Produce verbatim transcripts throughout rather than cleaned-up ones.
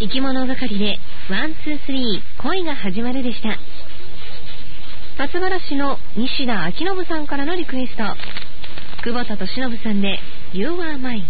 生き物係でワンツースリー恋が始まるでした。松原市の西田明信さんからのリクエスト、久保田利伸さんで You Are Mine。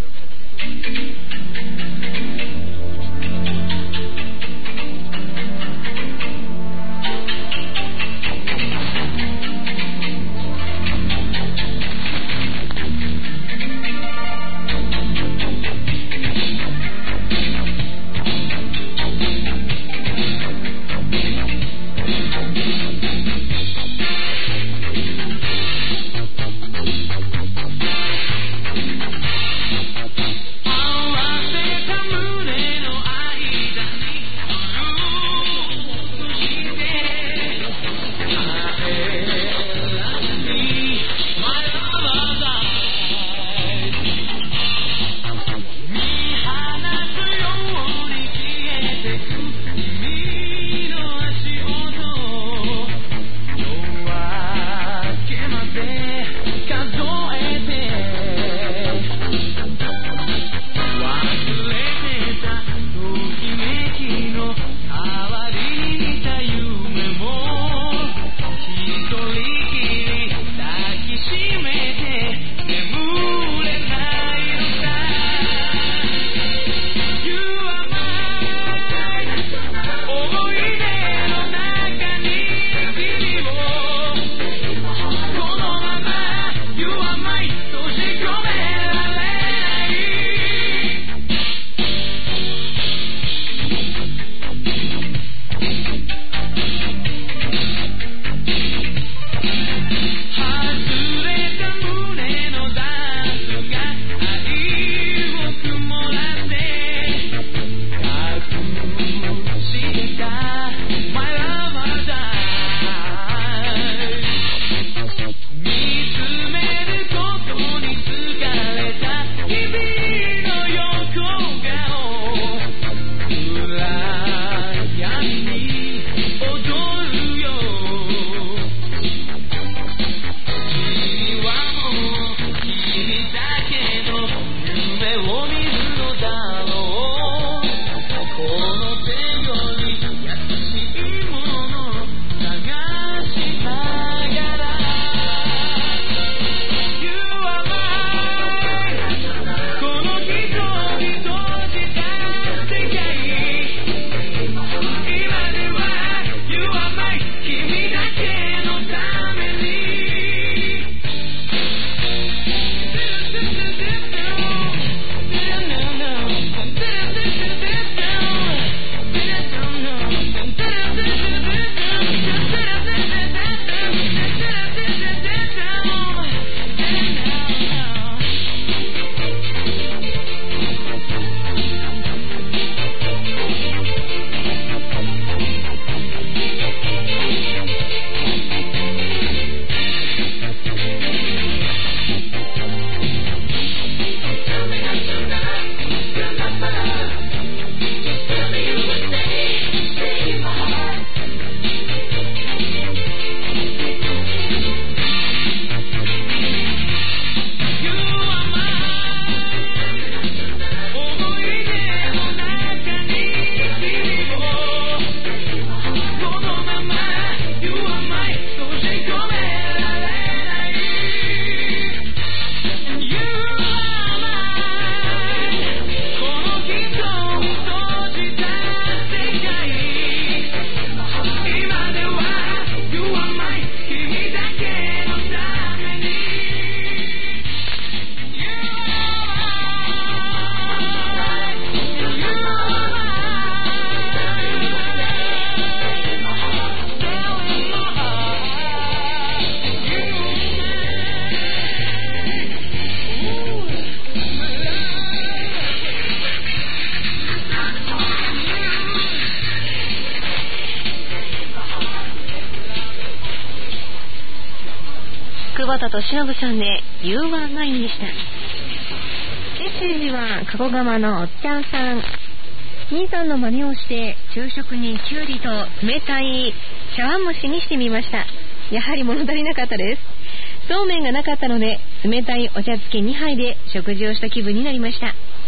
久保田利伸さんで You Are Mine でした。メッセージは加古川のおっちゃんさん。兄さんの真似をして昼食にきゅうりと冷たい茶碗蒸しにしてみました。やはり物足りなかったです。そうめんがなかったので冷たいお茶漬けにはいで食事をした気分になりました。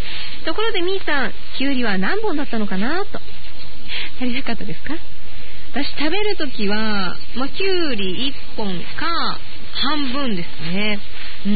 ところでみーさん、きゅうりは何本だったのかなと。足りなかったですか？私食べるときは、まあ、きゅうりいっぽんか半分ですね。うん。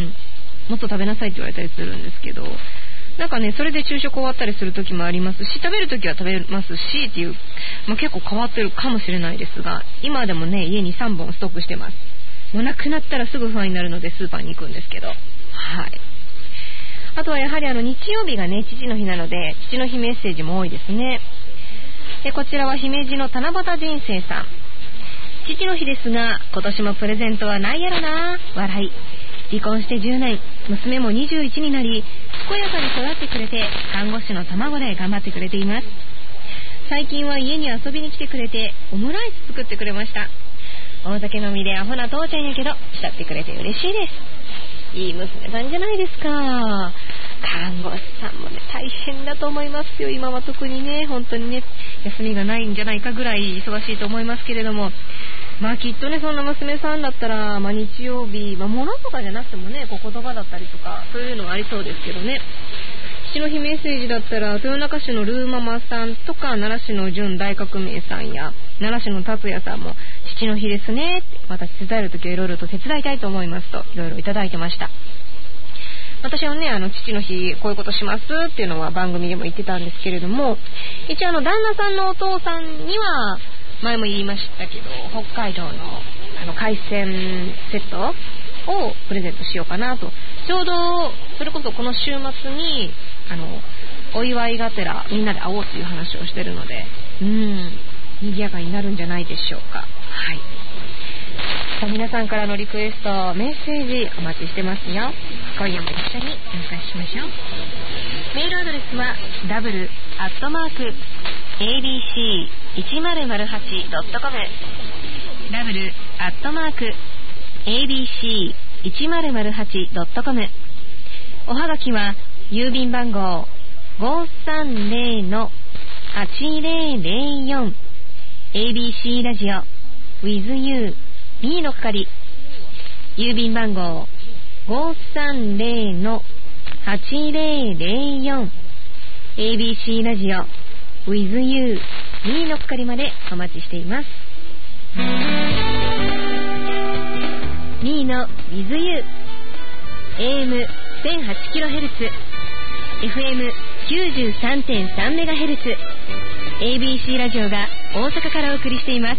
もっと食べなさいって言われたりするんですけど、なんかね、それで昼食終わったりするときもありますし、食べるときは食べますしっていう、まあ、結構変わってるかもしれないですが、今でもね、家にさんぼんストックしてます。もうなくなったらすぐ不安になるのでスーパーに行くんですけど、はい。あとはやはりあの日曜日がね、父の日なので、父の日メッセージも多いですね。で、こちらは姫路の七夕人生さん。父の日ですが、今年もプレゼントはないやろな、笑い。離婚してじゅうねん、娘もにじゅういちになり、健やかに育ってくれて、看護師の卵で頑張ってくれています。最近は家に遊びに来てくれて、オムライス作ってくれました。大酒飲みでアホな父ちゃんやけど、慕ってくれて嬉しいです。いい娘さんじゃないですか。看護師さんもね、大変だと思いますよ。今は特にね、本当にね、休みがないんじゃないかぐらい忙しいと思いますけれども、まあきっとね、そんな娘さんだったら、まあ日曜日、まあ物とかじゃなくてもね、こう言葉だったりとか、そういうのはありそうですけどね。父の日メッセージだったら、豊中市のルーママさんとか、奈良市の純大革命さんや、奈良市の達也さんも、父の日ですね、また手伝えるときはいろいろと手伝いたいと思いますと、いろいろいただいてました。私はね、あの父の日こういうことしますっていうのは番組でも言ってたんですけれども、一応あの旦那さんのお父さんには前も言いましたけど、北海道のあの海鮮セットをプレゼントしようかなと。ちょうどそれこそこの週末にあのお祝いがてらみんなで会おうという話をしてるので、うーん、賑やかになるんじゃないでしょうか。はい。さあ皆さんからのリクエスト、メッセージお待ちしてますよ。今夜も一緒に参加しましょう。メールアドレスは ダブル アットマーク エービーシー いちまるまるはち ドットコム ダブル アットマーク エービーシー いちまるまるはち ドットコム。 おはがきは郵便番号 ごーさんぜろ はちぜろぜろよん エービーシー ラジオ with you ミーの係、郵便番号 ごーさんぜろ はちぜろぜろよん エービーシー ラジオ with you ミーの係までお待ちしています。ミーの with you エーエムせんはちキロヘルツ エフエムきゅうじゅうさんてんさんメガヘルツ エービーシー ラジオが大阪からお送りしています。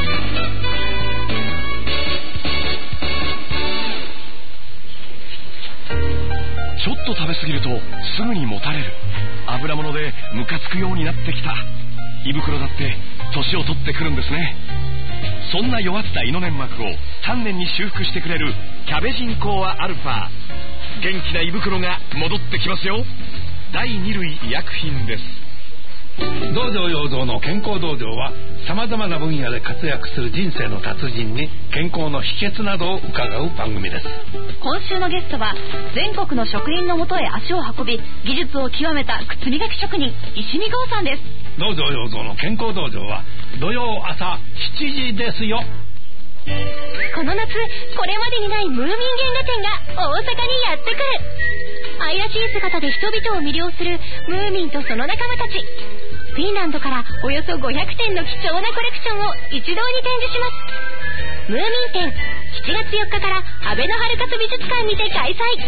ちょっと食べ過ぎるとすぐにもたれる。油物でムカつくようになってきた。胃袋だって年を取ってくるんですね。そんな弱った胃の粘膜を丹念に修復してくれるキャベジンコアアルファ。元気な胃袋が戻ってきますよ。第二類医薬品です。 道場養生の健康道場はさまざまな分野で活躍する人生の達人に健康の秘訣などを伺う番組です。 今週のゲストは全国の職人のもとへ足を運び、技術を極めた靴磨き職人石見剛さんです。 道場養生の健康道場は土曜朝しちじですよ。 この夏これまでにないムーミン原画展が大阪にやってくる。愛らしい姿で人々を魅了するムーミンとその仲間たち。フィンランドからおよそごひゃくてんの貴重なコレクションを一堂に展示します。ムーミン展しちがつよっかからアベノハルカス美術館にて開催。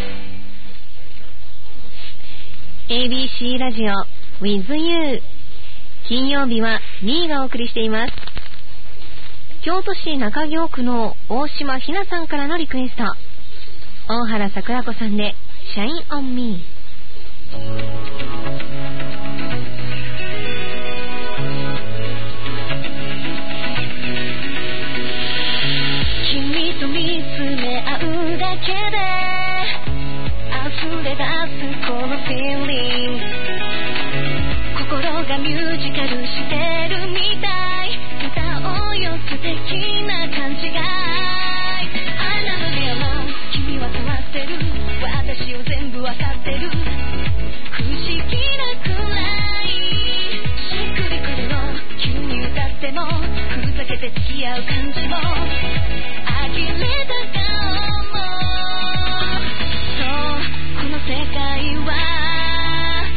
エービーシー ラジオ with you 金曜日はミーがお送りしています。京都市中京区の大島ひなさんからのリクエスト、大原桜子さんで Shine on Me。 君と見つめ合うだけで溢れ出すこの feeling、 心がミュージカルしてるみたい。歌おうよ素敵な勘違い。 I never be alone、 君は変わってる、私を全部わかってる。不思議なくらいしっくりくるの、急に歌ってもふざけて付き合う感じも呆れた顔も。そうこの世界は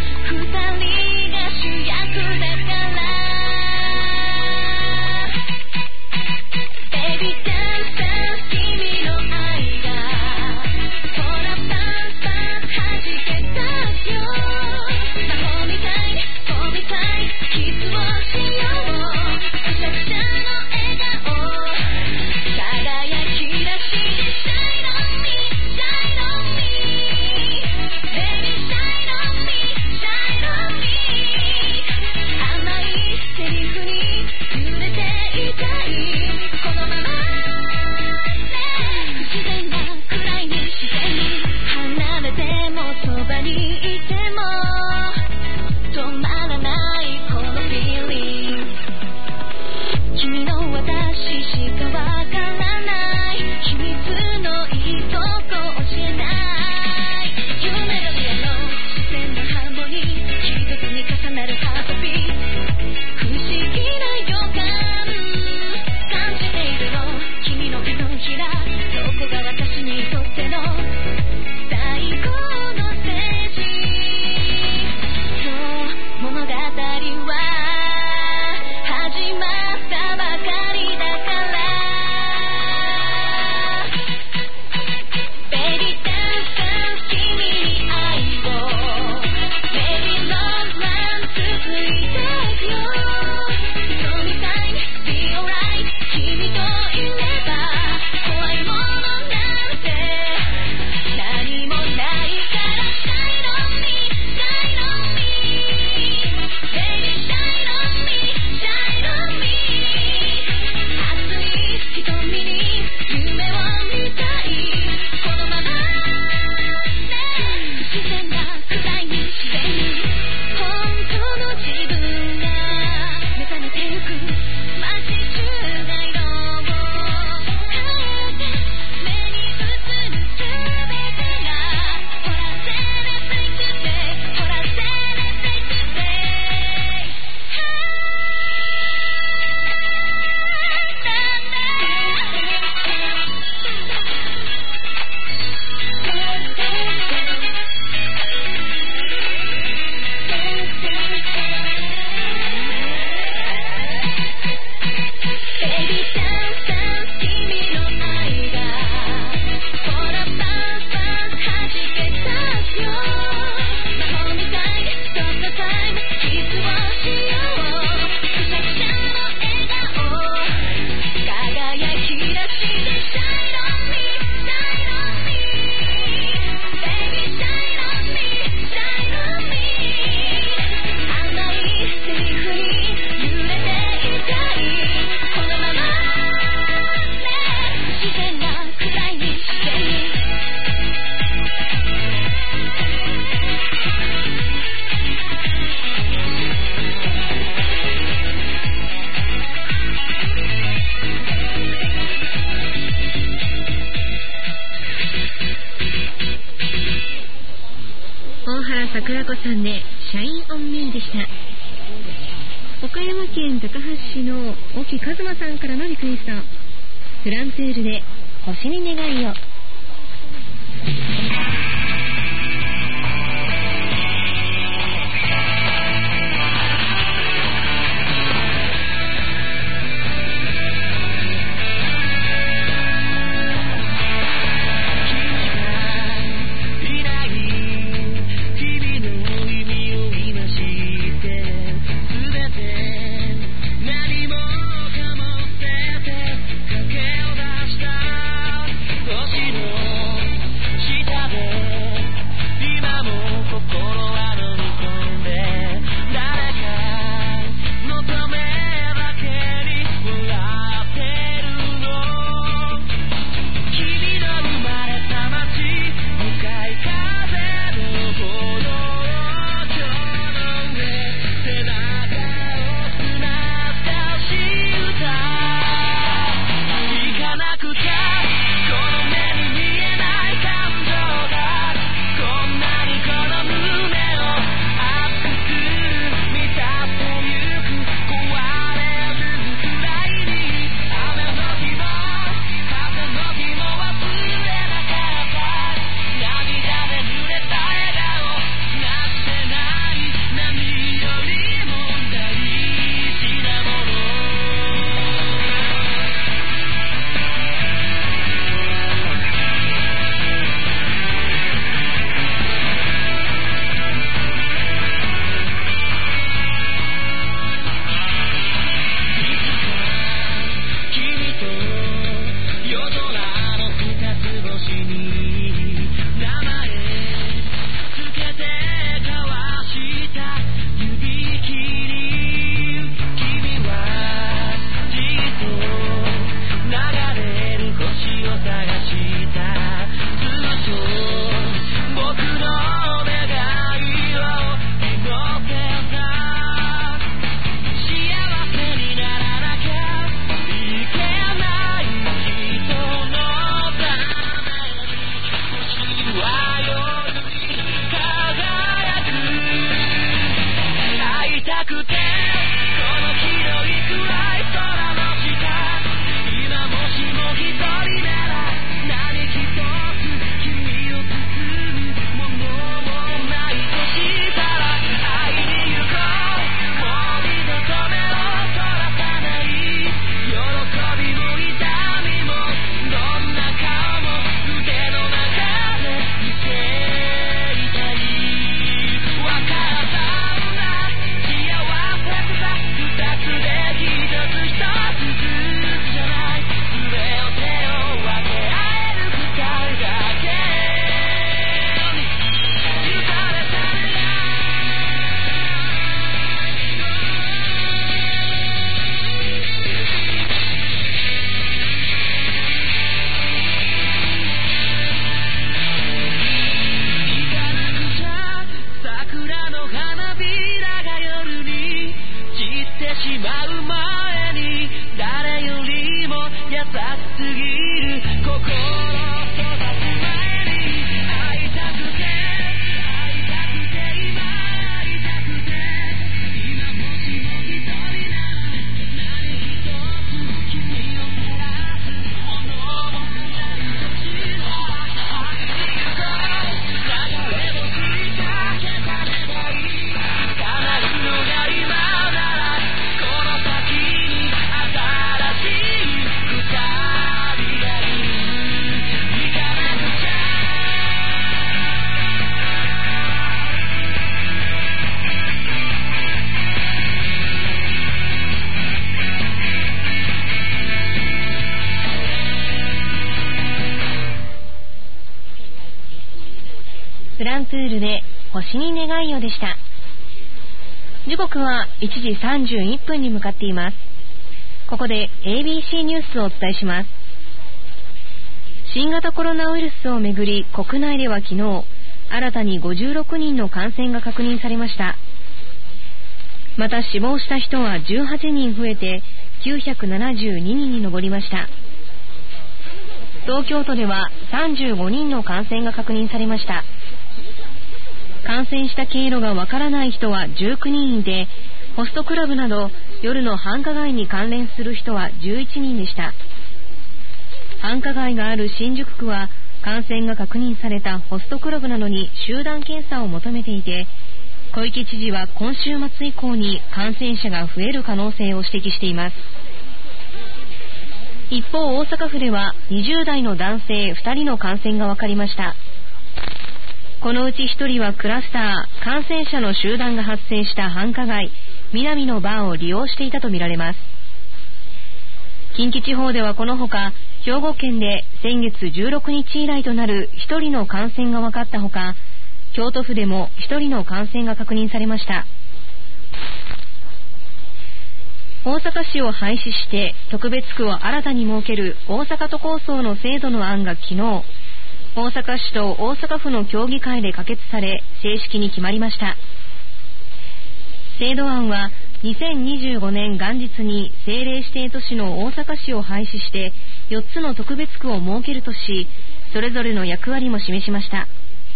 桜子さんでシャインオンミーでした。岡山県高梁市の沖和馬さんからのリクエスト、フランプールで星に願いを。フランプールで星に願いをでした。時刻はいちじさんじゅういっぷんに向かっています。ここで エービーシー ニュースをお伝えします。新型コロナウイルスをめぐり、国内では昨日新たにごじゅうろくにんの感染が確認されました。また死亡した人はじゅうはちにん増えてきゅうひゃくななじゅうににんに上りました。東京都ではさんじゅうごにんの感染が確認されました。 感染した経路がわからない人はじゅうきゅうにんいて、ホストクラブなど夜の繁華街に関連する人はじゅういちにんでした。繁華街がある新宿区は感染が確認されたホストクラブなどに集団検査を求めていて、小池知事は今週末以降に感染者が増える可能性を指摘しています。一方、大阪府ではにじゅう代の男性ふたりの感染が分かりました。このうちひとりはクラスター、感染者の集団が発生した繁華街、南のバーを利用していたとみられます。近畿地方ではこのほか、兵庫県で先月じゅうろくにち以来となるひとりの感染が分かったほか、京都府でもひとりの感染が確認されました。大阪市を廃止して特別区を新たに設ける大阪都構想の制度の案が昨日、大阪市と大阪府の協議会で可決され正式に決まりました。制度案はにせんにじゅうごねん元日に政令指定都市の大阪市を廃止してよっつの特別区を設けるとし、それぞれの役割も示しました。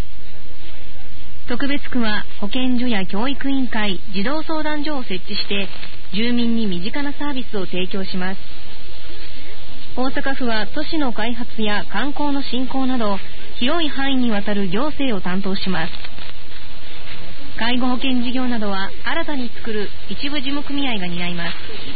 特別区は保健所や教育委員会、児童相談所を設置して住民に身近なサービスを提供します。大阪府は都市の開発や観光の振興など広い範囲にわたる行政を担当します。介護保険事業などは新たに作る一部事務組合が担います。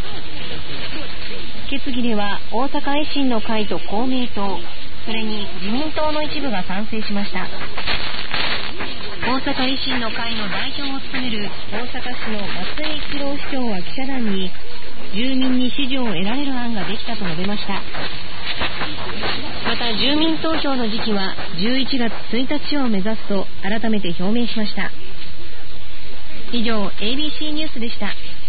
決議では大阪維新の会と公明党、それに自民党の一部が賛成しました。大阪維新の会の代表を務める大阪市の松井一郎市長は記者団に、住民に支持を得られる案ができたと述べました。また住民投票の時期はじゅういちがつついたちを目指すと改めて表明しました。以上 エービーシー ニュースでした。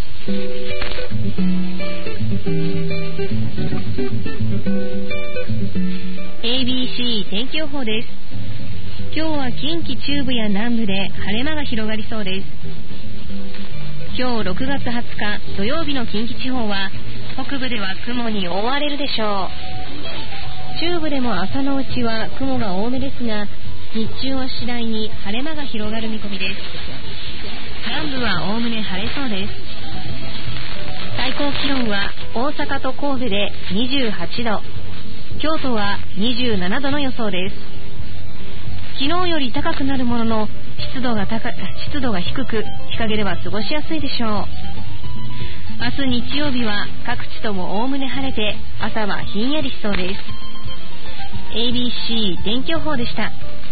エービーシー 天気予報です。今日は近畿中部や南部で晴れ間が広がりそうです。今日ろくがつはつか土曜日の近畿地方は北部では雲に覆われるでしょう。中部でも朝のうちは雲が多めですが、日中は次第に晴れ間が広がる見込みです。南部はおおむね晴れそうです。最高気温は大阪と神戸でにじゅうはちど、京都はにじゅうななどの予想です。昨日より高くなるものの湿度が高湿度が低く、日陰では過ごしやすいでしょう。明日日曜日は各地ともおおむね晴れて朝はひんやりしそうです。 エービーシー 天気予報でした。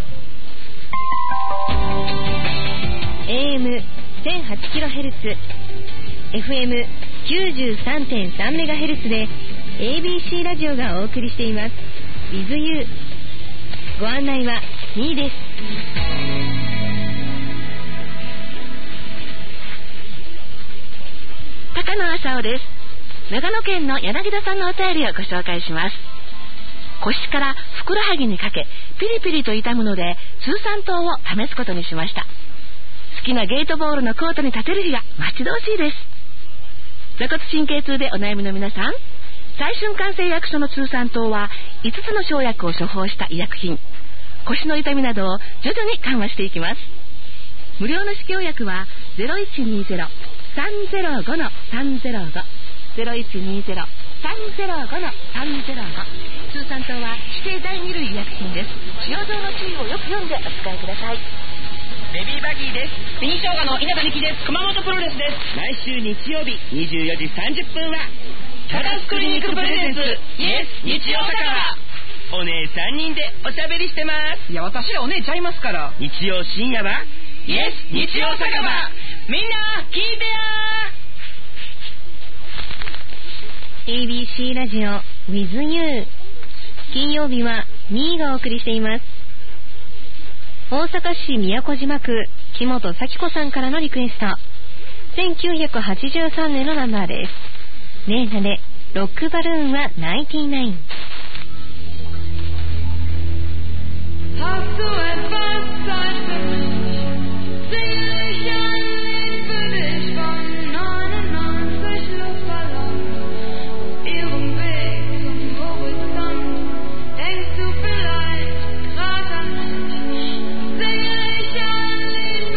エーエムせんはちキロヘルツ エフエムきゅうじゅうさんてんさんメガヘルツ で エービーシー ラジオがお送りしています。 With You。 ご案内はにいです。 高野浅尾です。長野県の柳田さんのお便りをご紹介します。腰からふくらはぎにかけピリピリと痛むので通産糖を試すことにしました。好きなゲートボールのコートに立てる日が待ち遠しいです。座骨神経痛でお悩みの皆さん、再春館製薬所の通産糖はいつつの生薬を処方した医薬品、腰の痛みなどを徐々に緩和していきます。無料の試供薬は ゼロいちにゼロ さんゼロご さんゼロご ゼロいちにゼロ さんゼロご さんゼロご。 通産糖は指定だいに類医薬品です。使用上の注意をよく読んでお使いください。 ベビーバギーです。紅生姜の稲田美希です。熊本プロレスです。毎週日曜日にじゅうよじさんじゅっぷんはタラスクリニックプレゼンツイエス日曜酒場。お姉さんにんでおしゃべりしてます。 いや、私らお姉ちゃいますから。 日曜深夜はイエス日曜酒場。みんな聞いてやー。 エービーシー ラジオ With You。 金曜日はにいがお送りしています。大阪市都島区木本咲子さんからのリクエスト、せんきゅうひゃくはちじゅうさんねんのナンバーです。ネーナでロックバルーンはナインティナイン。 Denkst du vielleicht grad an mich? Singe ich ein Lied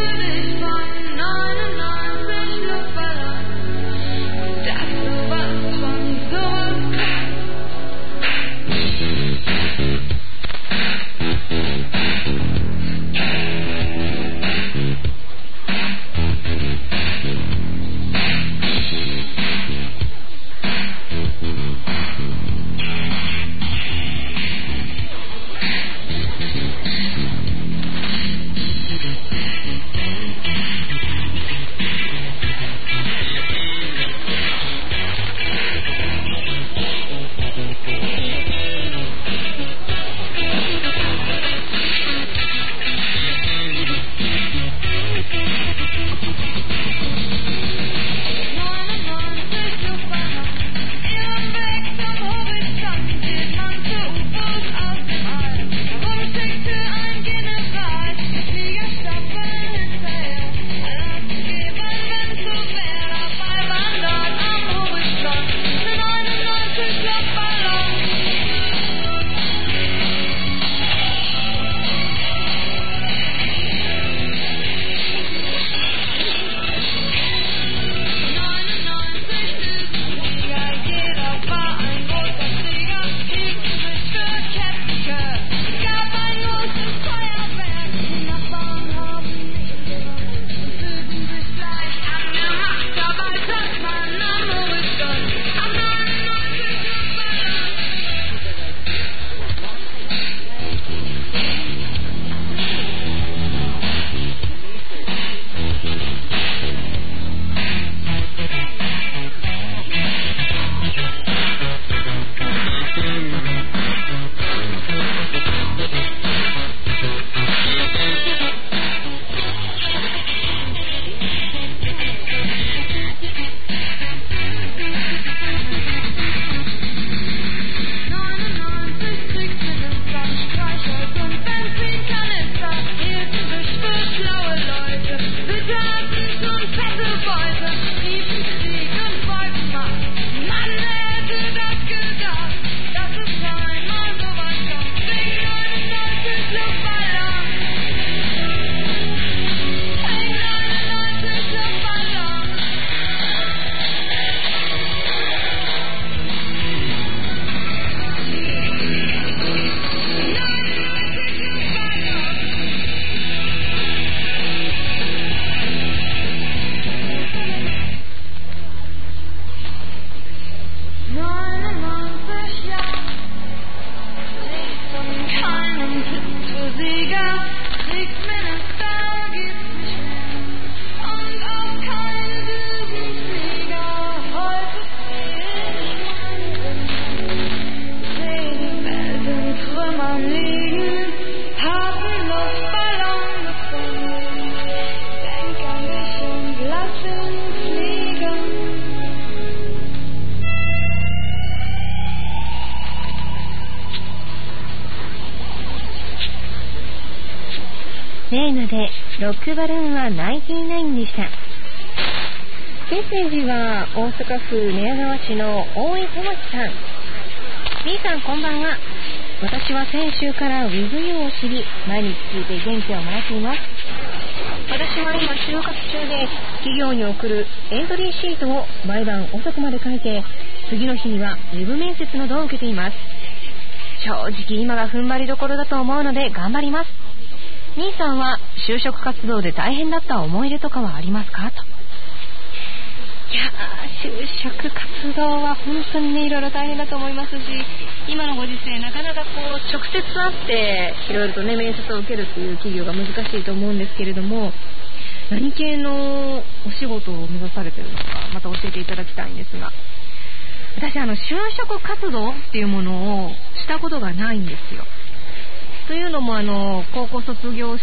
セーヌでロックバルーンはナインティナインでした。メッセージは大阪府寝屋川市の大井智樹さん。みーさんこんばんは。私は先週から ウィズユー を知り、毎日聞いて元気をもらっています。私は今就活中で、企業に送るエントリーシートを毎晩遅くまで書いて、次の日にはウェブ面接などを受けています。正直今が踏ん張りどころだと思うので頑張ります。兄さんは就職活動で大変だった思い出とかはありますかと。いやー、就職活動は本当にね、いろいろ大変だと思いますし、今のご時世なかなかこう直接会っていろいろとね面接を受けるっていう企業が難しいと思うんですけれども、何系のお仕事を目指されているのかまた教えていただきたいんですが、私あの就職活動っていうものをしたことがないんですよ。というのもあの高校卒業して、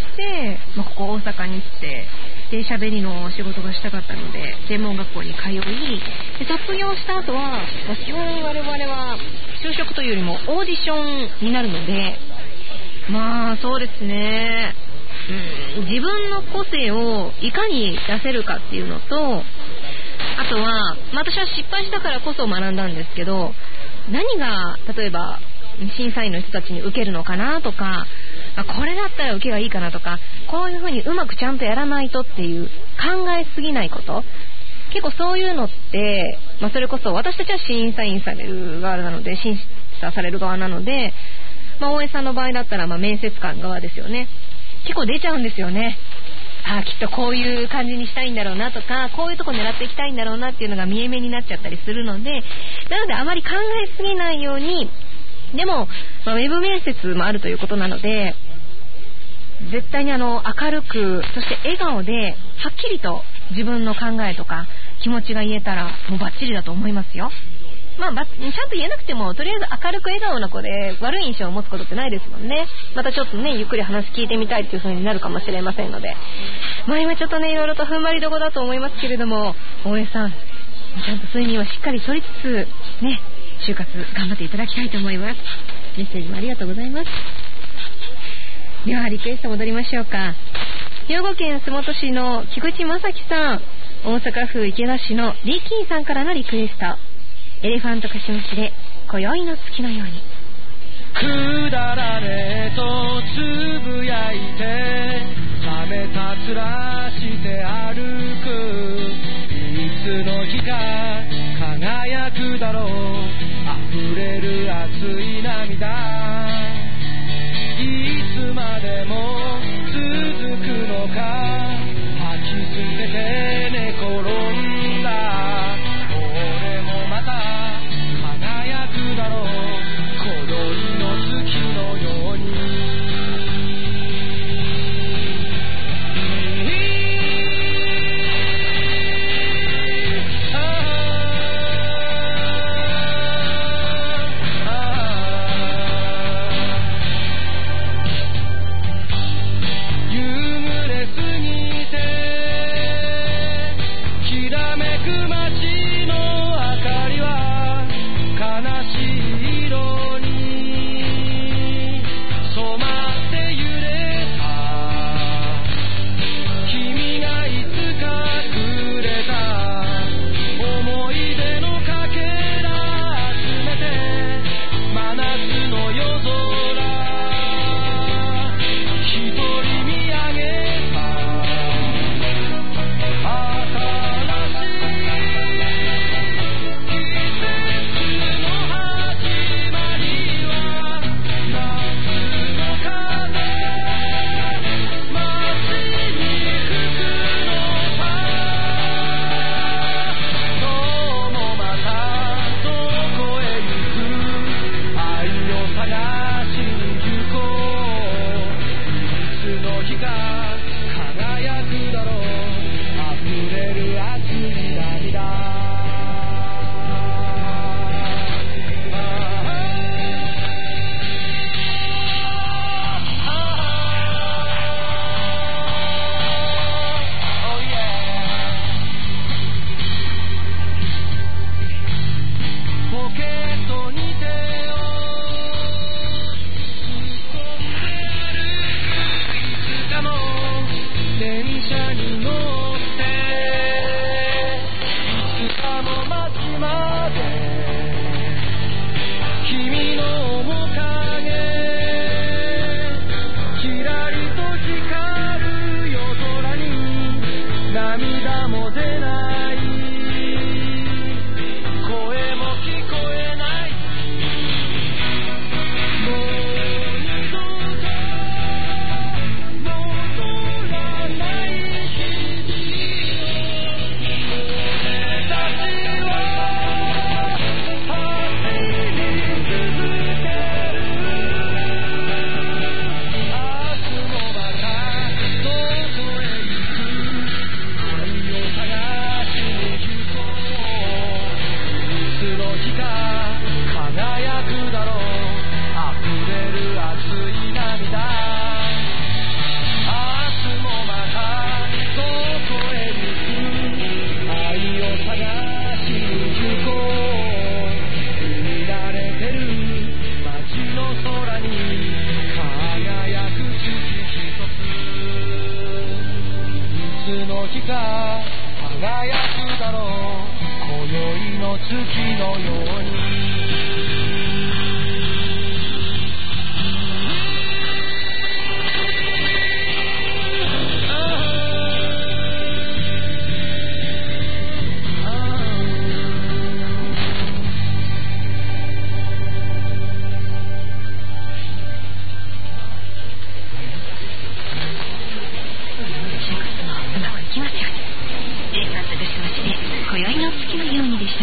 まあ、ここ大阪に来てで喋りの仕事がしたかったので専門学校に通い、で卒業した後は、まあ、基本我々は就職というよりもオーディションになるので、まあそうですね、うん、自分の個性をいかに出せるかっていうのと、あとは、まあ、私は失敗したからこそ学んだんですけど、何が例えば審査員の人たちに受けるのかなとか、これだったら受けがいいかなとか、こういう風にうまくちゃんとやらないとっていう考えすぎないこと、結構そういうのって、まあ、それこそ私たちは審査員される側なので審査される側なので、まあ、大江さんの場合だったらまあ面接官側ですよね。結構出ちゃうんですよね。あ、きっとこういう感じにしたいんだろうなとか、こういうとこ狙っていきたいんだろうなっていうのが見え目になっちゃったりするので、なのであまり考えすぎないように、でも、まあ、ウェブ面接もあるということなので、絶対にあの明るく、そして笑顔ではっきりと自分の考えとか気持ちが言えたらもうバッチリだと思いますよ。まあ、ちゃんと言えなくてもとりあえず明るく笑顔の子で悪い印象を持つことってないですもんね。またちょっとねゆっくり話聞いてみたいっていう風になるかもしれませんので、まあ今ちょっとねいろいろと踏ん張りどこだと思いますけれども、大江さんちゃんと睡眠をしっかりとりつつね就活頑張っていただきたいと思います。メッセージもありがとうございます。ではリクエスト戻りましょうか。兵庫県洲本市の菊池正樹さん、大阪府池田市のリッキーさんからのリクエスト、エレファントカシマシで今宵の月のように。 くだらねえとつぶやいて冷めた面して歩く、いつの日か輝くだろう溢れる熱い涙、いつまでも続くのか吐き捨てて寝転んだ、俺もまた輝くだろう今宵の月のように。も電車に乗っていつかの街まで君の面影キラリと光る夜空に涙も出ない声も聞こえないもう二度と戻らない日々を俺たちは走り続ける明日もまたどこへ行く愛を探しに行こういつの日か輝くだろう溢れる熱い涙明日もまたどこへ行く愛を探しに行こう見られてる街の空に輝く月一ついつの日か輝くだろう今宵の月のように今宵の月のようにでした。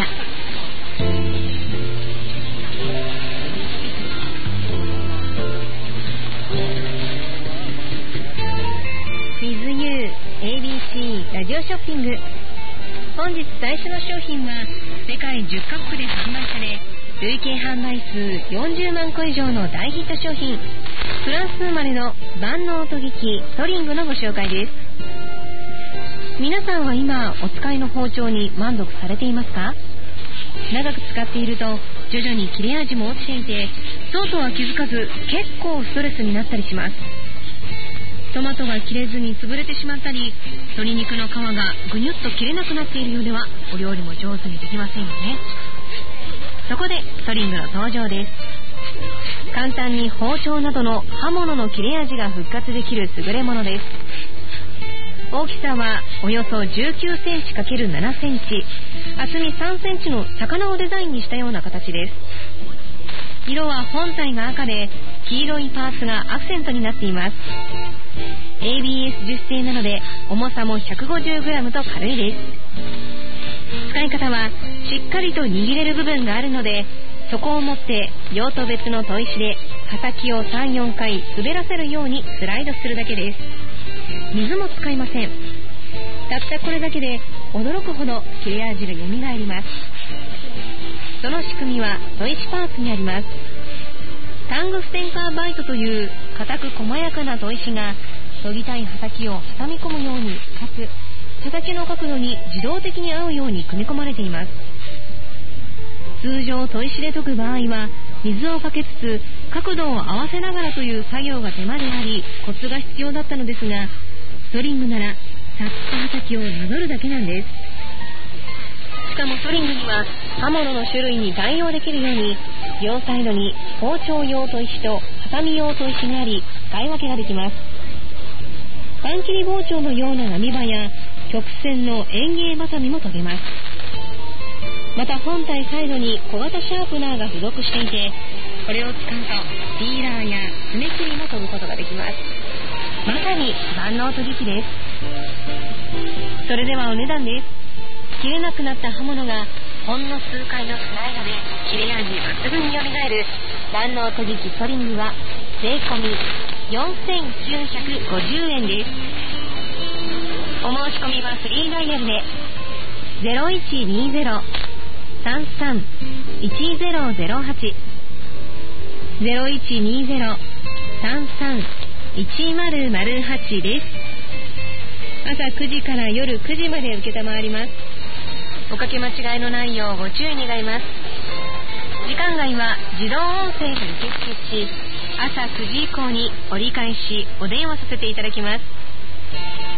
水 U エービーシー ラジオショッピング、本日最初の商品は世界じゅっカ国で発売され累計販売数よんじゅうまんこ以上の大ヒット商品、フランス生まれの万能研ぎ機トリングのご紹介です。皆さんは今お使いの包丁に満足されていますか？長く使っていると徐々に切れ味も落ちていて、そうとは気づかず結構ストレスになったりします。トマトが切れずに潰れてしまったり、鶏肉の皮がぐにゅっと切れなくなっているようではお料理も上手にできませんよね。そこでトリングの登場です。簡単に包丁などの刃物の切れ味が復活できる優れものです。大きさはおよそじゅうきゅうセンチ かけるななセンチ、厚みさんセンチの魚をデザインにしたような形です。色は本体が赤で黄色いパーツがアクセントになっています。 エービーエス 樹脂製なので重さも ひゃくごじゅうグラム と軽いです。使い方はしっかりと握れる部分があるので、そこを持って用途別の砥石で刃先を さんよんかい滑らせるようにスライドするだけです。水も使いません。たったこれだけで驚くほど切れ味がよみがえります。その仕組みは砥石パーツにあります。タングステンカーバイトという硬く細やかな砥石が研ぎたい刃先を挟み込むように、かつ刃先の角度に自動的に合うように組み込まれています。通常砥石で研ぐ場合は水をかけつつ角度を合わせながらという作業が手間でありコツが必要だったのですが、ストリングならさっと刃先をなぞるだけなんです。しかもストリングには刃物の種類に対応できるように両サイドに包丁用砥石とハサミ用砥石があり、使い分けができます。パン切り包丁のような波刃や曲線の園芸バサミも研げます。また本体サイドに小型シャープナーが付属していて、これを使うとピーラーや爪切りも研ぐことができます。まさに万能研ぎ機です。それではお値段です。切れなくなった刃物がほんの数回のスライドで切れ味抜群によみがえる万能研ぎ機トリングは税込みよんせんきゅうひゃくごじゅうえんです。お申し込みはフリーダイヤルで ゼロいちにゼロ さんさん いちゼロゼロはち ゼロいちにゼロ さんさん いちまるまるはち です。朝くじから夜くじまで受けたまわります。おかけ間違いのないようご注意願います。時間外は自動音声で受付し、朝くじ以降に折り返しお電話させていただきます。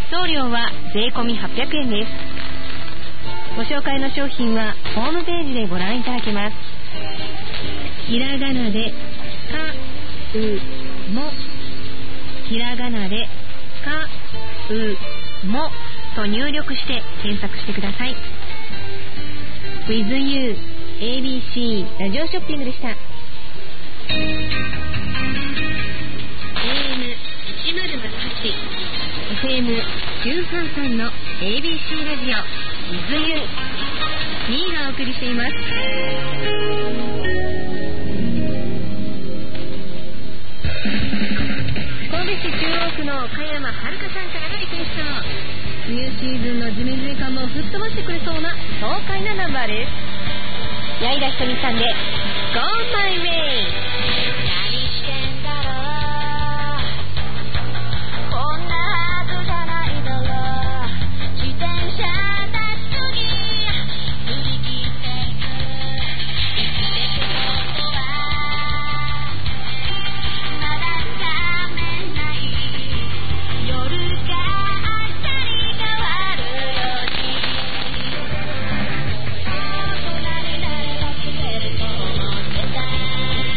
送料は税込みはっぴゃくえんです。ご紹介の商品はホームページでご覧いただけます。ひらがなでかうも、ひらがなでかうもと入力して検索してください。 With You エービーシー ラジオショッピングでした。 エーエムせんはち、エフエムきゅうさんさん の エービーシー ラジオ With You にがお送りしています。神戸市中央区の加山遥さんからのリクエスト、冬シーズンのジメジメ感も吹っ飛ばしてくれそうな爽快なナンバーです。矢井田ひとみさんで Go My Way。 何してんだろう、こんなはずじゃないだろう、自転車だとに振り切っていく、生きてくことはまだつかめない、夜が明日に変わるように、大人になれば消えると思ってた。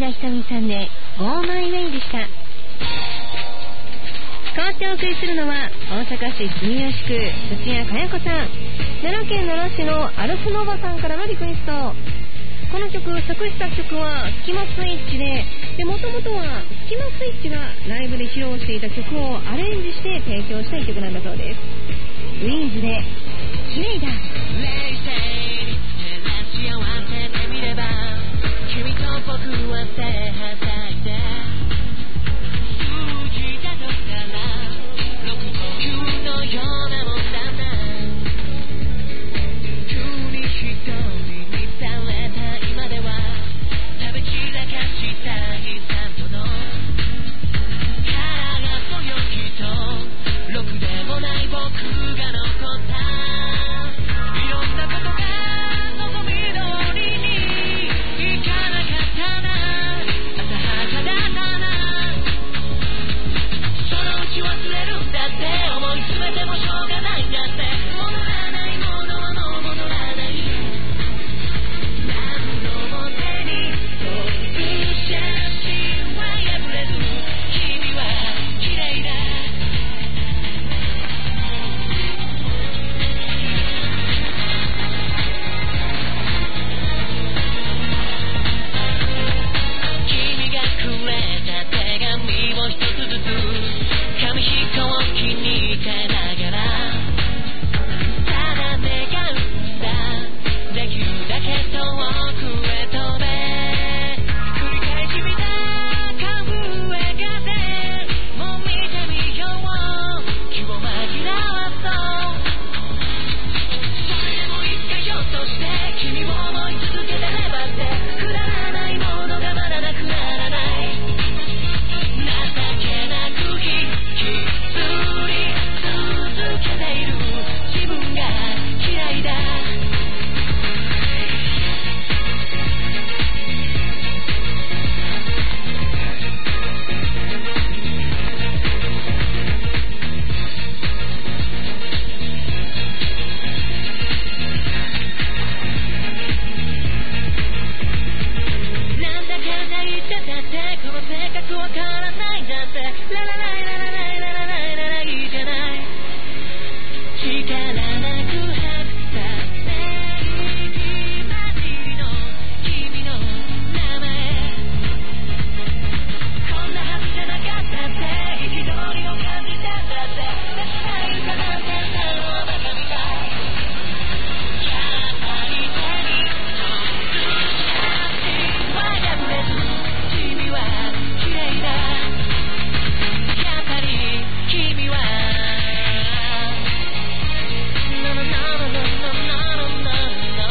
田ひとみさんでゴーマイウェイでした。代わってお送りするのは大阪市住吉区土屋かや子さん、奈良県奈良市のアルフノバさんからのリクエスト。この曲、作詞作曲はスキマスイッチで、でもともとはスキマスイッチがライブで披露していた曲をアレンジして提供した一曲なんだそうです。ウィンズで綺麗だ。君と僕は手はたいて数字だとしたらろくときゅうのようなもんだな。急に一人にされた今では食べ散らかした悲惨との腹がそよぎとろくでもない僕が残ったいろんなことが望み通りに忘れるんだって思い詰めてもしょうがないんだって。戻らないものはもう戻らない。何度も手に取る写真は破れず君は綺麗だ。君がくれた手紙を一つずつ紙飛行機に変えながらただ願うんだ。できるだけ遠くへ飛べ繰り返し見た風へ風もう見てみよう気を紛らわそう。それでもいつかひょっとして君を思い続けたればってくだらないものがまだなくならない。情けなく引きずり続けている自分が嫌いだ。なんだかんだ言ってたってこの性格わからないんだって。ララララララララララいいじゃない。力なくはったメリーマジの君の名前こんなはずじゃなかったって憤りを感じたんだって。だから言うかなんてさんはバカみたい。やっぱり手に取る写真は破れず君は綺麗だ。やっぱり君はななななななななな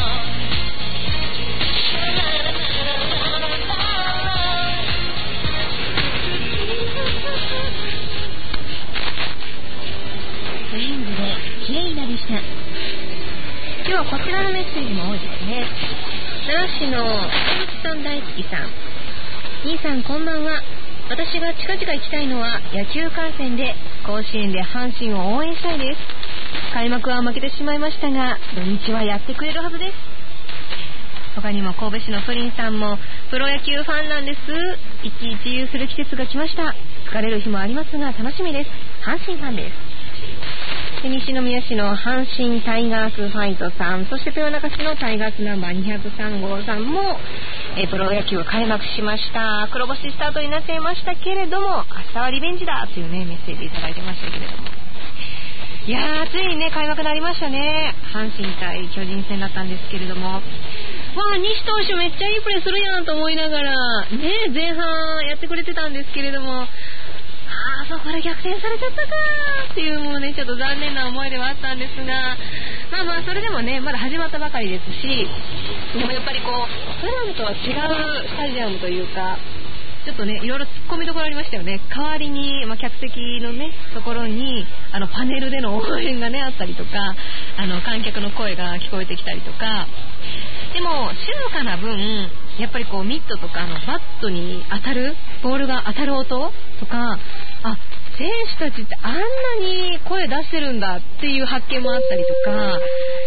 ウィングで綺麗だでした。今日はこちらのメッセージも多いですね。奈良市のエイチさん大好きさん、兄さんこんばんは。私が近々行きたいのは野球観戦で甲子園で阪神を応援したいです。開幕は負けてしまいましたが土日はやってくれるはずです。他にも神戸市のプリンさんもプロ野球ファンなんです。一喜一憂する季節が来ました。疲れる日もありますが楽しみです。阪神ファンです。で西宮市の阪神タイガースファイトさん、そして豊中市のタイガースナンバーにひゃくさん号さんもえプロ野球開幕しました。黒星スタートになっちゃいましたけれども明日はリベンジだというねメッセージいただいてましたけれども、いやーついにね開幕になりましたね。阪神対巨人戦だったんですけれども、わあ西投手めっちゃいいプレーするやんと思いながらね前半やってくれてたんですけれども、あーそこで逆転されちゃったかーっていうもうねちょっと残念な思いではあったんですが、まあまあそれでもねまだ始まったばかりですし、でもやっぱりこう普段とは違うスタジアムというかちょっとねいろいろ突っ込みどころありましたよね。代わりに、まあ、客席のねところにあのパネルでの応援がねあったりとか、あの観客の声が聞こえてきたりとか、でも静かな分やっぱりこうミットとかのバットに当たるボールが当たる音とか、あ選手たちってあんなに声出してるんだっていう発見もあったりとか、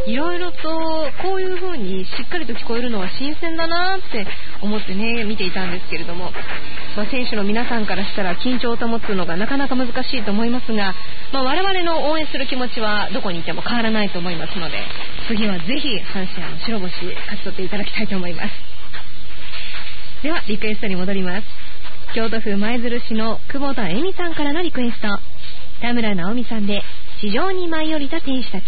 いろいろとこういう風にしっかりと聞こえるのは新鮮だなって思ってね見ていたんですけれども、まあ、選手の皆さんからしたら緊張を保つのがなかなか難しいと思いますが、まあ、我々の応援する気持ちはどこにいても変わらないと思いますので、次はぜひ阪神の白星勝ち取っていただきたいと思います。ではリクエストに戻ります。京都府舞鶴市の久保田恵美さんからのリクエスト、田村直美さんで地上に舞い降りた天使たち。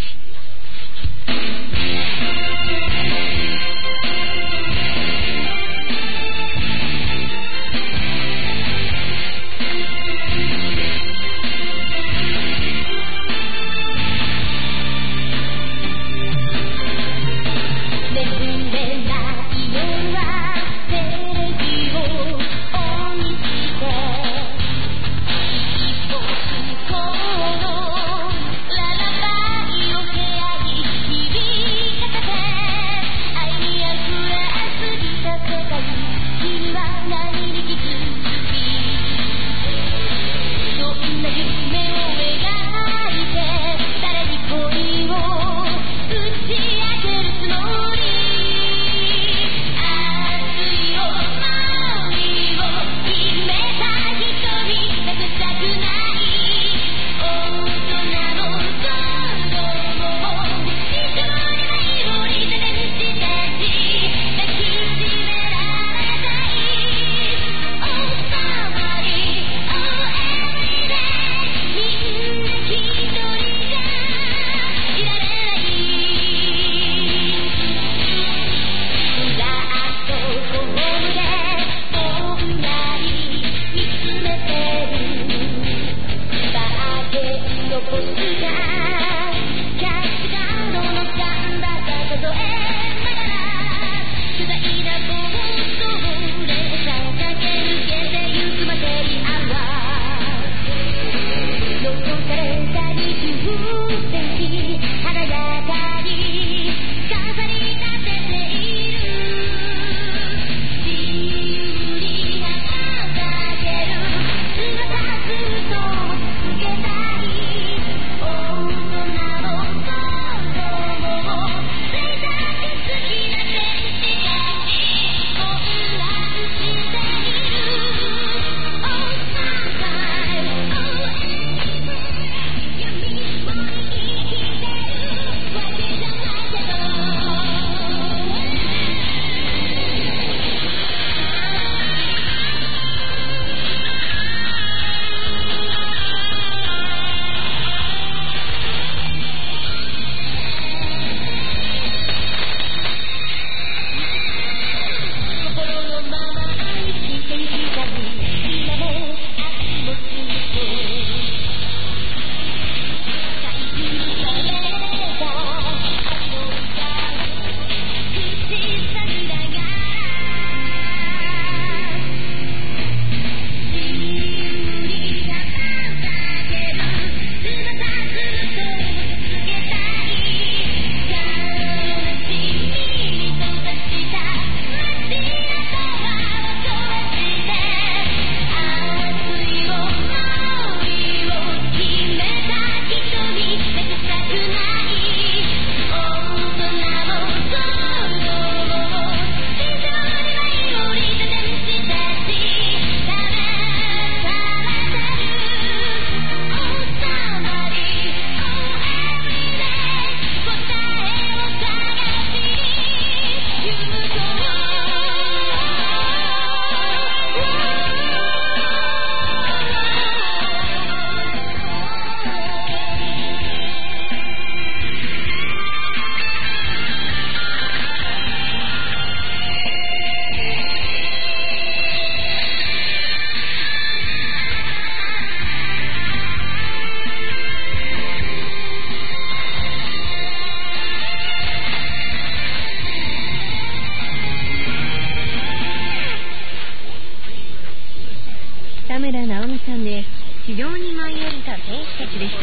地上に舞い降りた天使たちでした。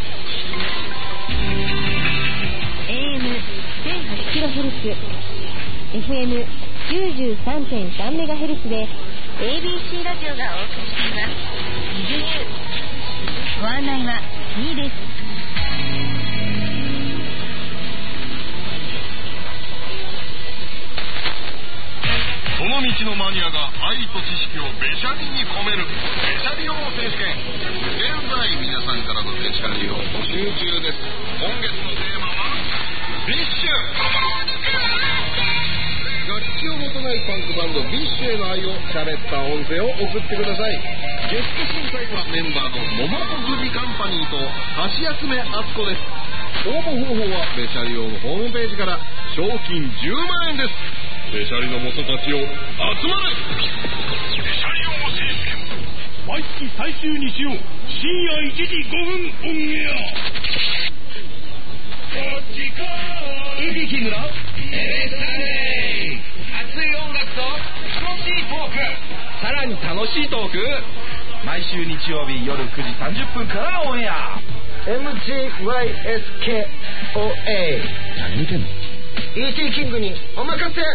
エーエムせんはちキロヘルツ エフエムきゅうじゅうさんてんさんメガヘルツ で エービーシー ラジオがお送りしています。ビズユーご案内はにです。 日のマニアが愛と知識をべしゃりに込めるべしゃり王選手権。現在皆さんからのべしゃりを募集中です。今月のテーマはビッシュ。楽器を持たないパンクバンドビッシュへの愛を喋った音声を送ってください。ゲスト審査員はメンバーの桃とグリカンパニーと橋休めあつこです。応募方法はべしゃり王のホームページから賞金じゅうまんえんです。べしゃりの元たちを集まれ。べしゃり王選手権、毎月最終日曜深夜いちじごふんオンエア。こっちかーウギキングのエレスタネー。熱い音楽と楽しいトーク、さらに楽しいトーク、毎週日曜日夜くじさんじゅっぷんからオンエア。 エムジーワイエスケーオーエー 何見てんの。 イーティー キングにお任せ。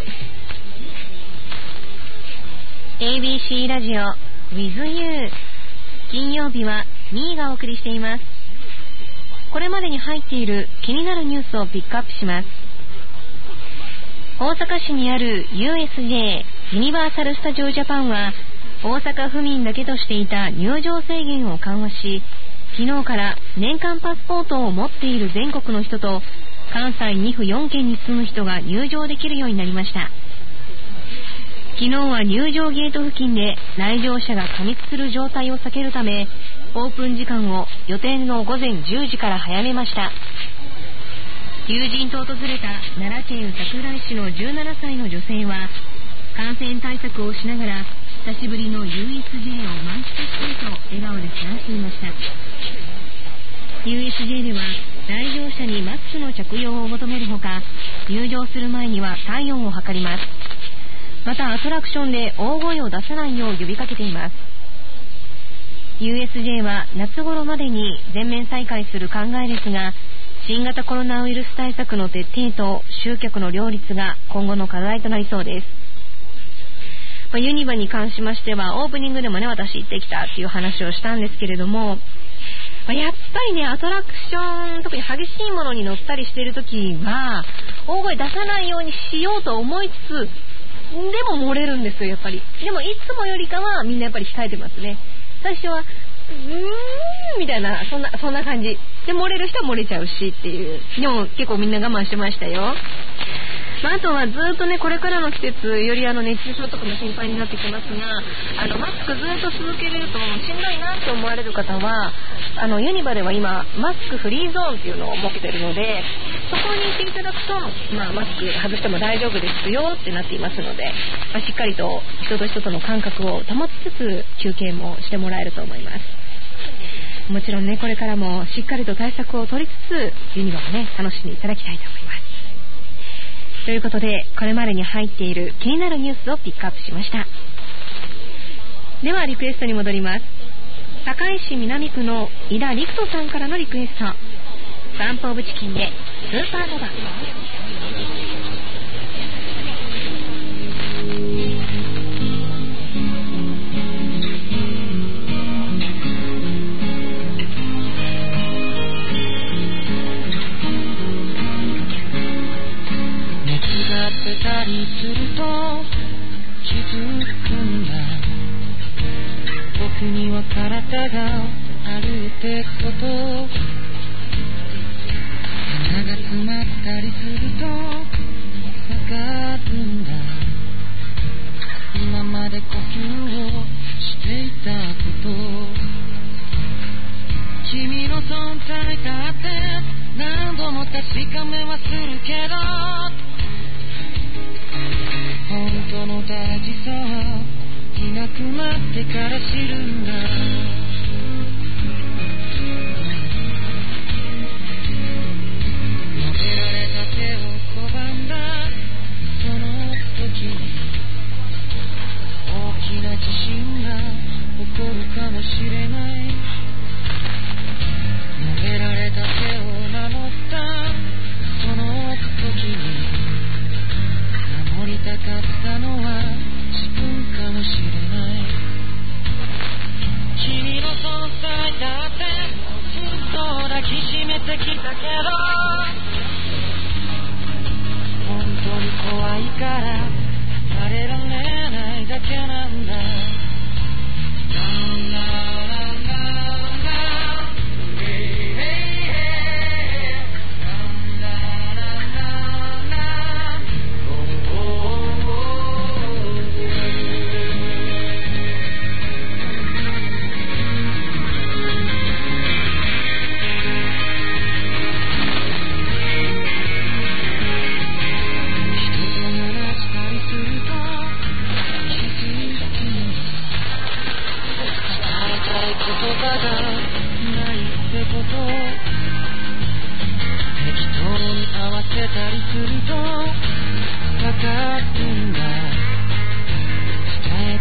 エービーシー ラジオ with you、 金曜日はミーがお送りしています。これまでに入っている気になるニュースをピックアップします。大阪市にある ユーエスジェー ユニバーサル・スタジオ・ジャパンは大阪府民だけとしていた入場制限を緩和し、昨日から年間パスポートを持っている全国の人と関西に府よん県に住む人が入場できるようになりました。昨日は入場ゲート付近で来場者が過密する状態を避けるため、オープン時間を予定の午前じゅうじから早めました。友人と訪れた奈良県桜井市のじゅうななさいの女性は、感染対策をしながら久しぶりの ユーエスジェー を満喫したいと笑顔で話していました。 ユーエスジェー では来場者にマスクの着用を求めるほか、入場する前には体温を測ります。またアトラクションで大声を出さないよう呼びかけています。 ユーエスジェー は夏頃までに全面再開する考えですが、新型コロナウイルス対策の徹底と集客の両立が今後の課題となりそうです。まあ、ユニバに関しましてはオープニングでもね、私行ってきたっていう話をしたんですけれども、まあ、やっぱりね、アトラクション、特に激しいものに乗ったりしているときは大声出さないようにしようと思いつつ、でも漏れるんですよ、やっぱり。でもいつもよりかはみんなやっぱり控えてますね。最初はうーんみたいな、そんなそんな感じで、漏れる人は漏れちゃうしっていう。でも結構みんな我慢してましたよ。まあ、あとはずっとね、これからの季節よりあの熱中症とかも心配になってきますが、あのマスクずっと続けるとしんどいなって思われる方は、あのユニバでは今マスクフリーゾーンっていうのを設けているので、そこに行っていただくと、まあ、マスク外しても大丈夫ですよってなっていますので、まあ、しっかりと人と人との間隔を保ちつつ休憩もしてもらえると思います。もちろんね、これからもしっかりと対策を取りつつユニバをね、楽しんでいただきたいと思います。ということで、これまでに入っている気になるニュースをピックアップしました。ではリクエストに戻ります。堺市南区の井田陸斗さんからのリクエスト、バンプオブチキンでスーパーノヴァ。 たりすると気づくんだ、僕には体があるってこと。鼻が詰まったりするとわかるんだ、今まで呼吸をしていたこと。君の存在だって何度も確かめはするけど、本当の大事さはいなくなってから知るんだ。述べられた手を拒んだその時に、大きな地震が起こるかもしれない。述べられた手を名乗ったその時に、守りたかったのは自分かもしれない。君の存在だってずっと抱きしめてきたけど、本当に怖いから離れられない。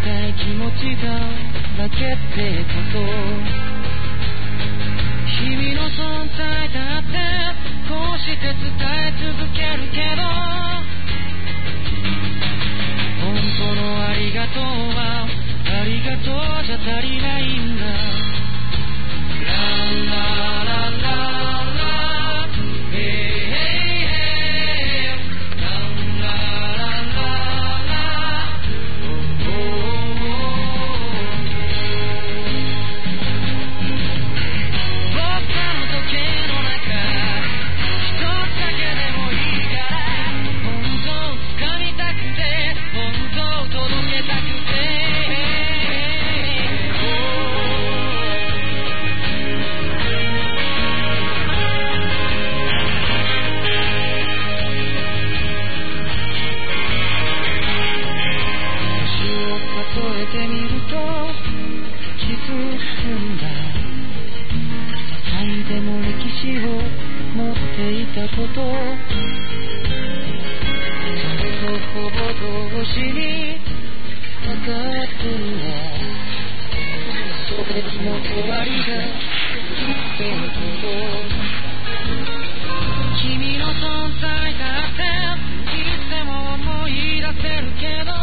たい気持ちがだけってこと君の存在だってこうして伝え続けるけど本当のありがとうはありがとうじゃ足りないんだランララララヘイヘイヘイランララララオー僕らの時計の中一つだけでもいいから本当を掴みたくて本当を届けたくて数えてみると気づくんだ些細でも歴史を持っていたことそれとほぼ同時に分かってるわそれも終わりがってこと君の存在だっていつでも思い出せるけど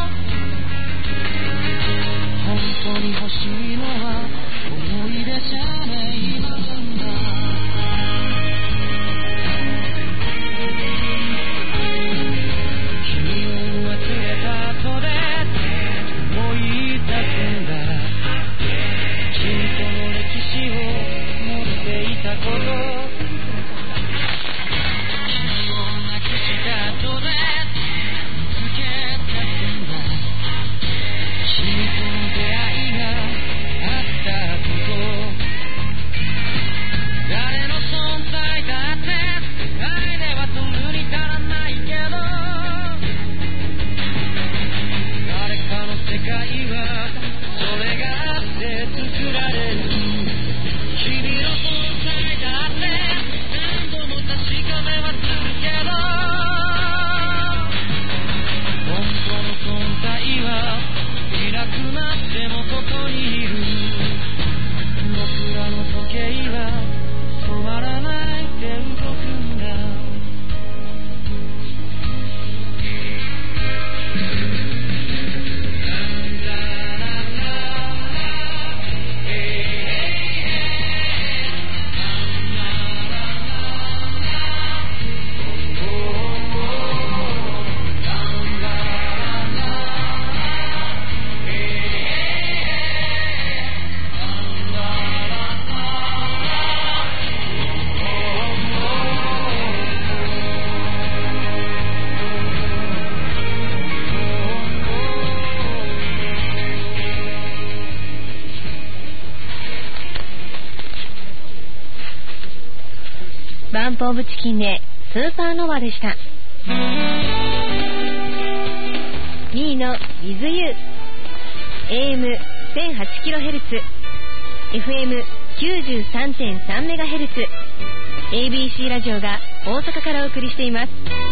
本当に欲しいのは思い出じゃない今なんだ君を忘れた後で思い出すんだ君との歴史を持っていたこと君をなくした後で見つけ出すんだ君との出会いがあったこと誰の存在だって愛ではすぐに足らないけど誰かの世界はそれがあって作られる君の存在だって何度も確かめはするけど本当の存在はいなくなってもここにいる僕らの時計は止まらないで動くんだバンプオブチキンでスーパーノヴァでした。にいの With You エーエムせんはちキロヘルツ エフエムきゅうじゅうさんてんさんメガヘルツ エービーシー ラジオが大阪からお送りしています。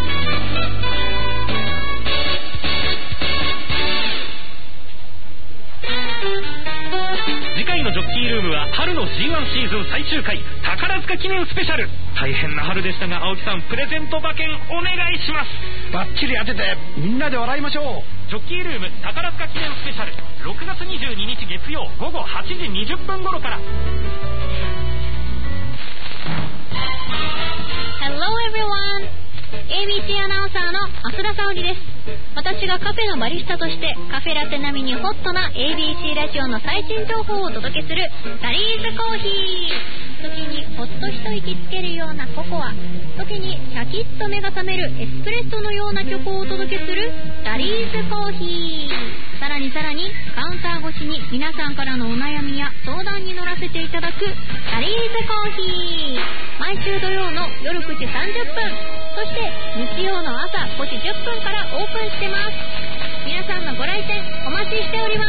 次回のジョッキールームは春の ジーワン シーズン最終回宝塚記念スペシャル。大変な春でしたが青木さんプレゼント馬券お願いします。 バッチリ当ててみんなで笑いましょう。 ジョッキールーム宝塚記念スペシャルろくがつにじゅうににち月曜午後はちじにじゅっぷん頃から。 Hello everyone! エービーシー アナウンサーの増田沙織です。私がカフェのバリスタとしてカフェラテ並みにホットな エービーシー ラジオの最新情報をお届けするタリーズコーヒー。時にほっと一息つけるようなココア、時にシャキッと目が覚めるエスプレッソのような曲をお届けするタリーズコーヒー。さらにさらにカウンター越しに皆さんからのお悩みや相談に乗らせていただくタリーズコーヒー。毎週土曜の夜くじさんじゅっぷん、そして日曜の朝ごじじゅっぷんからオープンしてます。皆さんのご来店お待ちしております。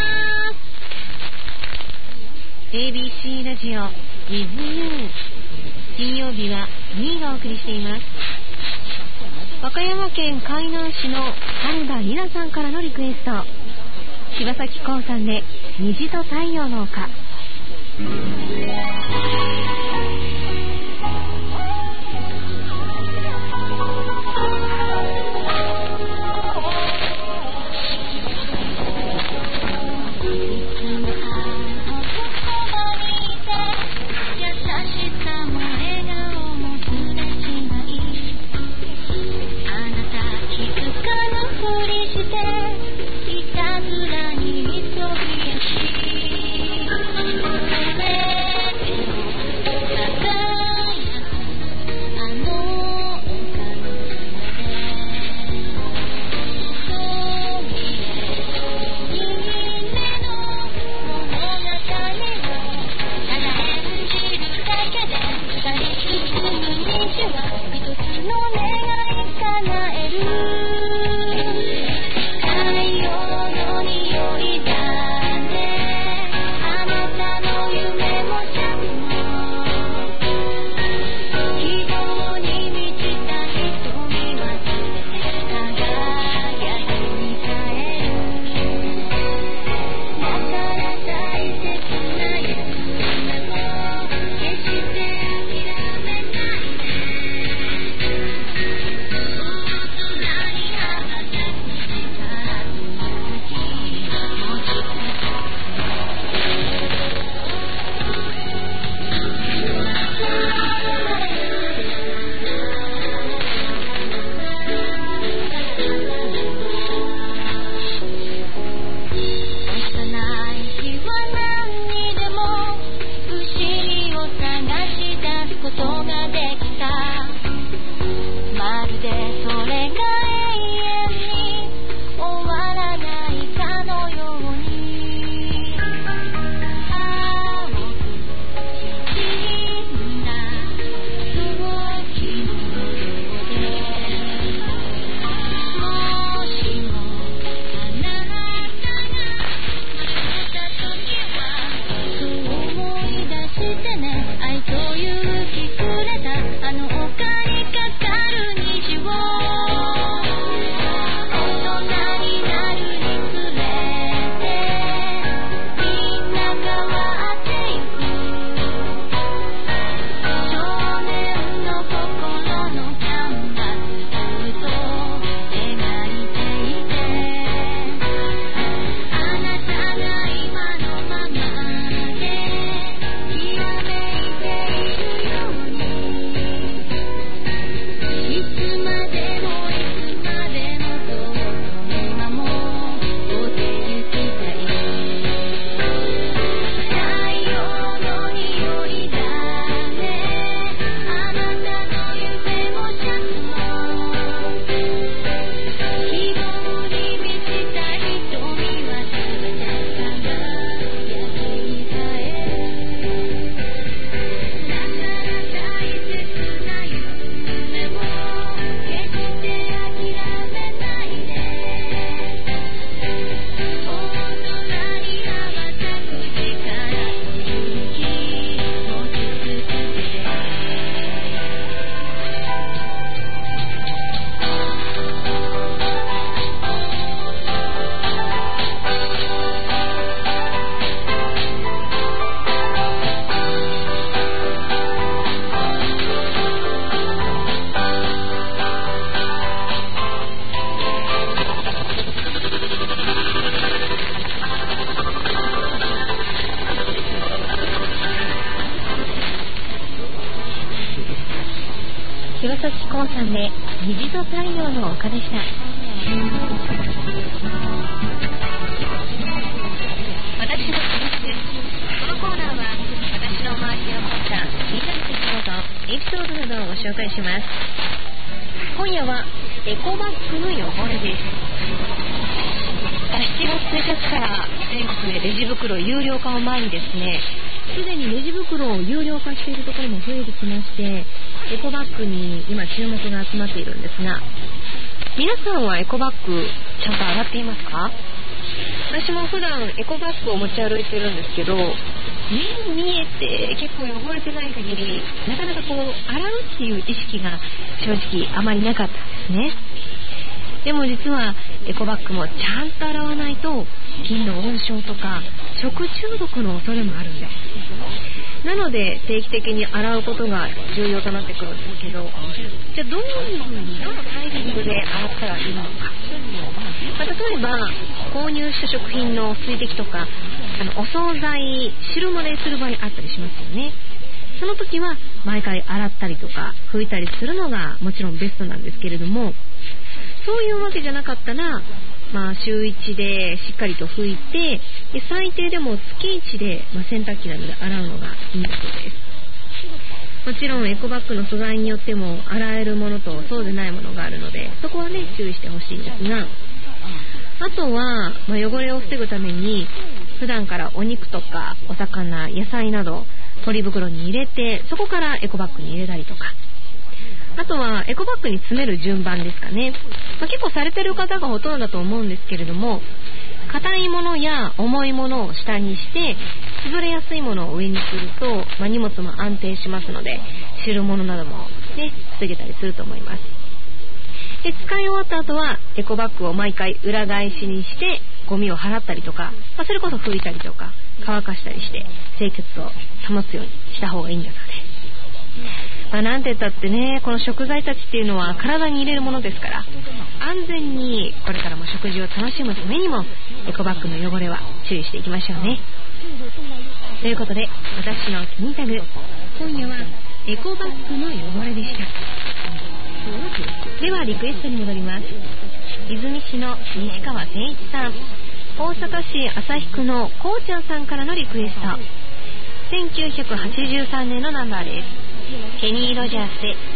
エービーシー ラジオ With You、 金曜日はにいがお送りしています。和歌山県海南市の羽田里奈さんからのリクエスト、 柴咲コウさんで虹と太陽の丘。柴咲コウさんで虹と太陽の丘でした。私の話です。このコーナーは私の周りで起こった気になる出来事、エピソードなどをご紹介します。今夜はエコバッグの汚れです。しちがつついたちから全国でレジ袋有料化を前にですね、すでにレジ袋を有料化しているところも増えてきまして、エコバッグに今注目が集まっているんですが、皆さんはエコバッグちゃんと洗っていますか？私も普段エコバッグを持ち歩いてるんですけど、目に見えて結構汚れてない限りなかなかこう洗うっていう意識が正直あまりなかったんですね。でも実はエコバッグもちゃんと洗わないと菌の温床とか食中毒の恐れもあるんです。なので定期的に洗うことが重要となってくるんですけど、じゃあどういうふうにどのタイミングで洗ったらいいのか、まあ、例えば購入した食品の水滴とかあのお惣菜汁漏れする場合あったりしますよね。その時は毎回洗ったりとか拭いたりするのがもちろんベストなんですけれども、そういうわけじゃなかったら、まあ、週いちでしっかりと拭いて、で最低でも月いちで、まあ、洗濯機などで洗うのがいいそうです。もちろんエコバッグの素材によっても洗えるものとそうでないものがあるので、そこはね注意してほしいんですが、あとは、まあ、汚れを防ぐために普段からお肉とかお魚、野菜などポリ袋に入れて、そこからエコバッグに入れたりとか、あとはエコバッグに詰める順番ですかね、まあ、結構されてる方がほとんどだと思うんですけれども、硬いものや重いものを下にして潰れやすいものを上にすると、まあ、荷物も安定しますので汁物なども、ね、防げたりすると思います。で使い終わった後はエコバッグを毎回裏返しにしてゴミを払ったりとか、まあ、それこそ拭いたりとか乾かしたりして清潔を保つようにした方がいいんだそうです。まあ、なんて言ったってね、この食材たちっていうのは体に入れるものですから、安全にこれからも食事を楽しむためにもエコバッグの汚れは注意していきましょうね。ということで私のキニタグ、今夜はエコバッグの汚れでした。ではリクエストに戻ります。泉市の西川健一さん、大阪市旭区のこうちゃんさんからのリクエスト、せんきゅうひゃくはちじゅうさんねんのナンバーです。ケニー・ロジャースで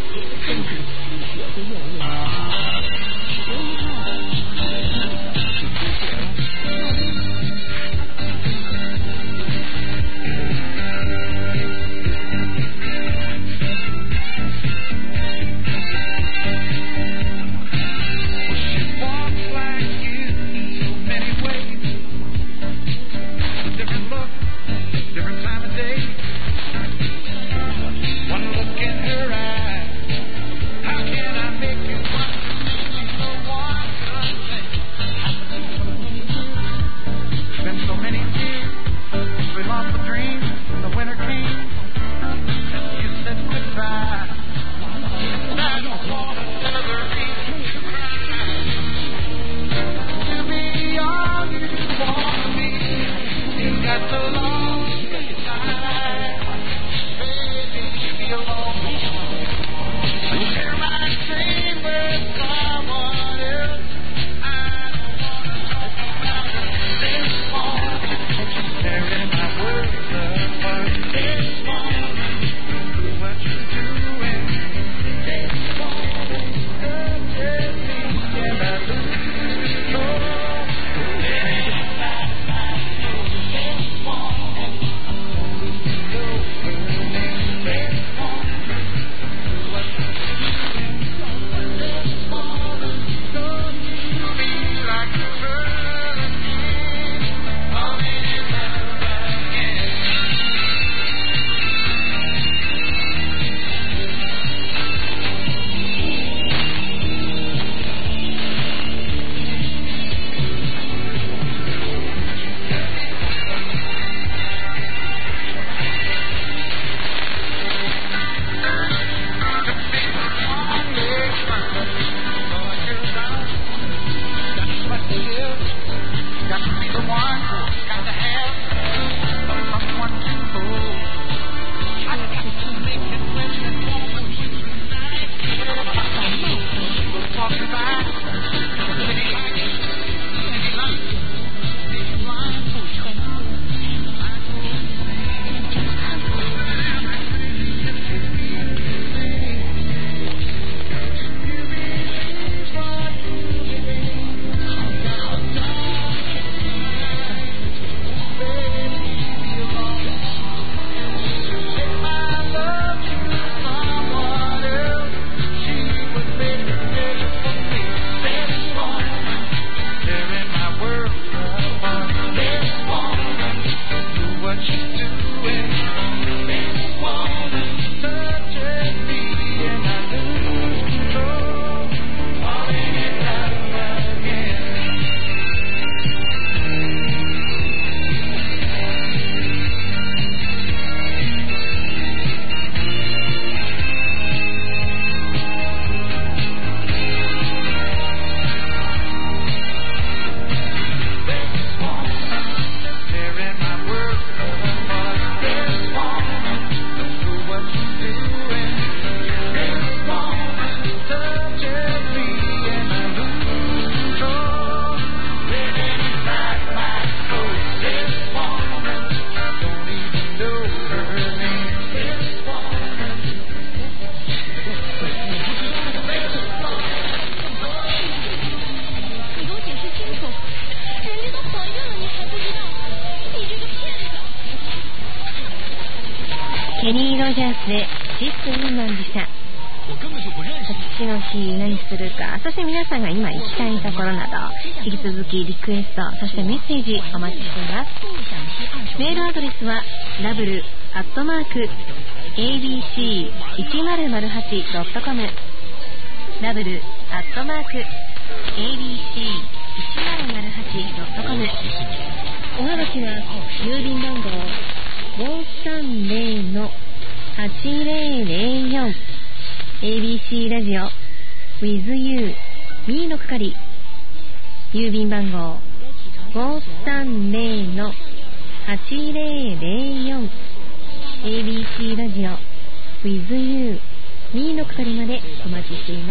ラスでシスウーマンでした。父の日何するか、そして皆さんが今行きたいところなど、引き続きリクエスト、そしてメッセージお待ちしています。メールアドレスはダブルアットマーク エービーシーいちまるまるはちドットコム ダブルアットマーク エービーシーいちまるまるはちドットコム。おはがきは郵便番号 ごさんぜろのはちぜろぜろよん エービーシー ラジオ with you ミーの係、郵便番号ごさんぜろのはちぜろぜろよん エービーシー ラジオ with you ミーの係までお待ちしています。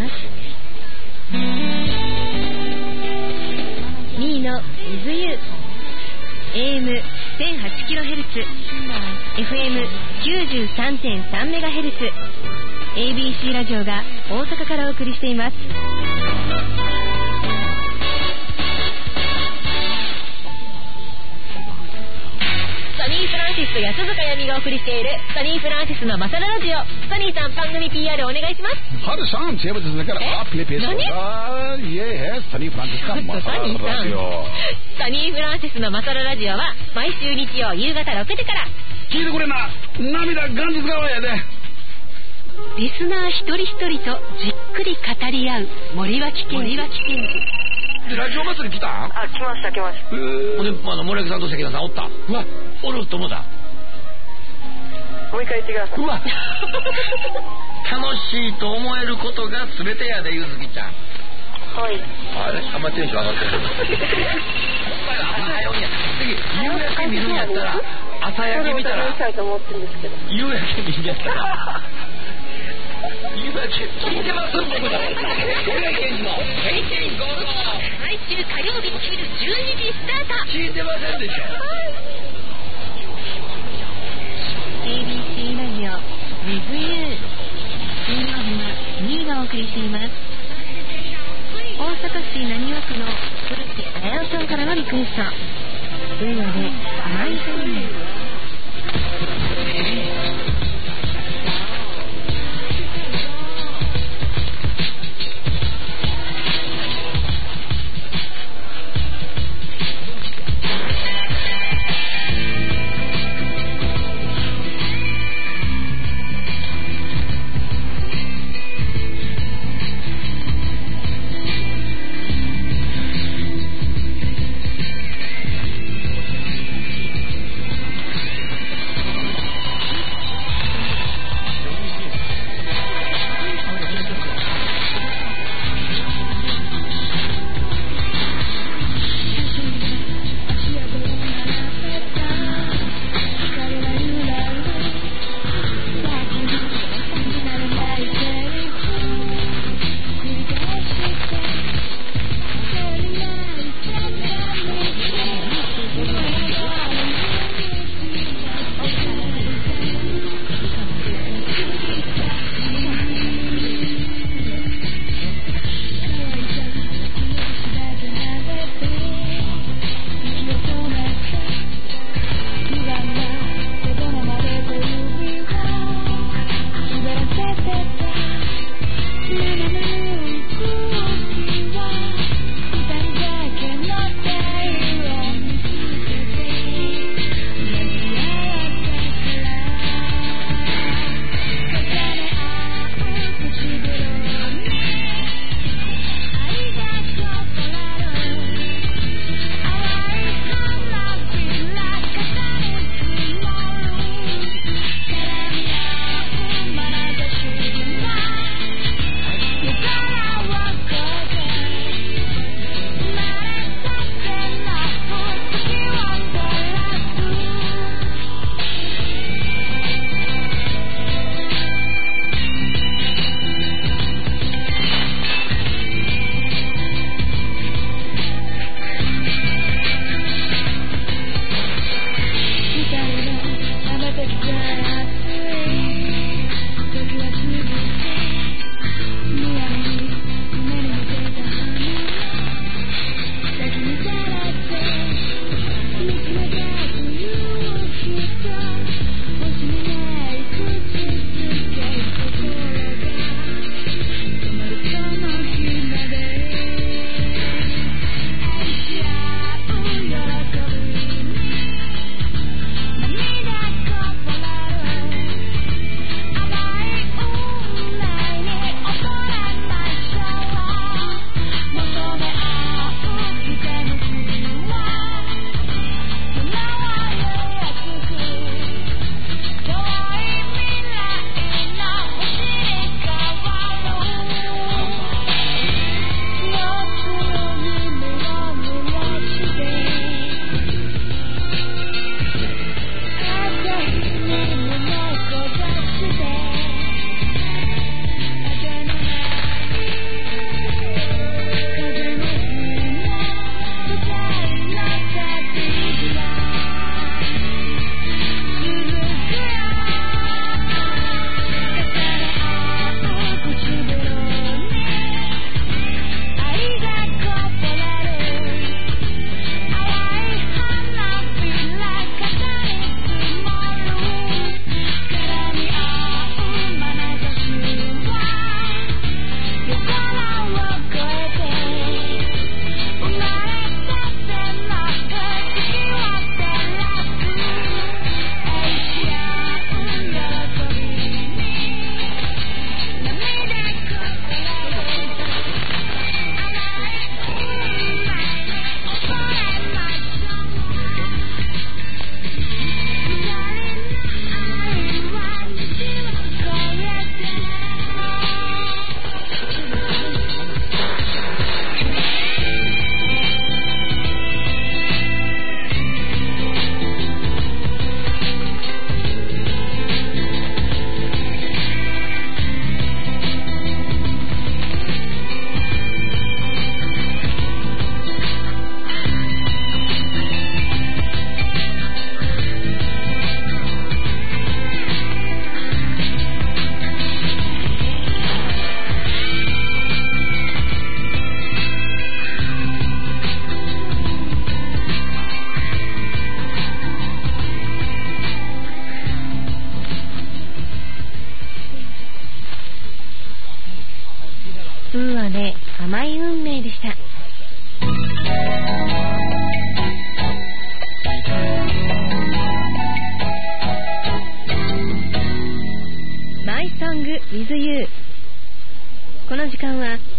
ミーの with you エーエムせんはちキロヘルツ エフエムきゅうじゅうさんてんさんメガヘルツ エービーシー ラジオが大阪からお送りしています。ソニーフランシスと安塚やみがお送りしているソニーフランシスのマサララジオ。ソニーさん、番組 ピーアール お願いします。 हर शाम छह बजे से लेकर आप ले पेश होगा ये है सनी फ्रांसिस का Masala Radio。 ソニーフランシスのマサララジオは毎週日曜夕方ろくじから聞いてくれな、涙元日川やで。 リスナー一人一人とじっくり語り合う森脇健児。 でラジオ祭り来た？ あ、来ました来ました。 ほんで、あの森脇さんと関田さんおった。うわ、おると思った。 もう一回言ってください。 うわ楽しいと思えることが全てやで、ゆずきちゃん。 はい。 あれ、あんまテンション上がってる。今回は朝早起きや。次、夕焼け見るんやったら、朝焼け見たら、夕焼け見るんやったら、夕焼け聞いてます僕だ。これがケンジのケンジゴールド。 毎週火曜日昼じゅうにじスタート。 聞いてませんでした。 エービーシー ラジオ with you 金曜日はミーがお送りしています。大阪市浪速区の古木彩代さんからのリクエスト、映画でマイホーム。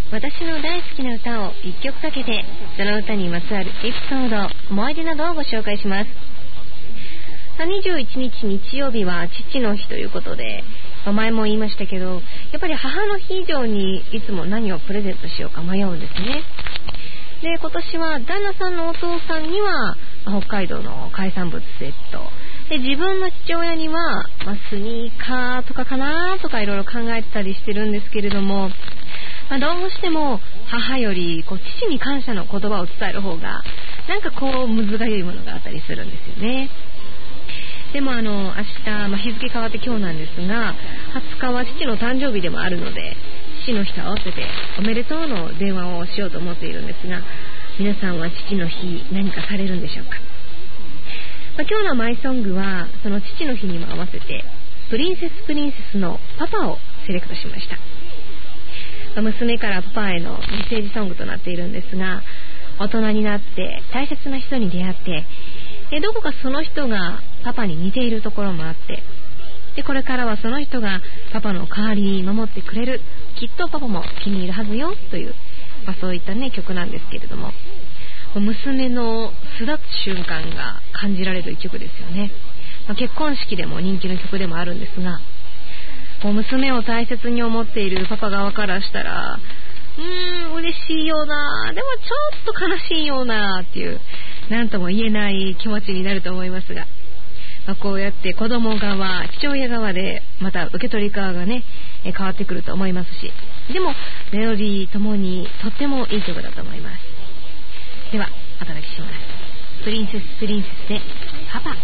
私の大好きな歌をいっきょくかけて、その歌にまつわるエピソード、思い出などをご紹介します。にじゅういちにち日曜日は父の日ということで、前も言いましたけど、やっぱり母の日以上にいつも何をプレゼントしようか迷うんですね。で、今年は旦那さんのお父さんには北海道の海産物セットで、自分の父親には、まあ、スニーカーとかかなとかいろいろ考えてたりしてるんですけれども、まあ、どうしても母よりこう父に感謝の言葉を伝える方がなんかこうむずがゆいものがあったりするんですよね。でもあの明日、まあ、日付変わって今日なんですが、はつかは父の誕生日でもあるので、父の日と合わせておめでとうの電話をしようと思っているんですが、皆さんは父の日何かされるんでしょうか。まあ、今日のマイソングはその父の日にも合わせてプリンセスプリンセスのパパをセレクトしました。まあ、娘からパパへのメッセージソングとなっているんですが、大人になって大切な人に出会って、でどこかその人がパパに似ているところもあって、でこれからはその人がパパの代わりに守ってくれる、きっとパパも気に入るはずよという、まあ、そういったね曲なんですけれども、娘の巣立つ瞬間が感じられる一曲ですよね。まあ、結婚式でも人気の曲でもあるんですが、もう娘を大切に思っているパパ側からしたら、うーん嬉しいような、でもちょっと悲しいようなっていう、なんとも言えない気持ちになると思いますが、まあ、こうやって子供側、父親側でまた受け取り側がね変わってくると思いますし、でもメロディーともにとってもいい曲だと思います。ではお届けします。プリンセスプリンセスでパパ。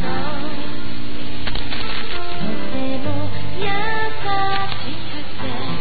優しくて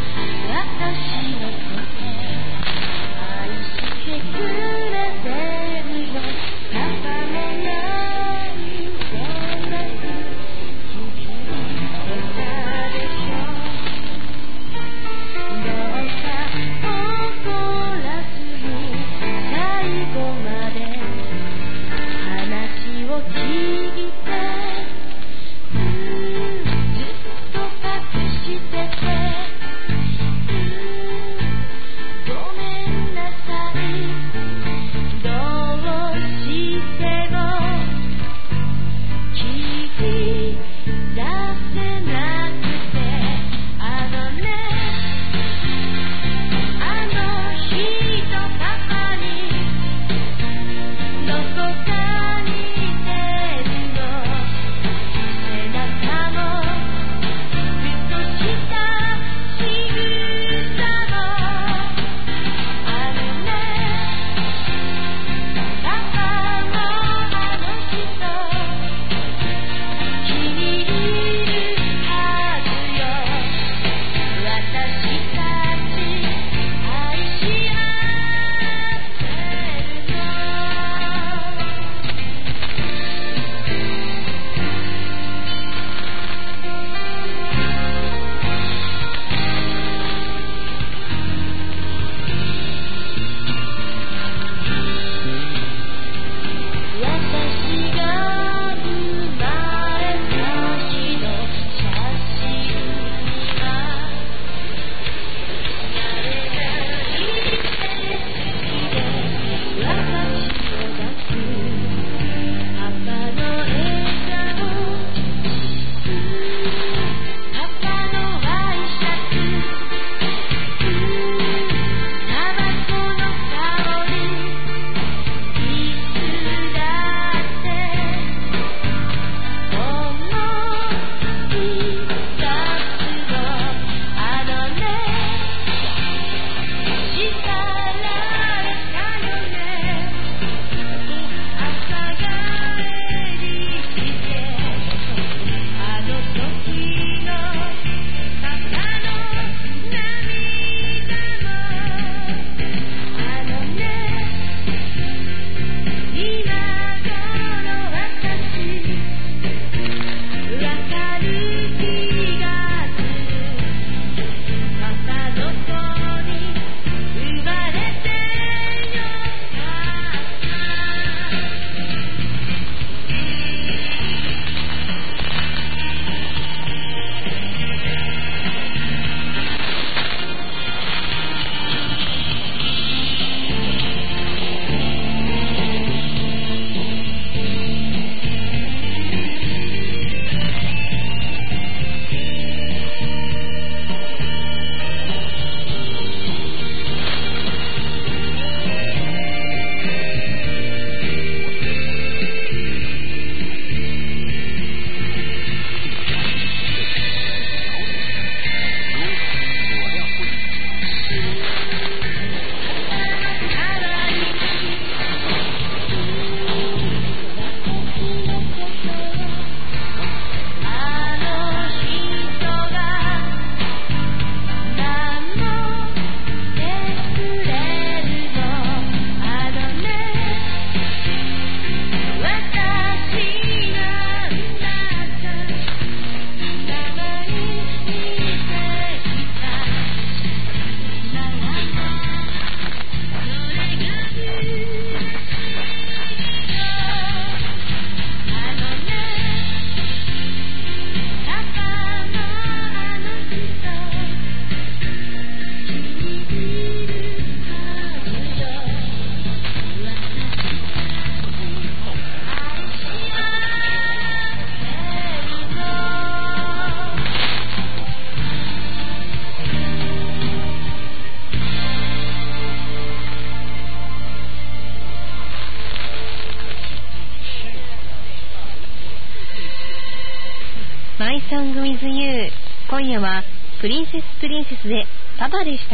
プリンセスプリンセスでパパでした。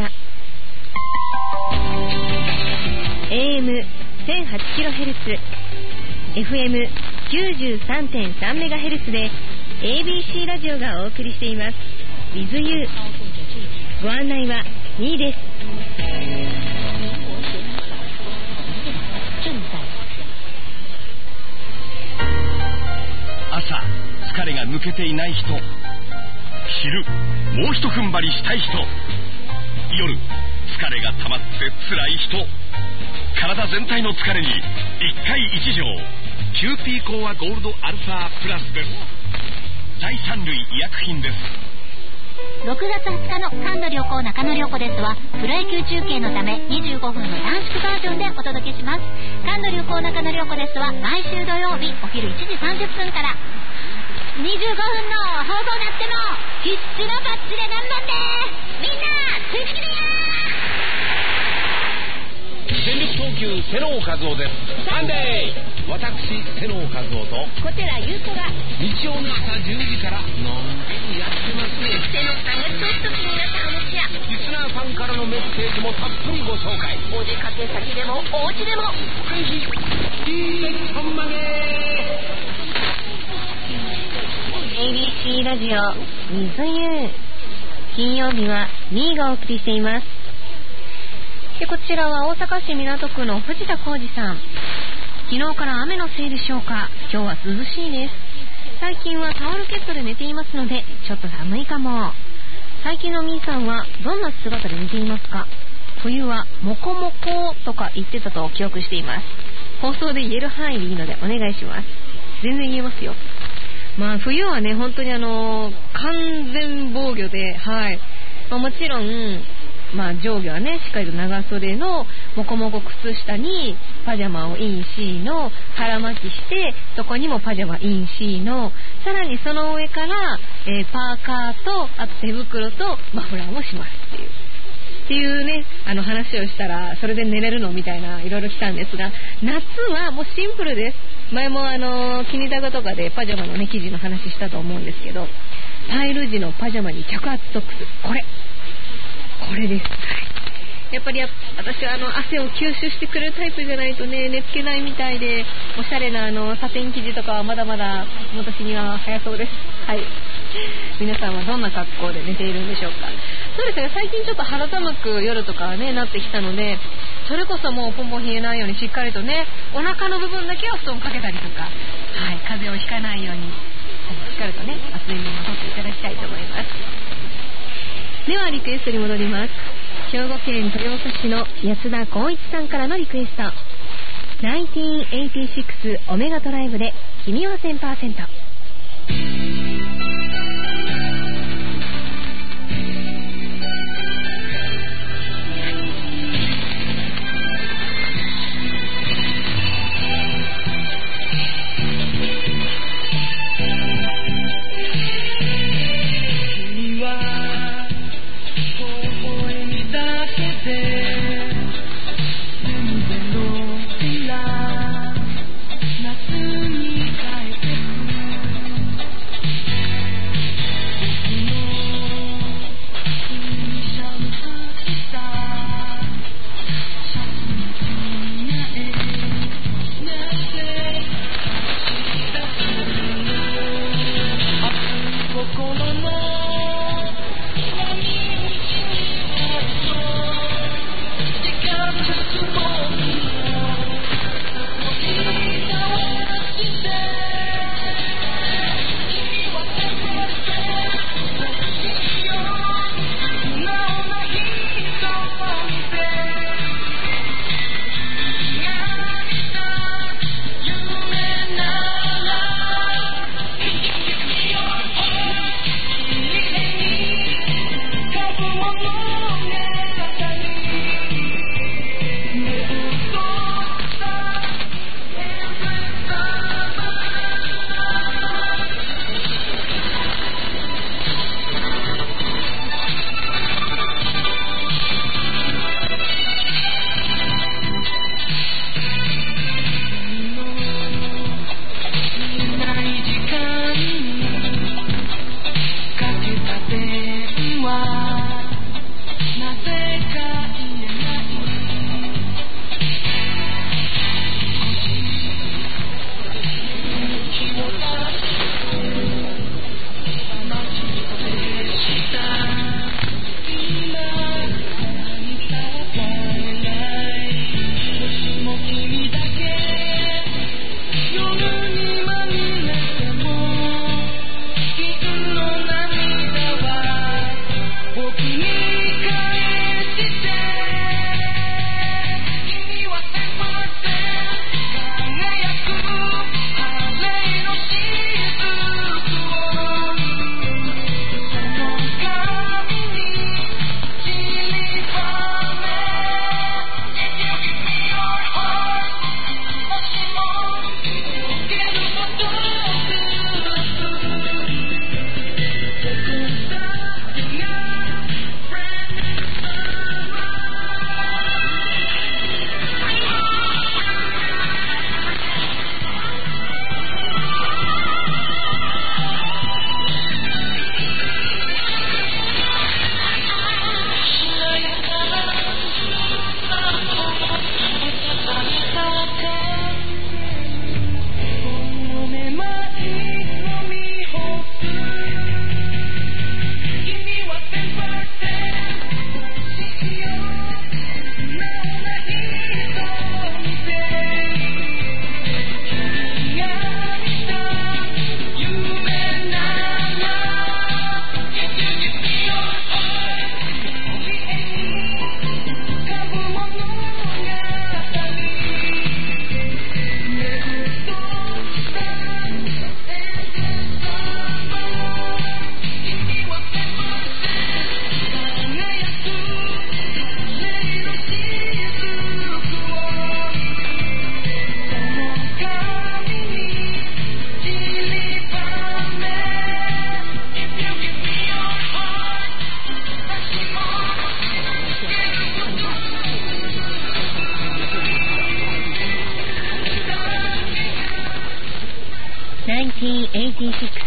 エーエムせんはちキロヘルツ エフエムきゅうじゅうさんてんさんメガヘルツ で エービーシー ラジオがお送りしています With You。 ご案内はにいです。 朝疲れが抜けていない人、昼もうひと踏ん張りしたい人、夜疲れが溜まって辛い人、体全体の疲れに一回一錠キューピーコアゴールドアルファプラスです。第三類医薬品です。 ろくがつはつかの関東旅行中野旅行ですはプロ野球中継のためにじゅうごふんの短縮バージョンでお届けします。関東旅行中野旅行ですは毎週土曜日お昼いちじさんじゅっぷんからにじゅうごふんの放送になっても必死のバッチで頑張ってみんなついてきてや全力投球瀬能和夫です。サンデー私瀬能和夫と小寺優子が日曜の朝じゅうじからのんびりやってます。 瀬能さんがちょっと気になった話やリスナーファンからのメッセージもたっぷりご紹介。 お出かけ先でもお家でもぜひいいほんまねエービーシー ラジオ With You。 金曜日はにいがお送りしています。でこちらは大阪市港区の藤田浩二さん。昨日から雨のせいでしょうか、今日は涼しいです。最近はタオルケットで寝ていますのでちょっと寒いかも。最近のみーさんはどんな姿で寝ていますか？冬はモコモコとか言ってたと記憶しています。放送で言える範囲でいいのでお願いします。全然言えますよ。まあ冬はね本当にあの完全防御で、はい、まあ、もちろんまあ上下はねしっかりと長袖のモコモコ靴下にパジャマをインシーの腹巻きしてそこにもパジャマインシーのさらにその上から、えー、パーカーとあと手袋とマフラーもしますっていうっていうねあの話をしたらそれで寝れるのみたいないろいろ来たんですが、夏はもうシンプルです。前もあのキニタグとかでパジャマのね生地の話したと思うんですけど、パイル地のパジャマに脚圧ソックス、これこれです。やっぱりや私はあの汗を吸収してくれるタイプじゃないとね寝つけないみたいで、おしゃれなあのサテン生地とかはまだまだ私には早そうです。はい、皆さんはどんな格好で寝ているんでしょうか。そうですね、最近ちょっと肌寒く夜とかはねなってきたので、それこそもうポンポン冷えないようにしっかりとねお腹の部分だけは布団かけたりとか、はい、風邪をひかないようにしっかりとね厚手にまとっていただきたいと思います。ではリクエストに戻ります。兵庫県豊岡市の安田光一さんからのリクエスト、ナインティーンエイティーシックスオメガトライブで君は せんパーセント。 夏に帰ってく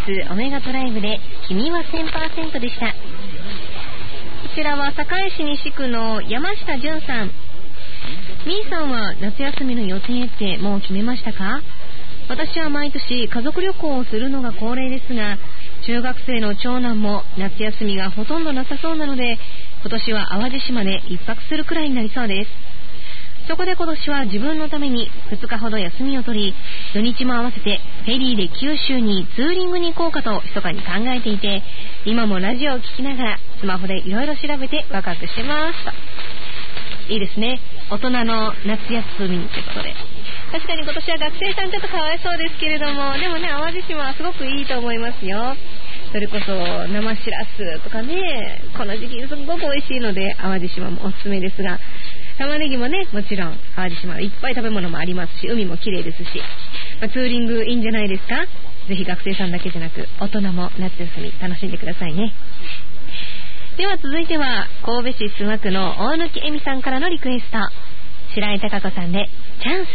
スオメガトライブで君は せんパーセント でした。こちらは堺市西区の山下淳さん。みーさんは夏休みの予定ってもう決めましたか？私は毎年家族旅行をするのが恒例ですが、中学生の長男も夏休みがほとんどなさそうなので、今年は淡路島で一泊するくらいになりそうです。そこで今年は自分のためにふつかほど休みを取り、土日も合わせてフェリーで九州にツーリングに行こうかと密かに考えていて、今もラジオを聞きながらスマホでいろいろ調べてワクワクしてますと。いいですね、大人の夏休みということで。確かに今年は学生さんちょっとかわいそうですけれども、でもね、淡路島はすごくいいと思いますよ。それこそ生しらすとかね、この時期すごく美味しいので淡路島もおすすめですが、玉ねぎもね、もちろん淡路島いっぱい食べ物もありますし、海も綺麗ですし、まあ、ツーリングいいんじゃないですか。ぜひ学生さんだけじゃなく大人も夏休み楽しんでくださいね。では続いては神戸市須磨区の大貫恵美さんからのリクエスト、白井貴子さんでチャンス。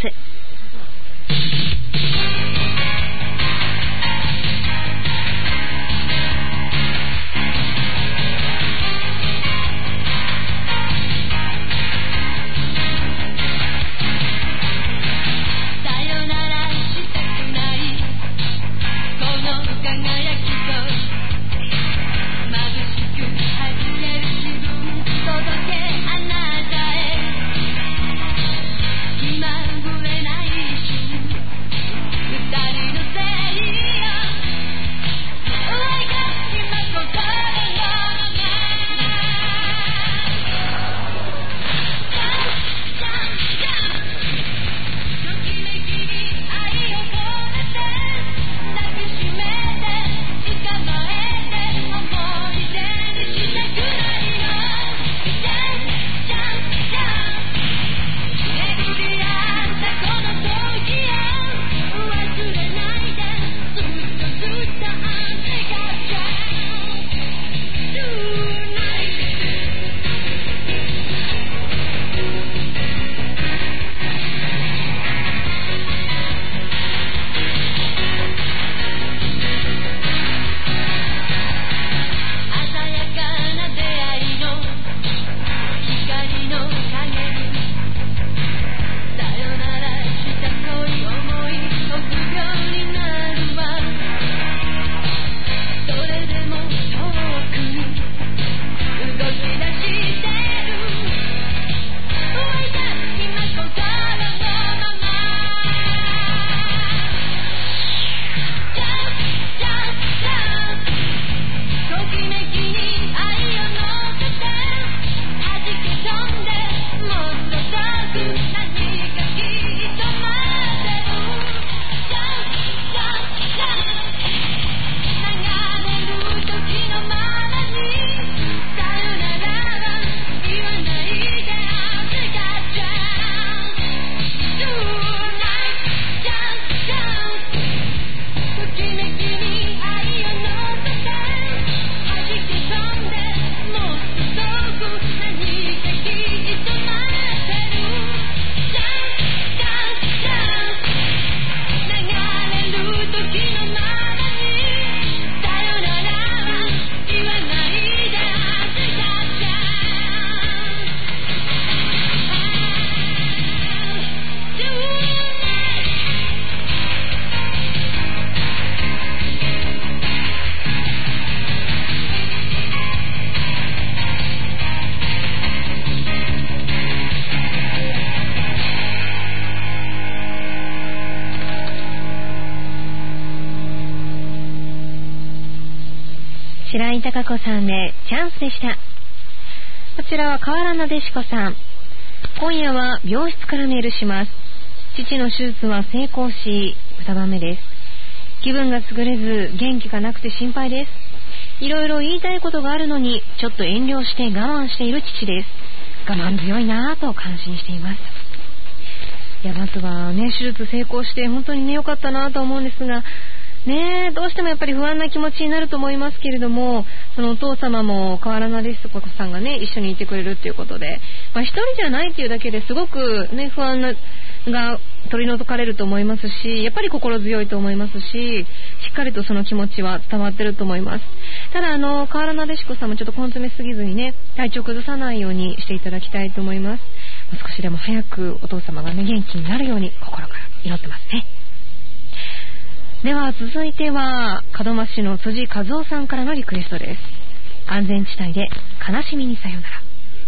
白井貴子さんでチャンスでした。こちらは河原なでしこさん。今夜は病室からメールします。父の手術は成功しにばんめです。気分が優れず元気がなくて心配です。いろいろ言いたいことがあるのにちょっと遠慮して我慢している父です。我慢強いなぁと感心しています。いや、まずはね、手術成功して本当にね良かったなと思うんですがね、えどうしてもやっぱり不安な気持ちになると思いますけれども、そのお父様も河原なでしこさんがね一緒にいてくれるっていうことで、まあ、一人じゃないっていうだけですごくね不安なが取り除かれると思いますし、やっぱり心強いと思いますし、しっかりとその気持ちは伝わってると思います。ただあの河原なでしこさんもちょっと根詰めすぎずにね、体調崩さないようにしていただきたいと思います。少しでも早くお父様がね元気になるように心から祈ってますね。では続いては門真市の辻和夫さんからのリクエストです。安全地帯で悲しみにさよなら。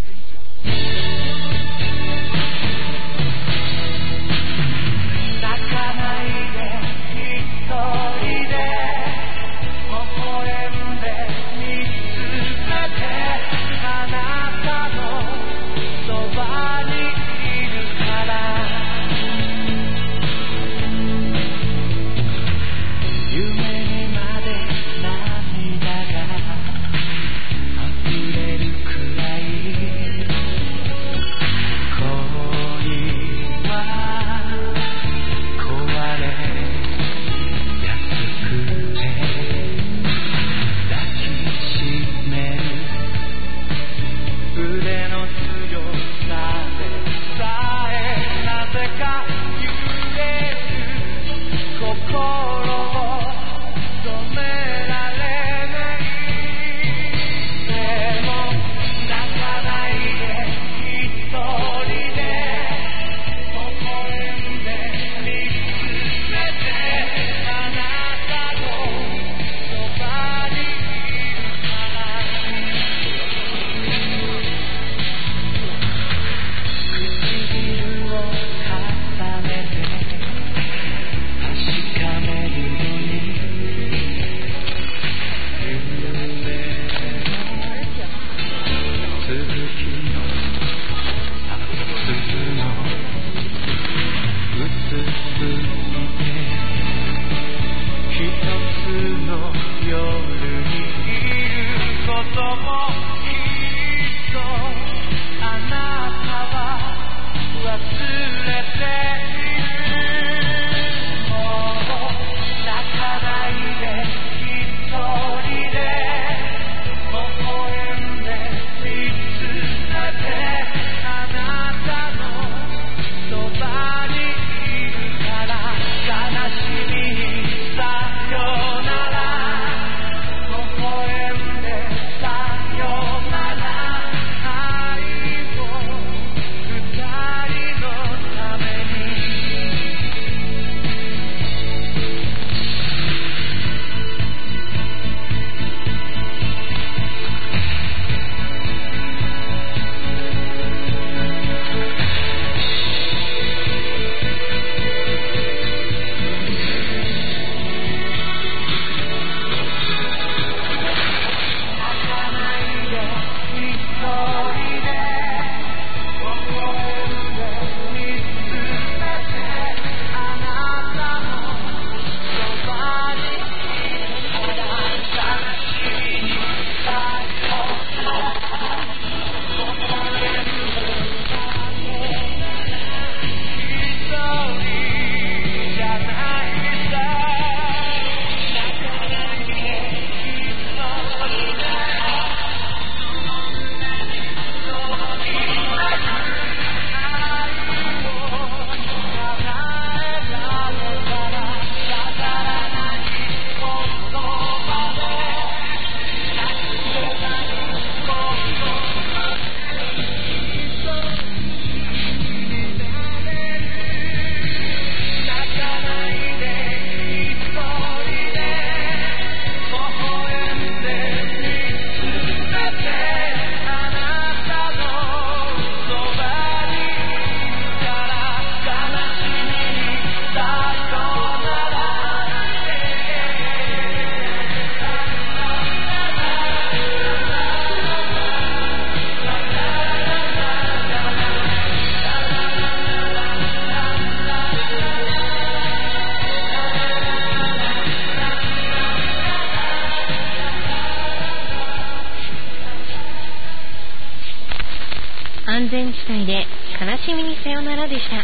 安全地帯で悲しみにさよならでした。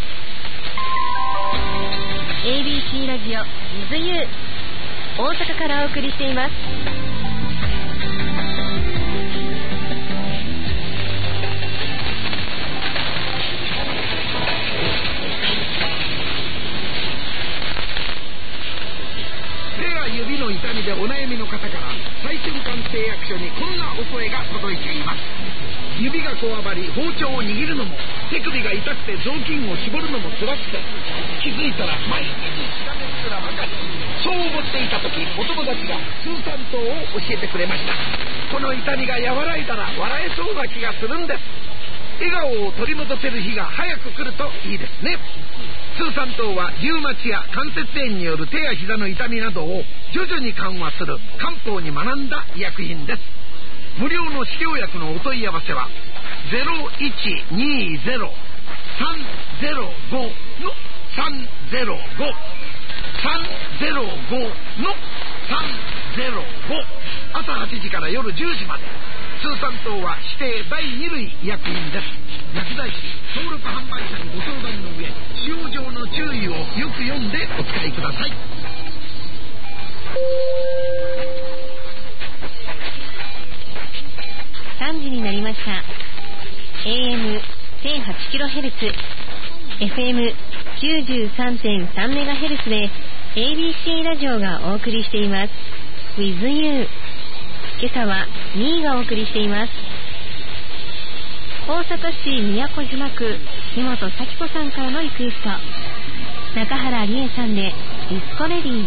エービーシー ラジオ With You 大阪からお送りしています。 届いています。指がこわばり包丁を握るのも、手首が痛くて雑巾を絞るのも辛くて、気づいたら毎日しがめっ面ばかり。そう思っていた時、お友達が通産糖を教えてくれました。この痛みが和らいだら笑えそうな気がするんです。笑顔を取り戻せる日が早く来るといいですね。通産糖はリウマチや関節炎による手や膝の痛みなどを徐々に緩和する漢方に学んだ医薬品です。無料の指導薬のお問い合わせは ゼロいちにゼロ さんゼロご のさんゼロご さんゼロご のさんゼロご、朝はちじから夜じゅうじまで。通産糖は指定だいに類医薬品です。薬剤師登録販売者にご相談の上、使用上の注意をよく読んでお使いください。 さんじになりました。 エーエムせんはちキロヘルツ、 エフエムきゅうじゅうさんてんさんメガヘルツ で エービーシー ラジオがお送りしています With You。 今朝はにいがお送りしています。大阪市宮古島区木本咲子さんからのリクエスト、中原理恵さんでディスコレディー。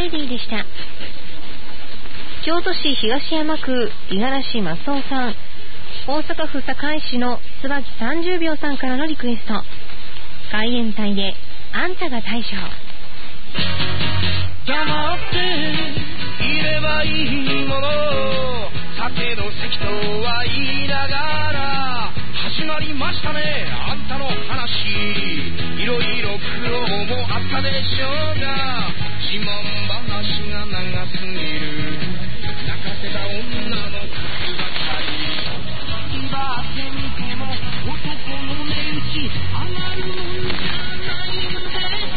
レディでした。京都市東山区五十嵐正夫さん、大阪府堺市の椿さんじゅうびょうさんからのリクエスト、海援隊であんたが大将。 黙っていればいいもの、さての席とは言いながら始まりましたね、あんたの話。いろいろ苦労もあったでしょうが、自慢話が長すぎる、泣かせた女の数ばかり。威張ってみても男の値打ち上がるもんじゃないんです。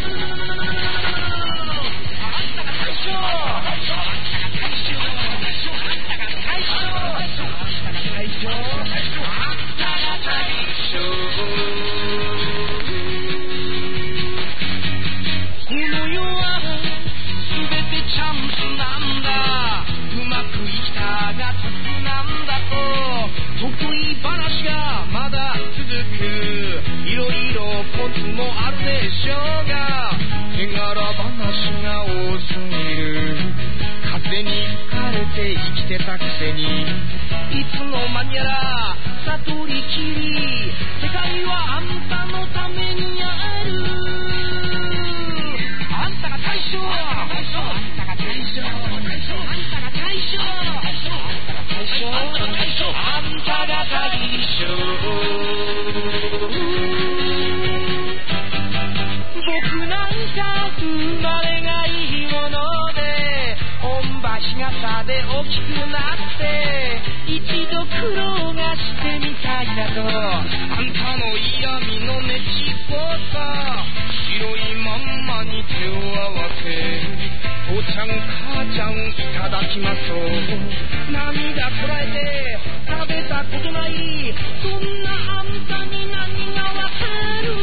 あんたが大将、あんたが大将、あんたが大将、あんたが大将、あんたが大将、あんたが大将。この世は全てチャンスなんだ、うまくいったが得なんだと、得意話がまだ続く、いろいろコツもあるでしょうが、手柄話が多すぎる、風に吹かれて生きてたくせに、いつの間にやら悟りきり、世界はあんたのためにある。あんたが大将、あんたが大将、あんたが大将、あんたが大将、あんたが大将、あんたが大将。僕なんか生まれがいいもので、御柱型で大きくなって一度苦労がしてみたいなと、あんたの嫌味のねちっぽさ、白いまんまに手を合わせ、父ちゃん母ちゃんいただきますと涙こらえて食べたことない、そんなあんたに何がわかる。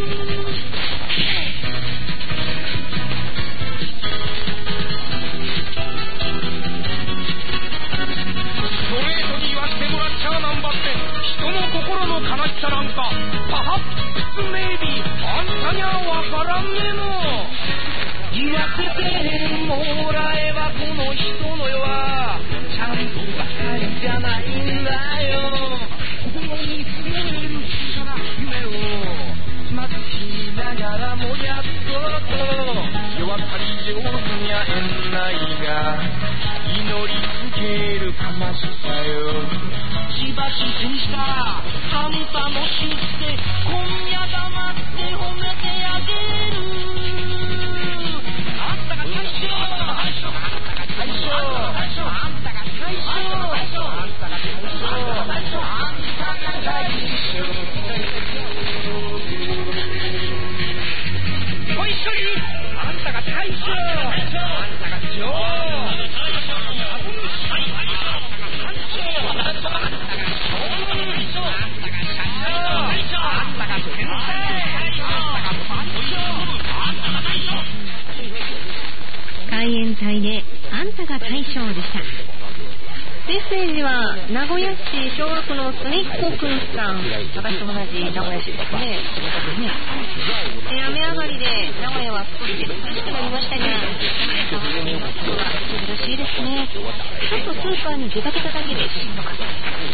ストレートに言わしてもらっちゃなんばって、人の心の悲しさなんかパハッツメイビーあんたにゃわからんねえの。言わせてもらえばこの人の世はちゃんとばかりじゃないんだよ。心に詰める小さな夢をまずきながらもやっとと、世渡り上手にゃえんないが祈りつける悲しさよ。しばし手にしたらあんたの出世、今夜黙って褒めてあげる。あんたが大将、あんたが大将、あんたが大将、あんたが大将、あんたが大将、あんたが大将、あんたが大将、あんたが大将。ご一緒に、あんたが大将、あんたが女王、 海援隊であんたが大将でした。メッセージは名古屋市小学のすみっこくんさん、私と同じ名古屋市ですね。雨上がりで名古屋は少し涼しくなりましたが、涼しいですね。ちょっとスーパーに出かけただけでしんどかった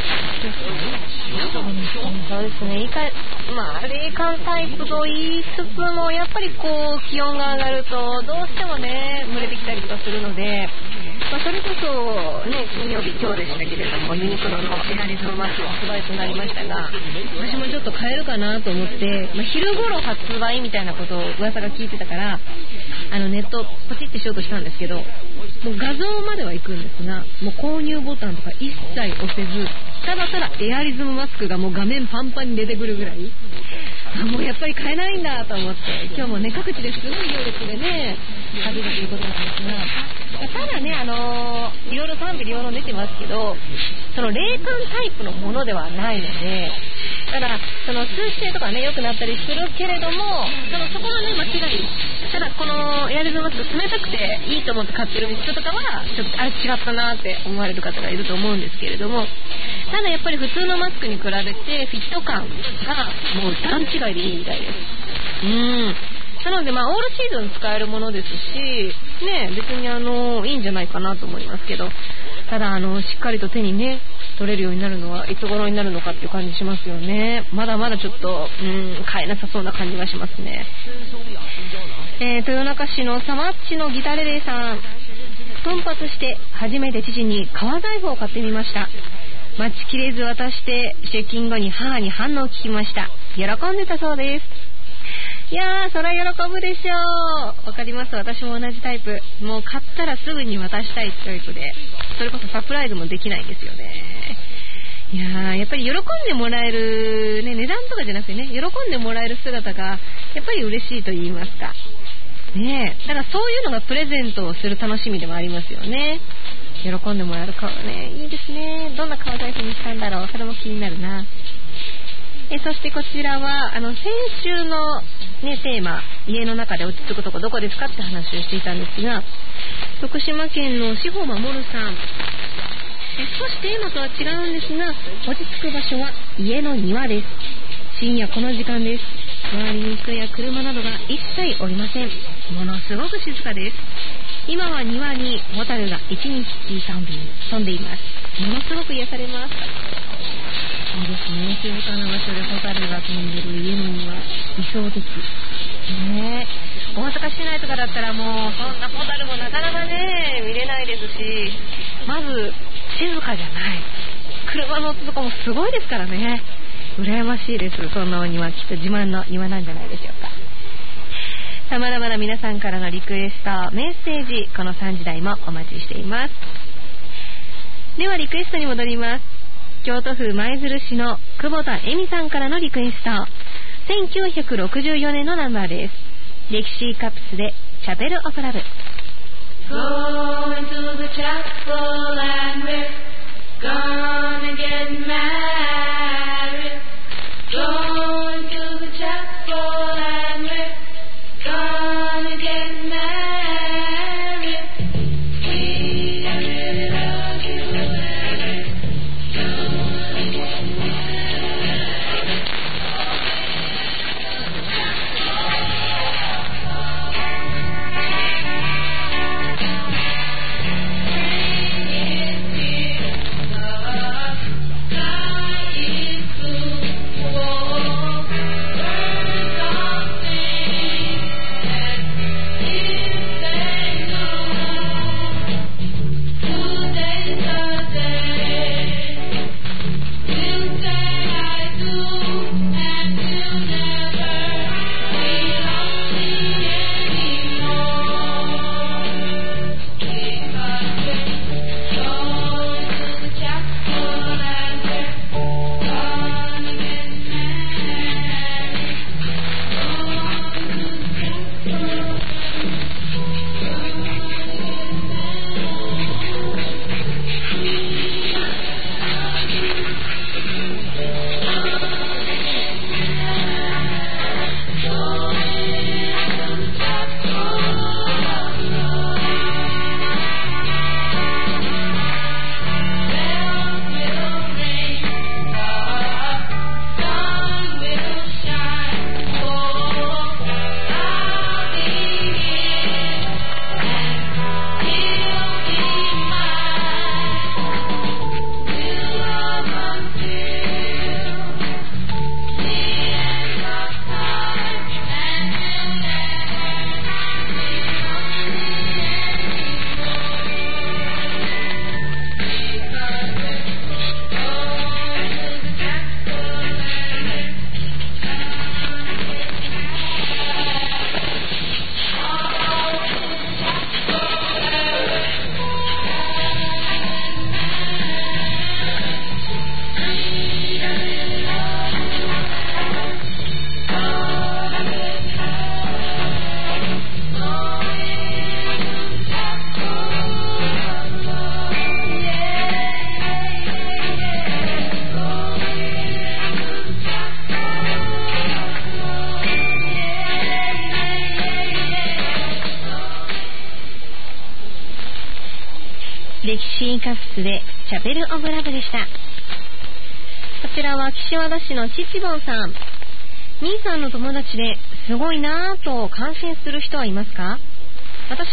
そうですね。いかまあ冷感タイプと言いつつも、やっぱりこう気温が上がるとどうしてもね蒸れてきたりとかするので、まあ、それこそね金曜日今日でしたけれども、ユニクロのエアリズムマスク発売となりましたが、私もちょっと買えるかなと思って、まあ、昼頃発売みたいなことを噂が聞いてたから、あのネットポチってしようとしたんですけど、もう画像までは行くんですが、もう購入ボタンとか一切押せず、ただただエアリズムマスクがもう画面パンパンに出てくるぐらい、もうやっぱり買えないんだと思って、今日もね各地ですごい行列でね食べるということなんですが、ただねあのー、いろいろ賛否両論出てますけど、その冷感タイプのものではないので、ただその通気性とかね良くなったりするけれども、そのそこのね間違い、ただこのエアリズムマスク冷たくていいと思って買ってる人とかはちょっとあれ違ったなって思われる方がいると思うんですけれども、ただやっぱり普通のマスクに比べてフィット感がもう段違いでいいみたいです。うんなのでまあオールシーズン使えるものですし、 ね、別にあのいいんじゃないかなと思いますけど、ただあのしっかりと手にね取れるようになるのはいつ頃になるのかっていう感じしますよね。まだまだちょっとうん買えなさそうな感じがしますね。えー、豊中市のサマッチのギタレレさん、奮発して初めて父に革財布を買ってみました。待ちきれず渡して出勤後に母に反応を聞きました。喜んでたそうです。いやー、そりゃ喜ぶでしょう。わかります。私も同じタイプ。もう買ったらすぐに渡したいタイプで、それこそサプライズもできないんですよね。いやー、やっぱり喜んでもらえる、ね、値段とかじゃなくてね、喜んでもらえる姿がやっぱり嬉しいと言いますかね。えだからそういうのがプレゼントをする楽しみでもありますよね。喜んでもらえる顔ね、いいですね。どんな革財布にしたんだろう、それも気になるな。えそしてこちらはあの先週の、ね、テーマ、家の中で落ち着くとこどこですかって話をしていたんですが、徳島県の志保守さん、え少しテーマとは違うんですが、落ち着く場所は家の庭です。深夜この時間です。周りに人や車などが一切おりません。ものすごく静かです。今は庭にホタルがいちにちさんびん飛んでいます。ものすごく癒されます。そうですね、静かな場所でホタルが飛んでる家の庭、理想的ね。大阪市内とかだったらもうそんなホタルもなかなかね見れないですし、まず静かじゃない、車の音とかもすごいですからね、羨ましいです。そんなお庭、きっと自慢の庭なんじゃないでしょうか。さあ、まだまだ皆さんからのリクエスト、メッセージ、このさんじ台もお待ちしています。ではリクエストに戻ります。京都府舞鶴市の久保田恵美さんからのリクエスト、せんきゅうひゃくろくじゅうよねんのナンバーです。歴史カプスでチャペルオブラブ。 Going to the chapel and we're gonna get married. Going to the chapel and we're gonna get married. We really love you and we're gonna get married. 歴史カフスでチャペルオブラブでした。こちらは岸和田市のちちぼんさん。兄さんの友達ですごいなぁと感心する人はいますか？私は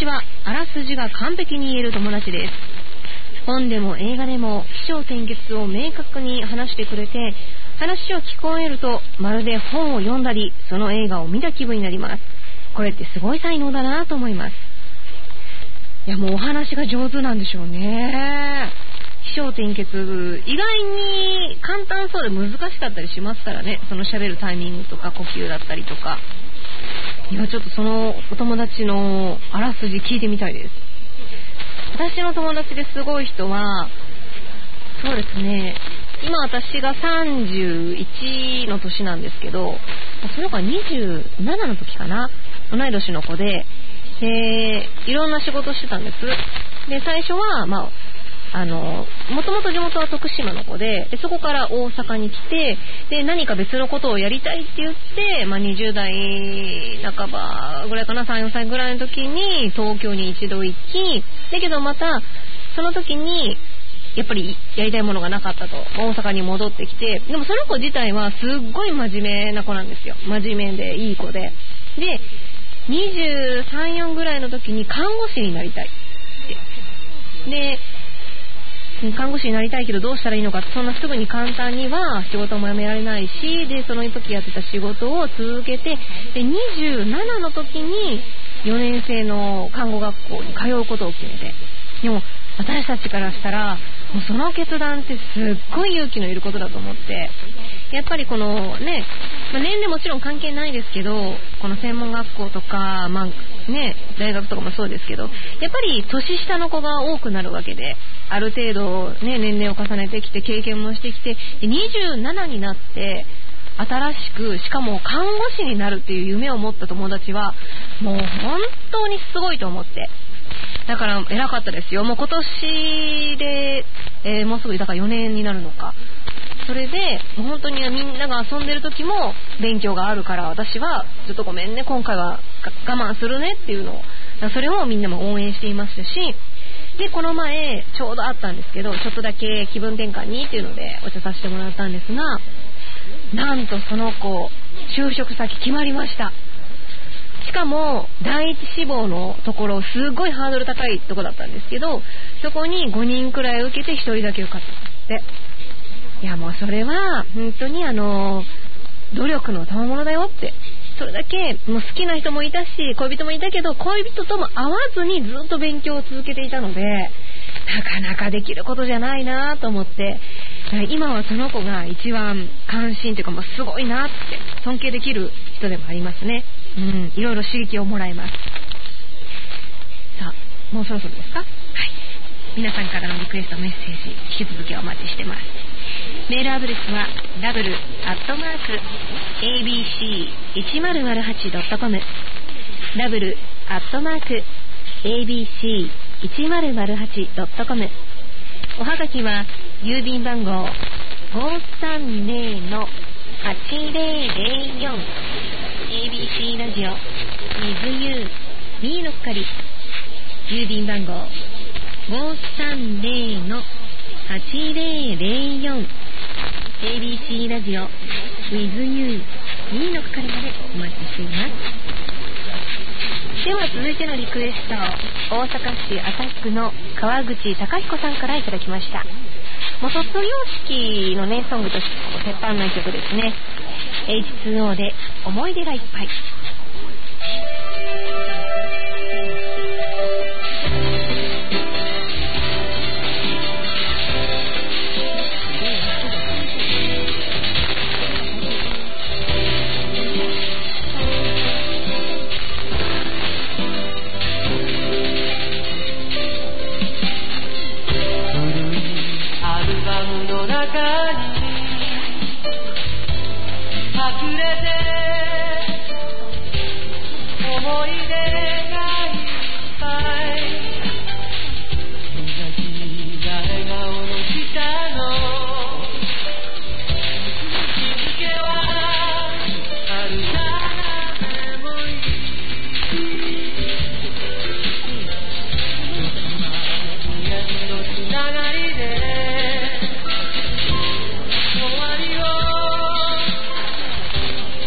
あらすじが完璧に言える友達です。本でも映画でも起承転結を明確に話してくれて、話を聞こえるとまるで本を読んだりその映画を見た気分になります。これってすごい才能だなと思います。いやもうお話が上手なんでしょうね。起承転結意外に簡単そうで難しかったりしますからね。その喋るタイミングとか呼吸だったりとか。いやちょっとそのお友達のあらすじ聞いてみたいです。私の友達ですごい人はそうですね、今私がさんじゅういちの年なんですけど、その子はにじゅうななの時かな、同い年の子で、でいろんな仕事してたんです。で最初はまああのもともと地元は徳島の子 で, でそこから大阪に来て、で何か別のことをやりたいって言って、まあ、にじゅう代半ばぐらいかな、さん、よんさいぐらいの時に東京に一度行き、だけどまたその時にやっぱりやりたいものがなかったと大阪に戻ってきて、でもその子自体はすっごい真面目な子なんですよ。真面目でいい子で、でにじゅうさん、よんぐらいの時に看護師になりたいってで看護師になりたいけどどうしたらいいのかって、そんなすぐに簡単には仕事も辞められないし、でその時やってた仕事を続けて、でにじゅうななの時によねん生の看護学校に通うことを決めて、でも私たちからしたらもうその決断ってすっごい勇気のいることだと思って、やっぱりこのね、まあ、年齢もちろん関係ないですけど、この専門学校とか、まあね、大学とかもそうですけど、やっぱり年下の子が多くなるわけで、ある程度、ね、年齢を重ねてきて経験もしてきて、でにじゅうななになって新しく、しかも看護師になるっていう夢を持った友達はもう本当にすごいと思って、だから偉かったですよ。もう今年で、えー、もうすぐだからよねんになるのか。それでもう本当にみんなが遊んでる時も勉強があるから、私はちょっとごめんね今回は我慢するねっていうのを、それをみんなも応援していましたし、でこの前ちょうどあったんですけど、ちょっとだけ気分転換にっていうのでお茶させてもらったんですが、なんとその子就職先決まりました。しかも第一志望のところ、すごいハードル高いところだったんですけど、そこにごにんくらい受けてひとりだけ受かったって。いやもうそれは本当にあの努力の賜物だよって。それだけもう好きな人もいたし恋人もいたけど、恋人とも会わずにずっと勉強を続けていたので、なかなかできることじゃないなと思って、今はその子が一番関心というか、もうすごいなって尊敬できる人でもありますね。うん、いろいろ刺激をもらえます。さあもうそろそろですか。はい、皆さんからのリクエストメッセージ引き続きお待ちしてます。メールアドレスは ダブル アットマーク エービーシー いちまるまるはち ドットコム ダブル アットマーク エービーシー いちまるまるはち ドットコム。 おはがきは郵便番号 ごーさんぜろのはちぜろぜろよん エービーシー ラジオ水ゆうみーの係、郵便番号ごーさんぜろのはちぜろぜろよん エービーシー ラジオ with you みーの係までお待ちしています。では続いてのリクエスト、大阪市旭区の川口隆彦さんからいただきました。もう卒業式のねソングとして鉄板の一曲ですね。 エイチツーオー で思い出がいっぱい。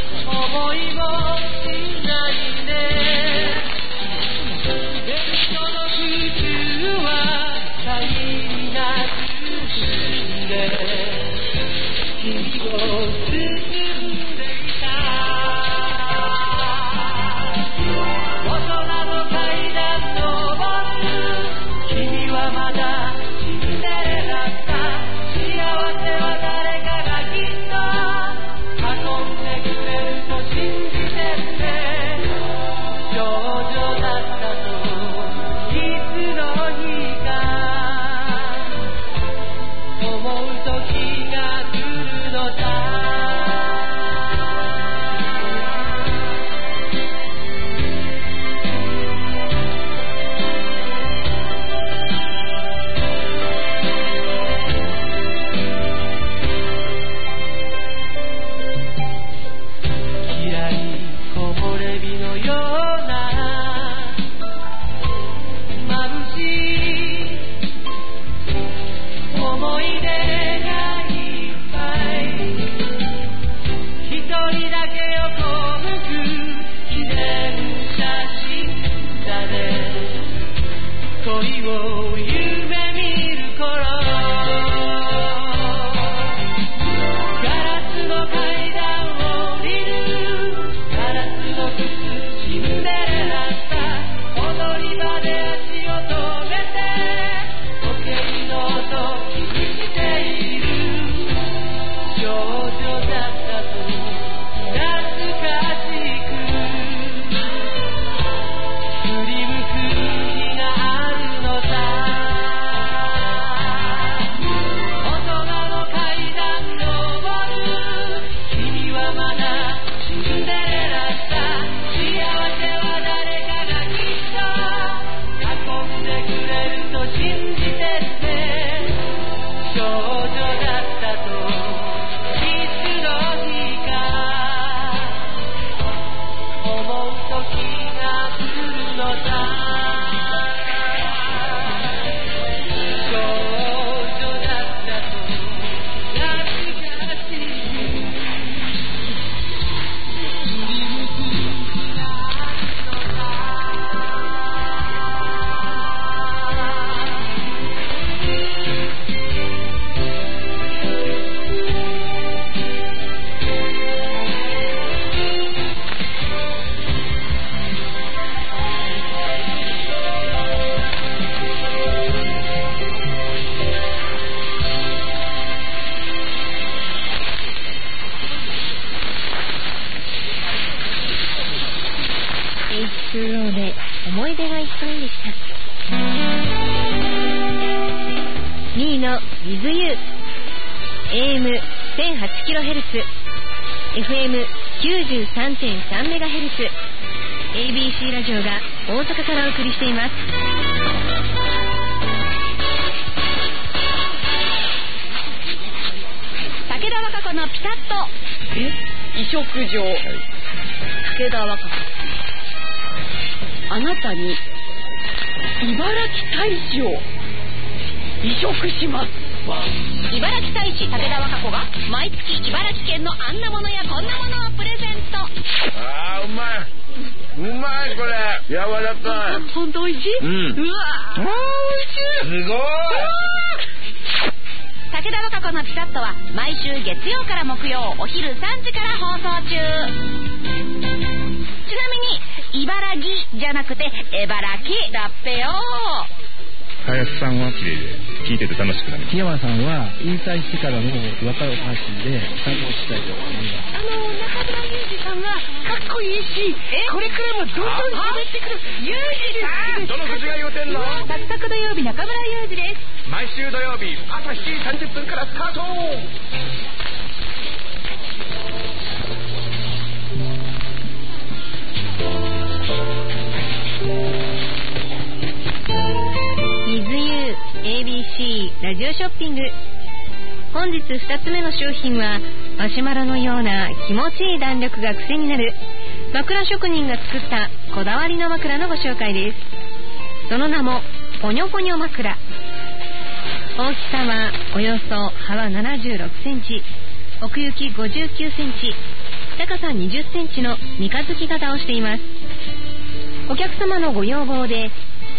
思いもしないね。 が進んで君を包んでいた大人の階段登る君はまだシンデレラさ幸せは誰かがきっと運んでくれると信じてって少女だったといつの日か思う時が来るのさ暗い木漏れ日のような眩しい思い出がいっぱい一人だけ横向く記念写真だね恋を夢見る頃ガラスの階段を降りるガラスの靴シンデレラさ踊り場で足を止めて時計の音気にしている少女だったと懐かしく振り向く日があるのさ大人の階段登る君はまだシンデレラさ幸せは誰かがきっと運んでくれると信じてって少女だったといつの日か思う時が来るのさ少女だったと懐かしいエイチツーオー で思い出がいっぱいでした。ミーの With You エーエムせんはちキロヘルツ エフエムきゅうじゅうさんてんさんメガヘルツ エービーシー ラジオが大阪からお送りしています。武田和歌子のピタッと移植場、武田和歌子、あなたに茨城大使を移植します。 茨城大使武田和歌子が毎月茨城県のあんなものやこんなものをプレゼント。 あーうまいうまいこれ柔らかい。 本当美味しい、うん、うわー美味しいすごい。 武田和歌子のピタッとは毎週月曜から木曜お昼さんじから放送中。ちなみに茨城じゃなくて茨城だっぺよ。 林さんは綺麗で聞いてて楽しくなります。木山さんは引退してからの若い話で参考したいと思います。 あの中村裕二さんがかっこいいし、これからもどんどん喋ってくる裕二です。 どの口が言うてんの。 サクサク土曜日中村裕二です。 毎週土曜日朝しちじさんじゅっぷんからスタート。 水湯 エービーシー ラジオショッピング。本日ふたつめの商品はマシュマロのような気持ちいい弾力が癖になる枕職人が作ったこだわりの枕のご紹介です。その名もポニョポニョ枕。大きさはおよそ幅ななじゅうろくセンチ、奥行きごじゅうきゅうセンチ、高さにじゅっセンチの三日月型をしています。お客様のご要望で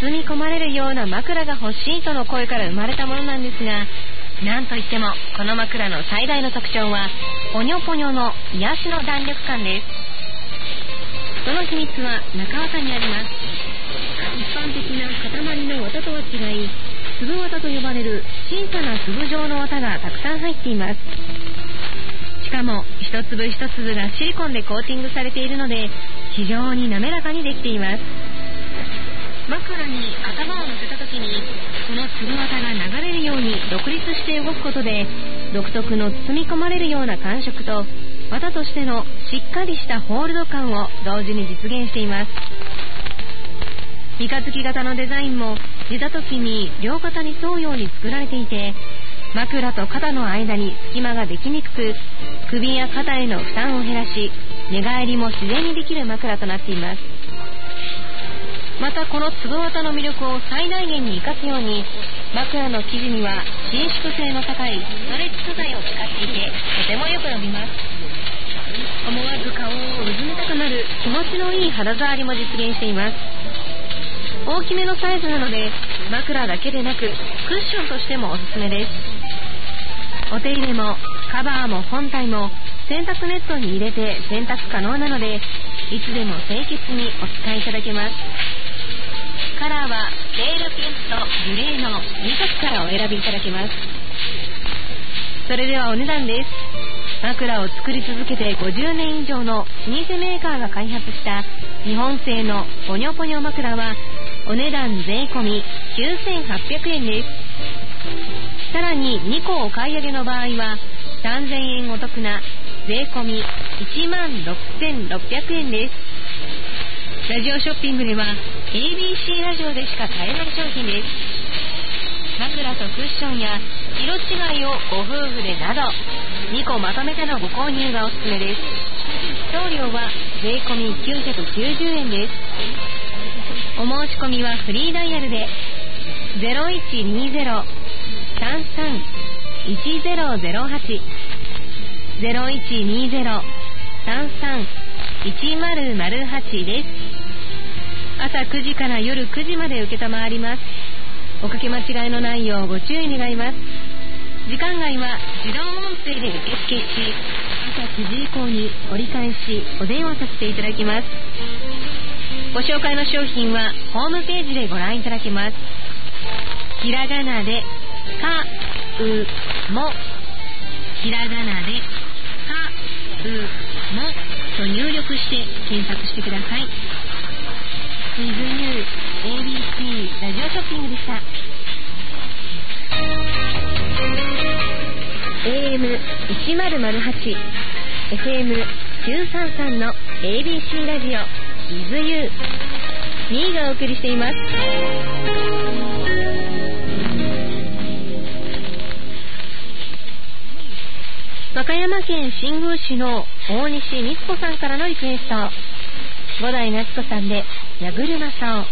包み込まれるような枕が欲しいとの声から生まれたものなんですが、なんといってもこの枕の最大の特徴はポニョポニョの癒しの弾力感です。その秘密は中綿にあります。一般的な塊の綿とは違い、粒綿と呼ばれる小さな粒状の綿がたくさん入っています。しかも一粒一粒がシリコンでコーティングされているので非常に滑らかにできています。枕に頭を乗せた時にこの粒綿が流れるように独立して動くことで、独特の包み込まれるような感触と綿としてのしっかりしたホールド感を同時に実現しています。三日月型のデザインも寝た時に両肩に沿うように作られていて、枕と肩の間に隙間ができにくく、首や肩への負担を減らし、寝返りも自然にできる枕となっています。またこの粒綿の魅力を最大限に生かすように、枕の生地には伸縮性の高いストレッチ素材を使っていて、とてもよく伸びます。思わず顔をうずめたくなる気持ちのいい肌触りも実現しています。大きめのサイズなので枕だけでなくクッションとしてもおすすめです。お手入れもカバーも本体も洗濯ネットに入れて洗濯可能なので、いつでも清潔にお使いいただけます。カラーはペールピンクとグレーのに色からお選びいただけます。それではお値段です。枕を作り続けてごじゅうねん以上の老舗メーカーが開発した日本製のポニョポニョ枕はお値段税込みきゅうせんはっぴゃくえんです。さらににこお買い上げの場合はさんぜんえんお得な税込みいちまんろくせんろっぴゃくえんです。ラジオショッピングでは エービーシー ラジオでしか買えない商品です。枕とクッションや色違いをご夫婦でなどにこまとめてのご購入がおすすめです。送料は税込みきゅうひゃくきゅうじゅうえんです。お申し込みはフリーダイヤルで ゼロいちにゼロ さんさん いちゼロゼロはち ゼロいちにゼロ さんさん いちまるまるはち です。朝くじから夜くじまで受けたまわります。おかけ間違いのないようご注意願います。時間外は自動音声で受付し、朝くじ以降に折り返しお電話させていただきます。ご紹介の商品はホームページでご覧いただけます。ひらがなでかうも、ひらがなでかうもと入力して検索してください。ウィズユー エービーシー ラジオショッピングでした。 エーエムせんはち エフエムきゅうさんさん の エービーシー ラジオ ウィズユー にいがお送りしています。和歌山県新宮市の大西美津子さんからのリクエスト、五代夏子さんで矢車草。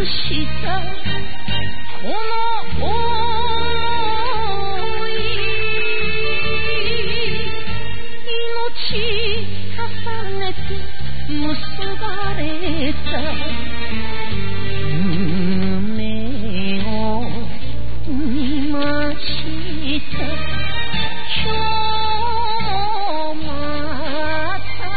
したこの想い命重ねて結ばれた夢を見ました今日また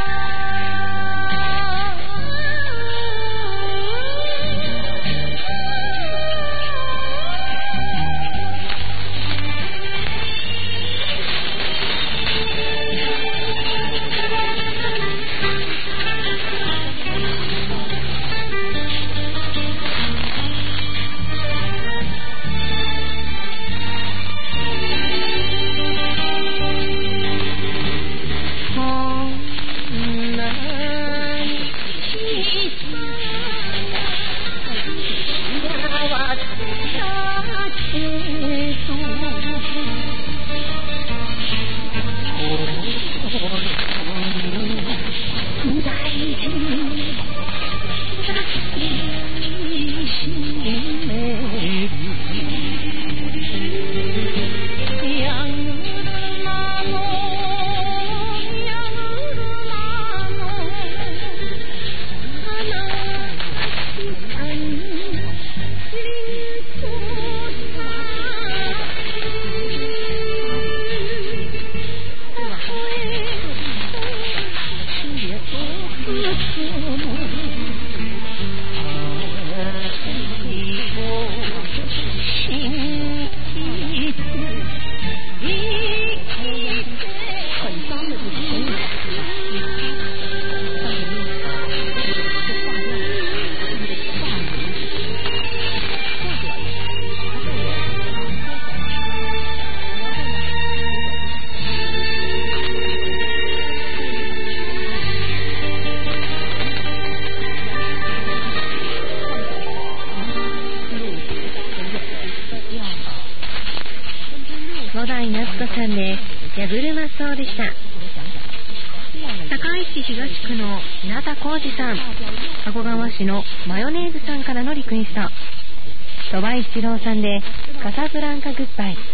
加古川市のマヨネーズさんからのリクエスト、鳥羽一郎さんでカサブランカグッバイ。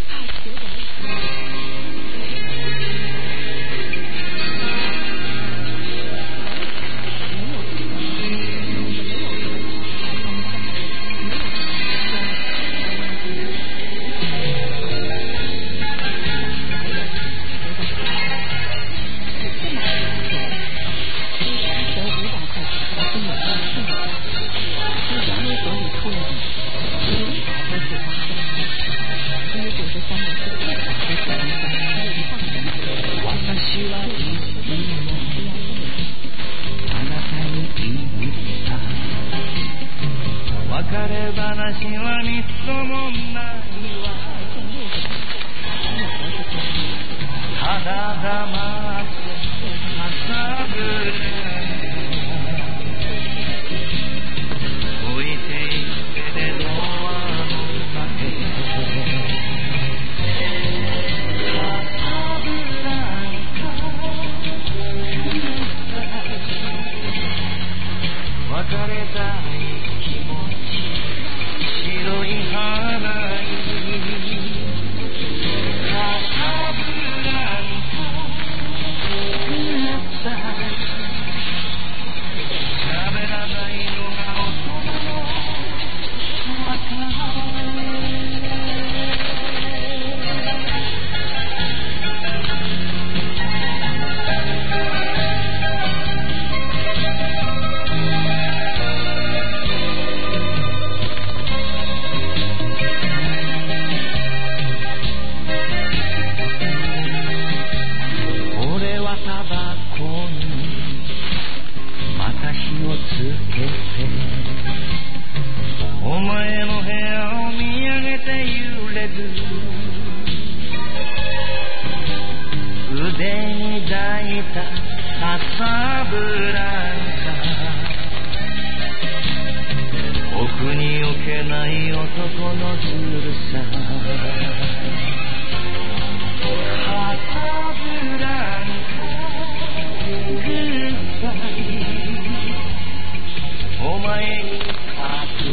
お前に隠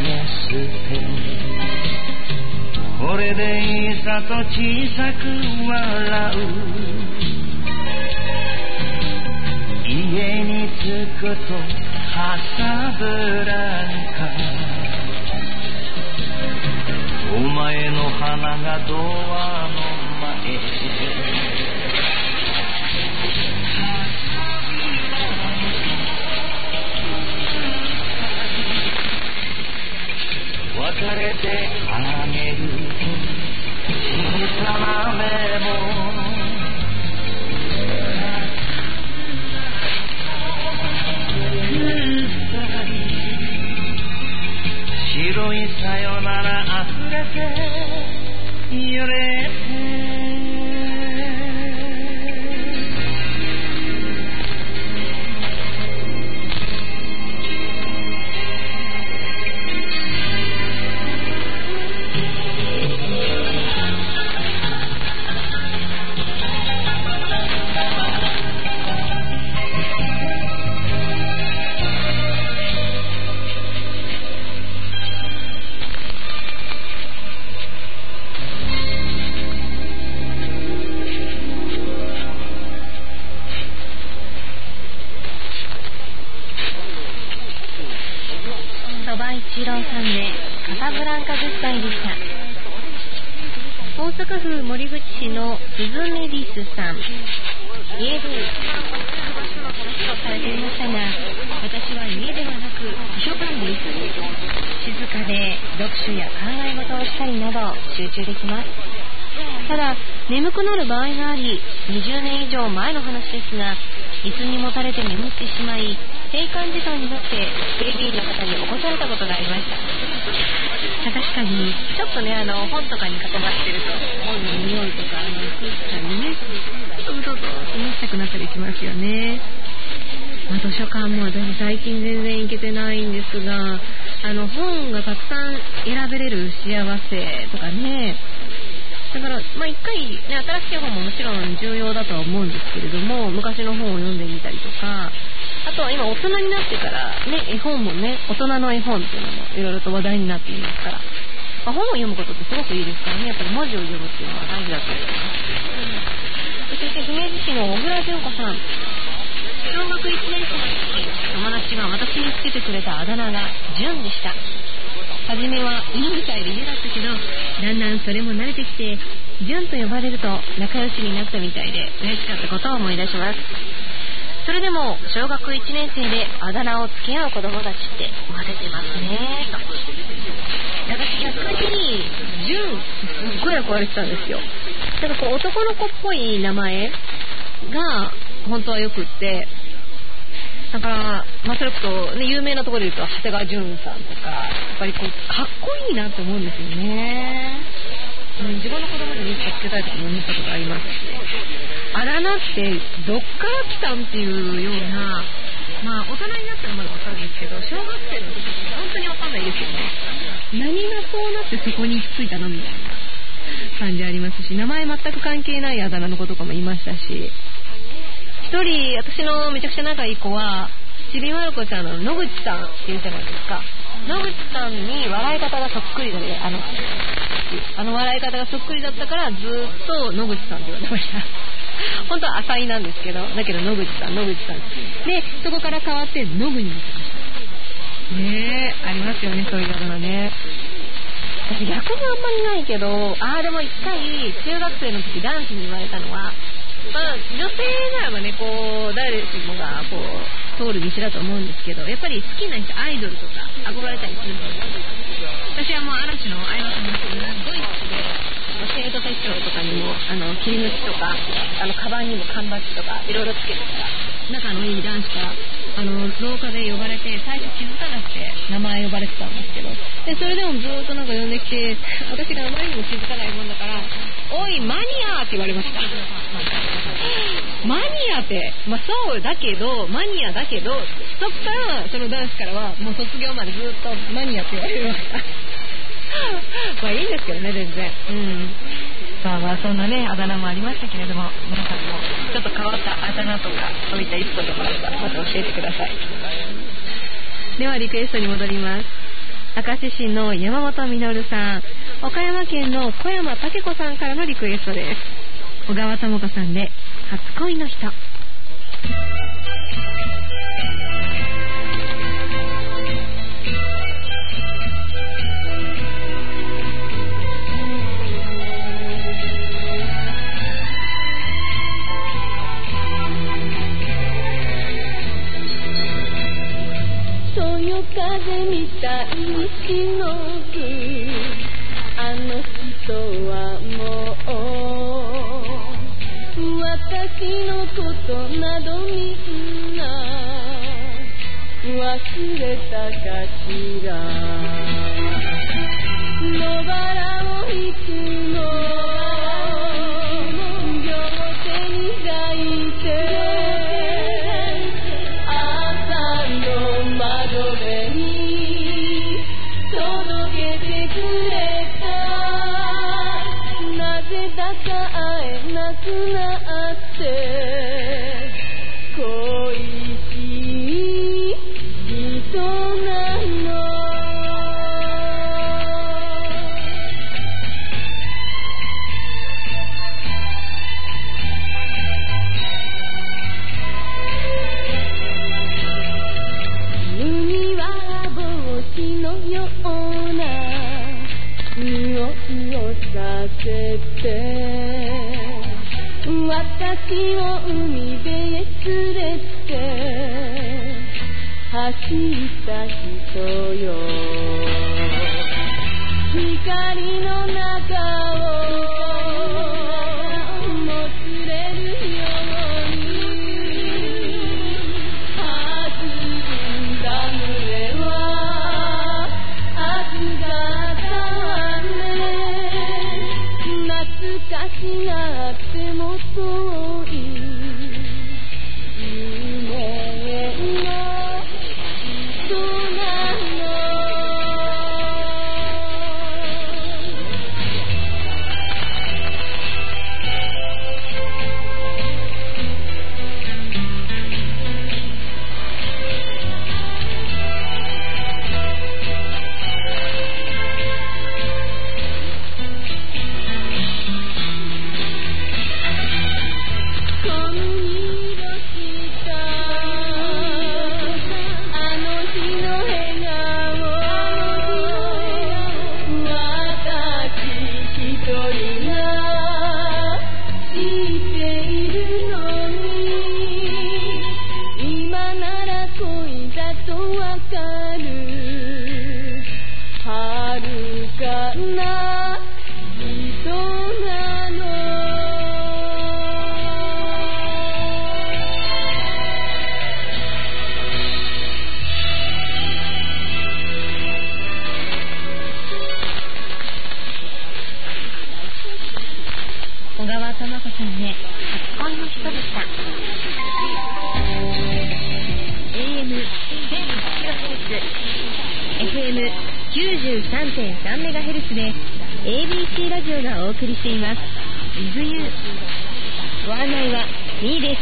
捨てこれでいいさと小さく笑う家に着くとカサブランカお前の花がドアの前別れてあげる小さなメモ白いさよなら溢れて揺れて一郎さんでカサブランカグッバイでした。大阪府守口市のスズメリスさん、家でとされていましたが、私は家ではなく図書館です。静かで読書や考え事をしたりなど集中できます。ただ眠くなる場合があり、にじゅうねん以上前の話ですが、椅子にもたれて眠ってしまい、閉館時間になって警備員の方に起こされたことがありました。確かにちょっとね、あの本とかに囲まってると本の匂いとかあの空気感にね、ちょっとうとうと話したくなったりしますよね。まあ、図書館も私最近全然行けてないんですが、あの本がたくさん選べれる幸せとかね、だからまあ一回ね、新しい本ももちろん重要だとは思うんですけれども、昔の本を読んでみたりとか、あとは今大人になってからね、絵本もね、大人の絵本っていうのもいろいろと話題になっていますから、まあ、本を読むことってすごくいいですからね、やっぱり文字を読むっていうのは大事だと思います。そして姫路市の小倉純子さん、小学いちねん生の時、友達が私につけてくれたあだ名が純でした。初めは犬みたいで嫌だったけど、だんだんそれも慣れてきて、純と呼ばれると仲良しになったみたいで嬉しかったことを思い出します。それでも小学いちねん生であだ名を付け合う子供たちって混ぜてますねと。私逆に純すっごい憧れてたんですよ。なんかこう男の子っぽい名前が本当はよくって、だから、まあ、それこそ、ね、有名なところで言うと長谷川純さんとか、やっぱりこうかっこいいなと思うんですよね。うん、自分の子供にいつかつけたいとかも思ったことありますし、あだ名ってどっから来たんっていうような、まあ大人になったらまだ分かるんですけど、小学生の時って本当に分かんないですよね。何がそうなってそこに行き着いたのみたいな感じありますし、名前全く関係ないあだ名の子とかもいましたし、一人私のめちゃくちゃ仲いい子はちびまる子ちゃんの野口さんっていうじゃないですか。野口さんに笑い方がそっくりで、あのあの笑い方がそっくりだったからずっと野口さんって言われました本当は浅井なんですけど、だけど野口さん野口さんで、そこから変わって野口になってましたね。えありますよね、そういうあだ名ね。私逆にあんまりないけど、ああでも一回中学生の時男子に言われたのは、まあ、女性ならばね、こう誰しもがこう通る道だと思うんですけど、やっぱり好きな人、アイドルとか憧れたりするんですよ。私はもう嵐の相葉さんがすごい好きで、生徒手帳とかにもあの切り抜きとか、あのカバンにも缶バッジとかいろいろつけてたら、仲のいい男子からあの廊下で呼ばれて、最初気づかなくて名前呼ばれてたんですけど、でそれでもずっとなんか呼んできて、私があまりにも気づかないもんだから、おいマニアって言われましたマニアって、まあ、そうだけどマニアだけど、そっからその男子からはもう卒業までずっとマニアって言われましたまあいいんですけどね、全然。うん。まあまあそんなねあだ名もありましたけれども、皆さんもちょっと変わったあだ名とかそういったエピソードがあればまた教えてください。ではリクエストに戻ります。 明石市の山本実さん、岡山県の小山武子さんからのリクエストです。小川智子さんで初恋の人。 そよ風みたいにしのぐあの人はもう私のことなどみんな忘れたかしら。野バラをいつも両手に抱いて朝の窓辺に届けてくれた。なぜだか会えなくなって恋しい人なの。海は帽子のような匂いをさせて私を海辺へ連れて走った人よ。光の中をもつれるように弾んだ胸は熱かったね。懐かしがっても遠い夢の人なの。 小川智子さんで初恋の人でした。 エーエムせんはちキロヘルツ エフエムきゅうじゅうさんてんさんメガヘルツ で エービーシー ラジオがお送りしています。 With You。 ご案内はみーです。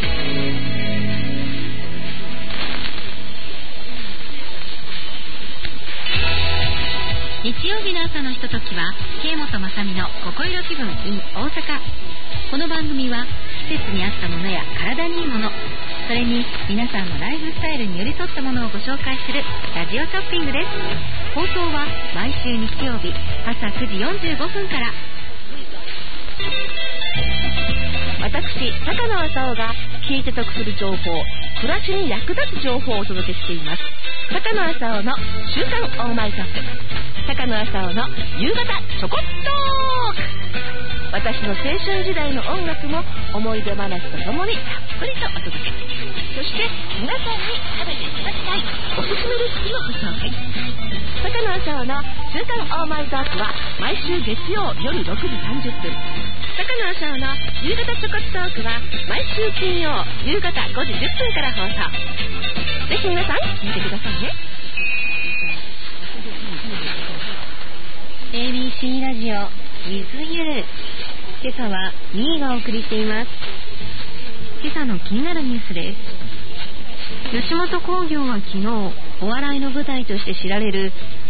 日曜日の朝のひとときは慶本雅美の心色気分 in 大阪。この番組は季節に合ったものや体にいいもの、それに皆さんのライフスタイルに寄り添ったものをご紹介するラジオショッピングです。放送は毎週日曜日朝くじよんじゅうごふんから。私高野浅尾が聞いて得する情報、暮らしに役立つ情報をお届けしています。高野浅尾の週刊オーマイトーク、高野浅尾の夕方ちょこっとーク。私の青春時代の音楽も思い出話とともにたっぷりとお届け。そして皆さんに食べていただきたいおすすめレシピをご紹介。高野浅尾の週刊オーマイトークは毎週月曜夜ろくじさんじゅっぷん、高野浅尾の夕方ちょこっとークは毎週金曜夕方ごじじゅっぷんから放送。ぜひ皆さん聞いてくださいね。 エービーシー ラジオ With You。 今朝はみーがお送りしています。今朝の気になるニュースです。吉本興業は昨日、お笑いの舞台として知られる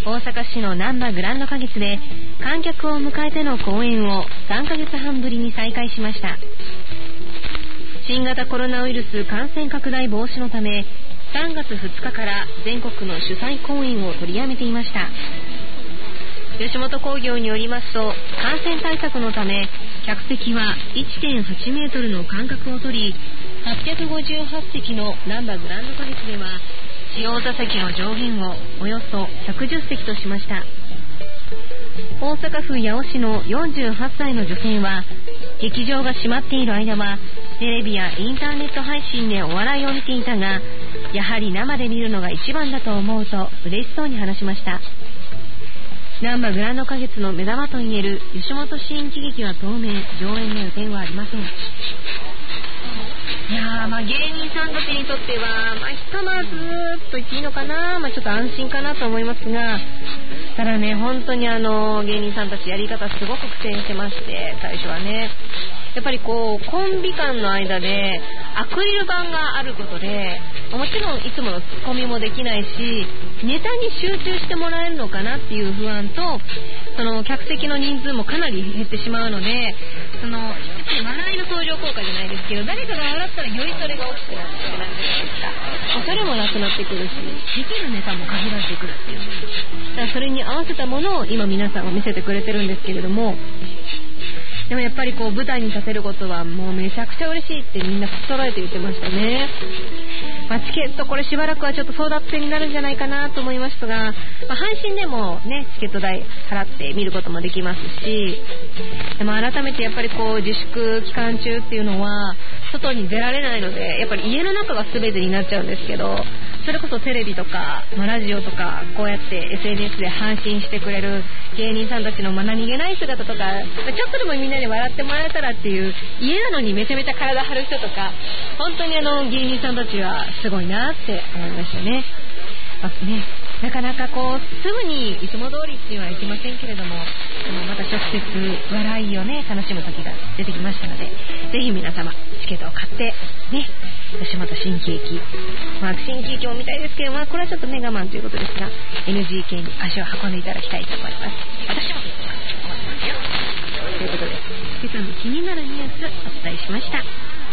大阪市のなんばグランド花月で観客を迎えての公演をさんかげつはんぶりに再開しました。新型コロナウイルス感染拡大防止のためさんがつふつかから全国の主催公演を取りやめていました。吉本興業によりますと、感染対策のため客席は いってんはちメートルの間隔を取り、はっぴゃくごじゅうはちせきのなんばグランド花月では使用座席の上限をおよそひゃくじゅっせきとしました。大阪府八尾市のよんじゅうはっさいの女性は、劇場が閉まっている間はテレビやインターネット配信でお笑いを見ていたが、やはり生で見るのが一番だと思うと嬉しそうに話しました。なんばグランド花月の目玉といえる吉本新喜劇は当面上演の予定はありません。いやー、まあ芸人さんたちにとっては、まあ、ひとまずと言っていいのかな、まあ、ちょっと安心かなと思いますが、ただね、本当にあの芸人さんたちやり方すごく苦戦してまして、最初はねやっぱりこうコンビ間の間でアクリル板があることで、もちろんいつものツッコミもできないし、ネタに集中してもらえるのかなっていう不安と、その客席の人数もかなり減ってしまうので、その笑いの相乗効果じゃないですけど、誰かが笑ったらよりそれが大きくなってくるなんじゃないですか。それもなくなってくるし、できるネタも限られてくるっていう、だからそれに合わせたものを今皆さんが見せてくれてるんですけれども、でもやっぱりこう舞台に立てることはもうめちゃくちゃ嬉しいってみんな口揃えて言ってましたね。まあ、チケットこれしばらくはちょっと争奪戦になるんじゃないかなと思いましたが、まあ、配信でもねチケット代払って見ることもできますし、でも改めてやっぱりこう自粛期間中っていうのは外に出られないので、やっぱり家の中が全てになっちゃうんですけど、それこそテレビとか、まあ、ラジオとかこうやって エスエヌエス で配信してくれる芸人さんたちのまあ何気ない姿とか、まあ、ちょっとでもみんなで笑ってもらえたらっていう、家なのにめちゃめちゃ体張る人とか、本当にあの芸人さんたちはすごいなって思いましたね。まあね、なかなかこうすぐにいつも通りっていうのはいきませんけれども、でもまた直接笑いをね楽しむ時が出てきましたので、ぜひ皆様チケットを買ってね、吉本新喜劇、まあ、新喜劇も見たいですけど、まあ、これはちょっとね我慢ということですが エヌジーケー に足を運んでいただきたいと思います。私もということで、今朝の気になるニュースお伝えしました。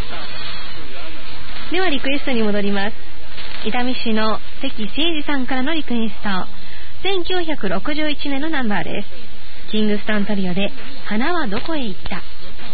ではリクエストに戻ります。伊丹市の関誠二さんからのリクエスト、せんきゅうひゃくろくじゅういちねんのナンバーです。キングスタントリオで花はどこへ行った。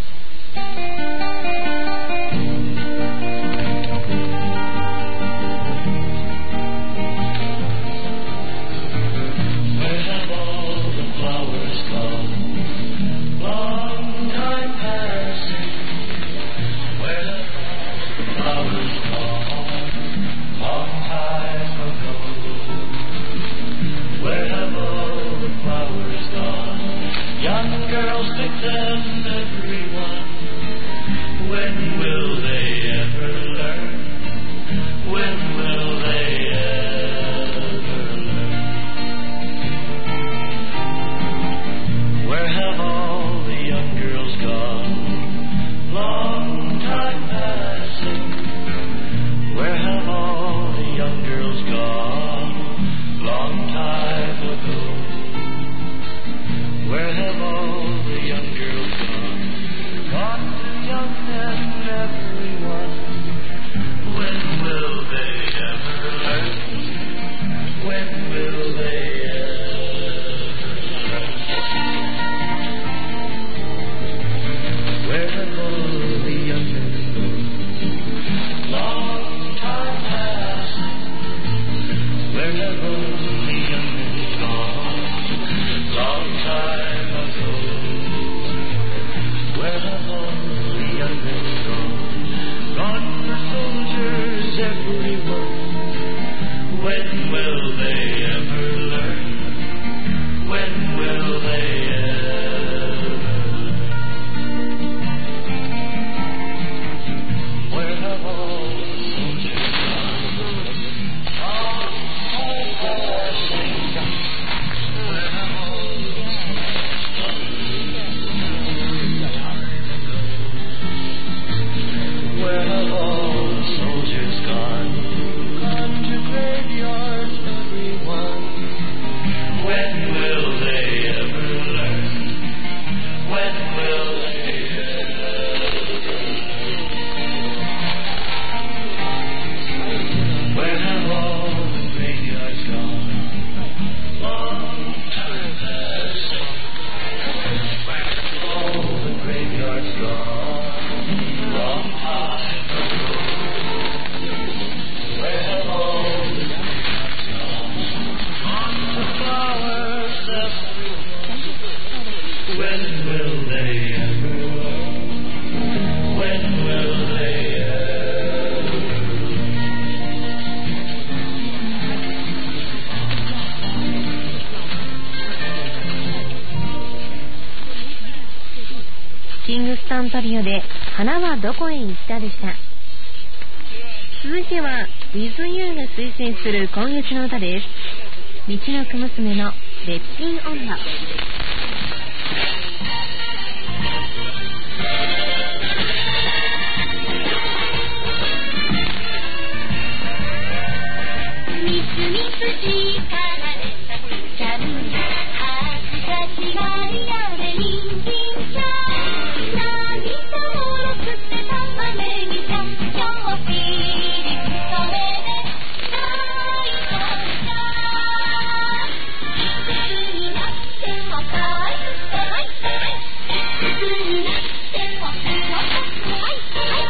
Young girls pick them, everyone. When will they ever learn? When will they ever learn? Where have all the young girls gone? Long time passing. Where have all the young girls gone? Long time ago. Where have all the young girls gone? ルスタントリオで花はどこへ行ったでした。続いては With You が推薦する今月の歌です。みちのく娘のべっぴん女。 みすみすしかられたちゃんはずかしがりやでにんじんちゃんなぎさおろすってたまねぎちゃんようぴりそれでないとちゃんいくつになってもかわいくてはいはいいくつになってもかわいくてはいはい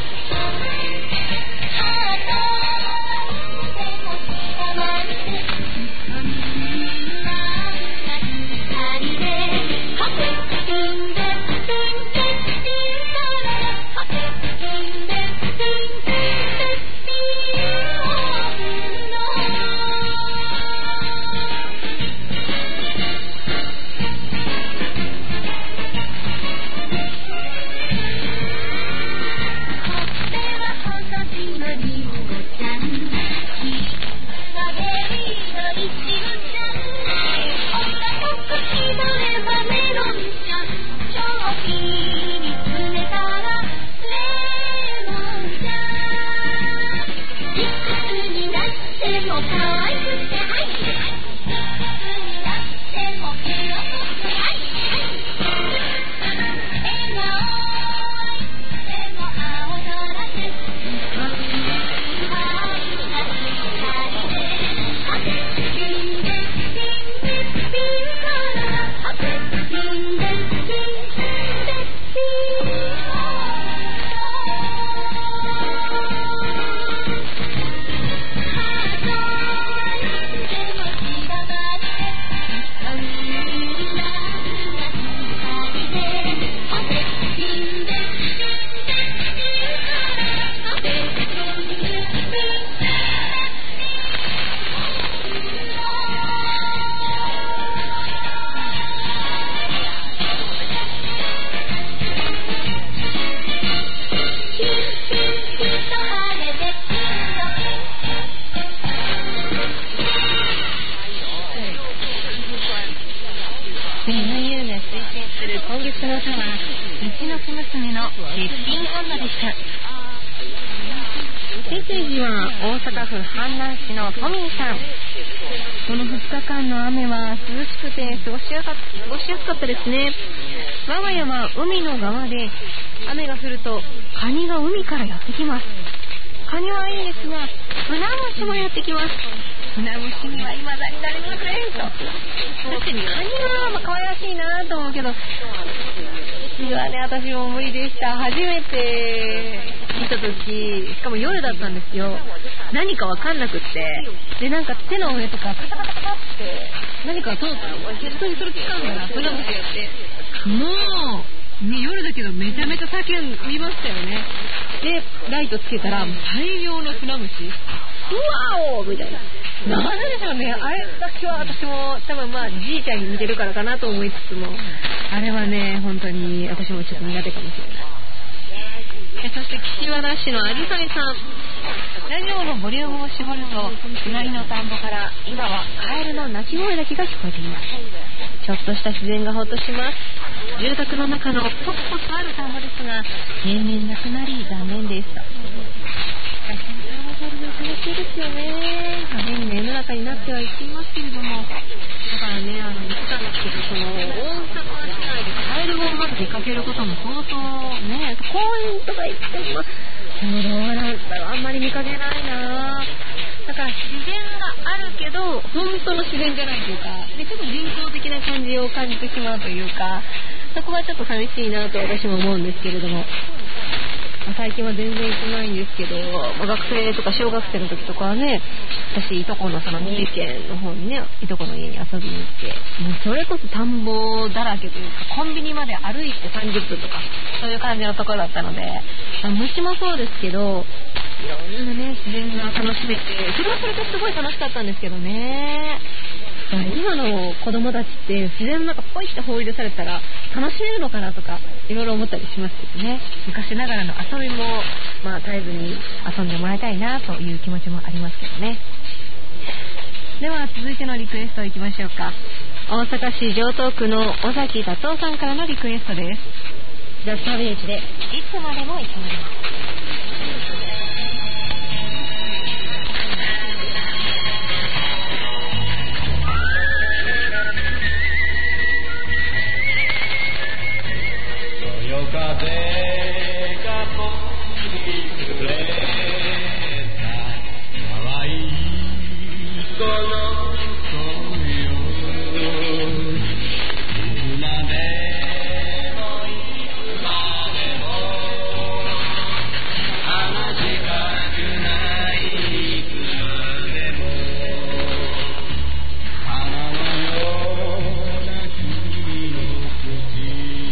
我が家は海の側で雨が降るとカニが海からやってきます。カニはいいですが船虫もやってきます。船虫には未だになりませんと。確かにカニはまあ可愛らしいなと思うけど次はね私も無理でした。初めて見た時しかも夜だったんですよ。何かわかんなくってでなんか手の上とかカタカタカタって何か通ったの本当にそれ聞かんだな船虫やってもう、ね、夜だけどめちゃめちゃ叫びましたよね。でライトつけたら大量の船虫うわおみたいな。なんでしょうねあれだけは私も多分まあじいちゃんに似てるからかなと思いつつもあれはね本当に私もちょっと苦手かもしれない。えそして岸和田市のあじさいさん、ラジオのボリュームを絞ると隣の田んぼから今はカエルの鳴き声だけが聞こえています。ちょっとした自然がほっとします。住宅の中のポツポツある田んぼですが年々なくなり残念です。大変な踊りが楽しいですよね。派手にね世の中になってはいきますけれどもだからねあの言ってたんですけどその大阪市内でカエルをまず出かけることも相当ね公園とか行ってもどうなんだろうあんまり見かけないな。だから自然があるけど本当の自然じゃないというかでちょっと人工的な感じを感じてしまうというかそこはちょっと寂しいなと私も思うんですけれども、まあ、最近は全然行ってないんですけど、まあ、学生とか小学生の時とかはね私いとこのその三重県の方にねいとこの家に遊びに行ってもうそれこそ田んぼだらけというかコンビニまで歩いてさんじゅっぷんとかそういう感じのところだったので、まあ、虫もそうですけどいろんなね自然が楽しめてそれはそれですごい楽しかったんですけどね。そ今の子供たちって自然の中ポイって放り出されたら楽しめるのかなとかいろいろ思ったりしますけどね。昔ながらの遊びも、まあ、絶えずに遊んでもらいたいなという気持ちもありますけどね。では続いてのリクエストいきましょうか。大阪市城東区の尾崎達夫さんからのリクエストです。ザ・サベージでいつまでもいつまでも。 風が僕にくれた可愛いこの声よ、いつまでもいつまでも話したくないいつまでも花のような君の口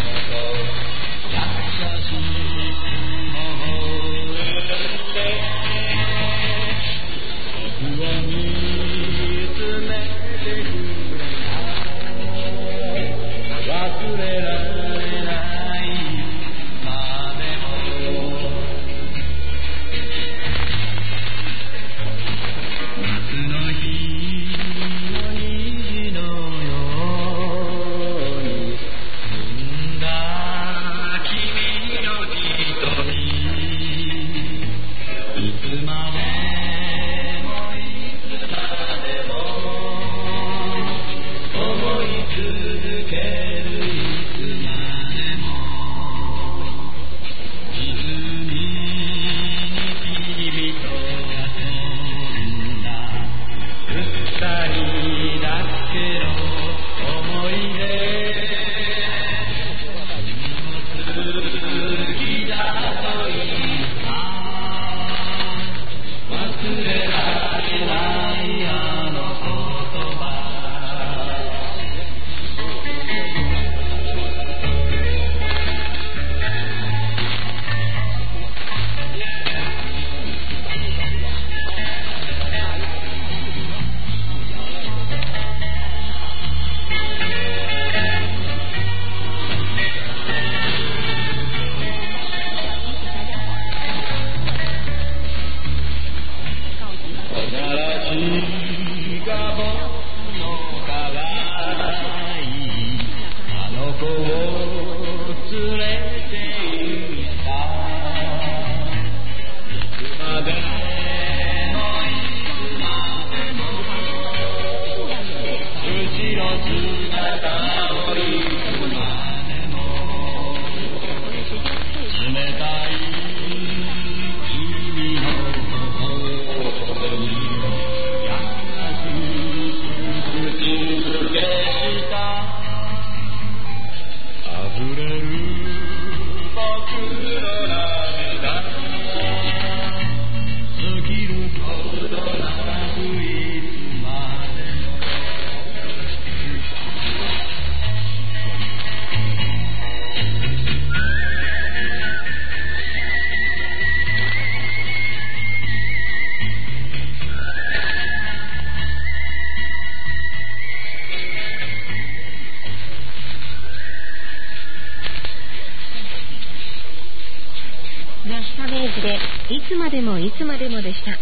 いつまでもいつまでもでした。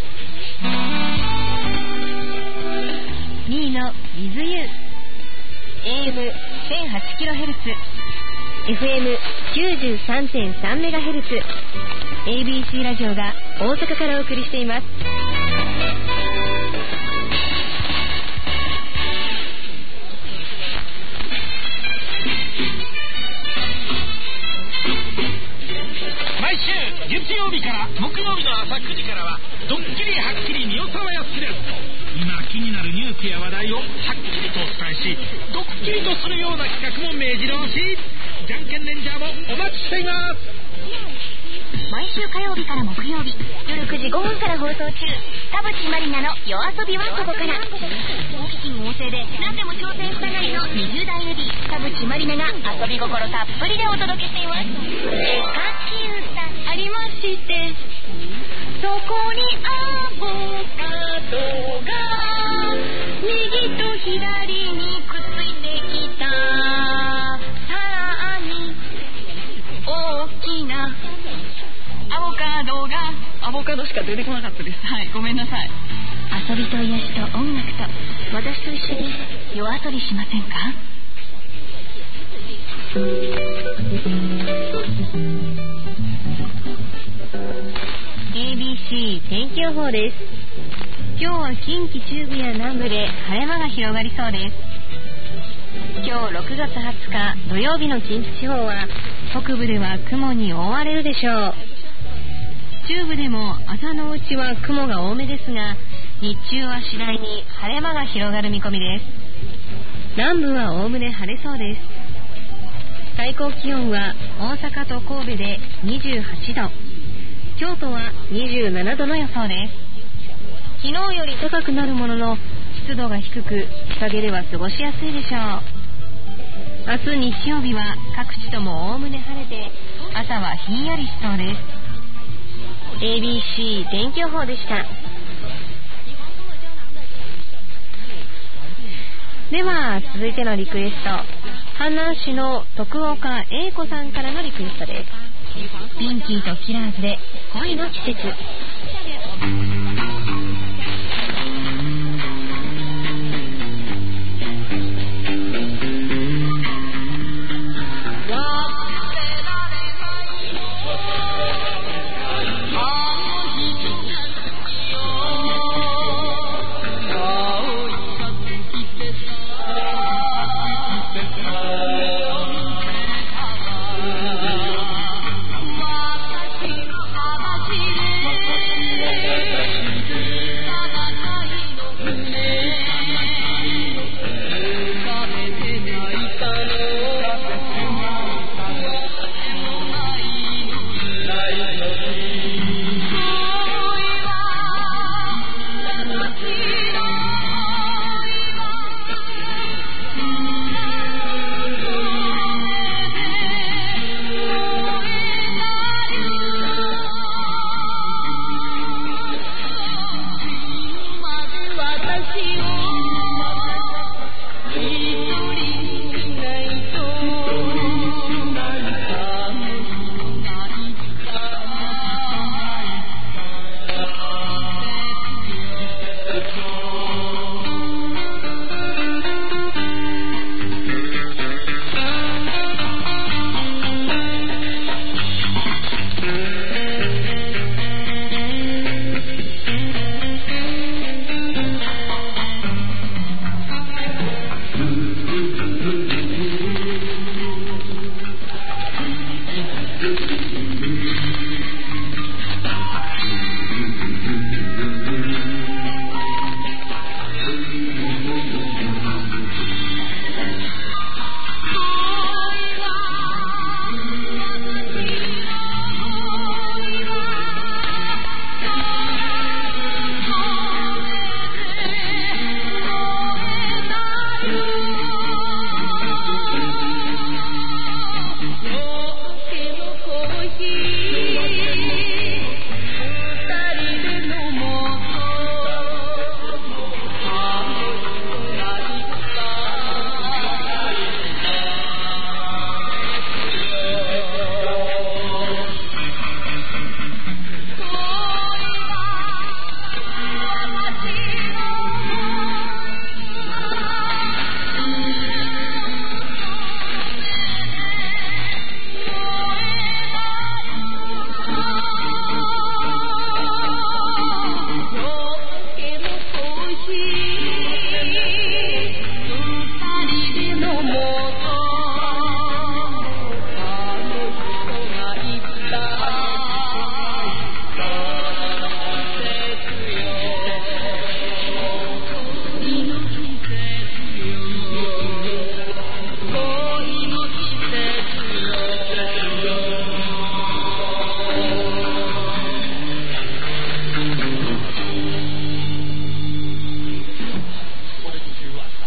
ミーの With You エーエムせんはちキロヘルツ エフエムきゅうじゅうさんてんさんメガヘルツ エービーシー ラジオが大阪からお送りしています。 毎週月曜日から木曜日の朝くじからはドッキリはっきり宮沢康です。今気になるニュースや話題をはっきりとお伝えし、ドッキリとするような企画も目白押し。じゃんけんレンジャーもお待ちしています。 毎週火曜日から木曜日夜くじごふんから放送中、田淵まりなの夜遊びはここから。好奇心旺盛で何でも挑戦したがりのにじゅう代レディ田淵まりなが遊び心たっぷりでお届けしています。絵描き歌ありまして、そこにアボカドが右と左にくっついてきた。さらに大きなアボカドが、アボカドしか出てこなかったです。はい、ごめんなさい。 遊びと癒しと音楽と私と一緒に夜遊びしませんか？ エービーシー 天気予報です。今日は近畿中部や南部で晴れ間が広がりそうです。今日ろくがつはつか土曜日の近畿地方は北部では雲に覆われるでしょう。中部でも朝のうちは雲が多めですが、日中は次第に晴れ間が広がる見込みです。南部はおおむね晴れそうです。最高気温は大阪と神戸でにじゅうはちど、京都はにじゅうななどの予想です。昨日より高くなるものの湿度が低く、日陰では過ごしやすいでしょう。明日日曜日は各地ともおおむね晴れて、朝はひんやりしそうです。 エービーシー 天気予報でした。では続いてのリクエスト、阪南市の徳岡英子さんからのリクエストです。ピンキーとキラーズで恋の季節。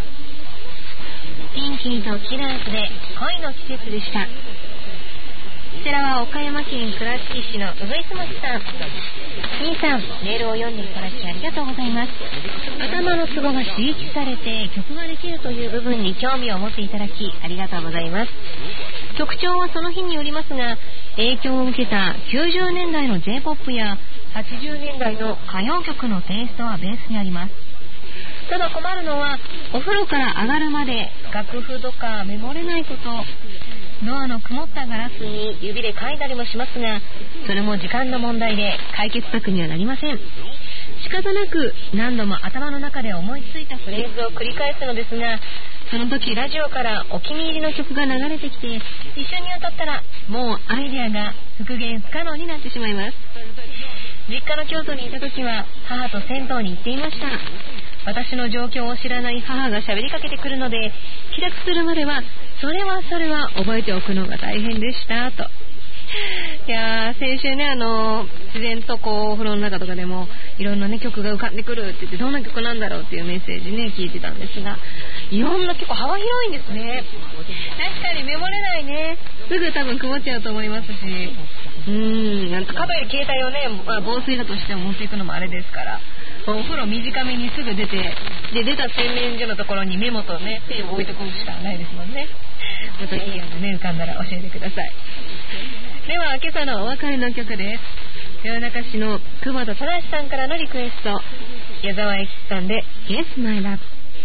キラーズで恋の季節でした。 ちらは岡山県倉敷市のうぐいすまちさん。兄さん、メールを読んでいただきありがとうございます。頭のツボが刺激されて曲ができるという部分に興味を持っていただきありがとうございます。曲調はその日によりますが、影響を受けたきゅうじゅうねんだいの J-ポップ やはちじゅうねんだいの歌謡曲のテイストはベースにあります。ただ困るのは、お風呂から上がるまで楽譜とかメモれないこと、ドアの曇ったガラスに指で書いたりもしますが、それも時間の問題で解決策にはなりません。仕方なく何度も頭の中で思いついたフレーズを繰り返すのですが、その時ラジオからお気に入りの曲が流れてきて、一緒に歌ったらもうアイデアが復元不可能になってしまいます。実家の京都にいた時は母と銭湯に行っていました。私の状況を知らない母が喋りかけてくるので、帰宅するまではそれはそれは覚えておくのが大変でしたと。いやー、先週ね、あの自然とこうお風呂の中とかでもいろんなね曲が浮かんでくるって言って、どんな曲なんだろうっていうメッセージね聞いてたんですが、いろんな結構幅広いんですね。確かにメモれないね。すぐ多分曇っちゃうと思いますし、うーん、なんかかとい携帯をね、まあ、防水だとしても持っていくのもあれですから、お風呂短めにすぐ出て、で出た洗面所のところにメモとねペンを置いておくしかないですもんね。またいいようにね浮かんだら教えてください。では今朝のお別れの曲です。豊中市の久保田忠さんからのリクエスト、矢沢永吉さんで Yes My Love。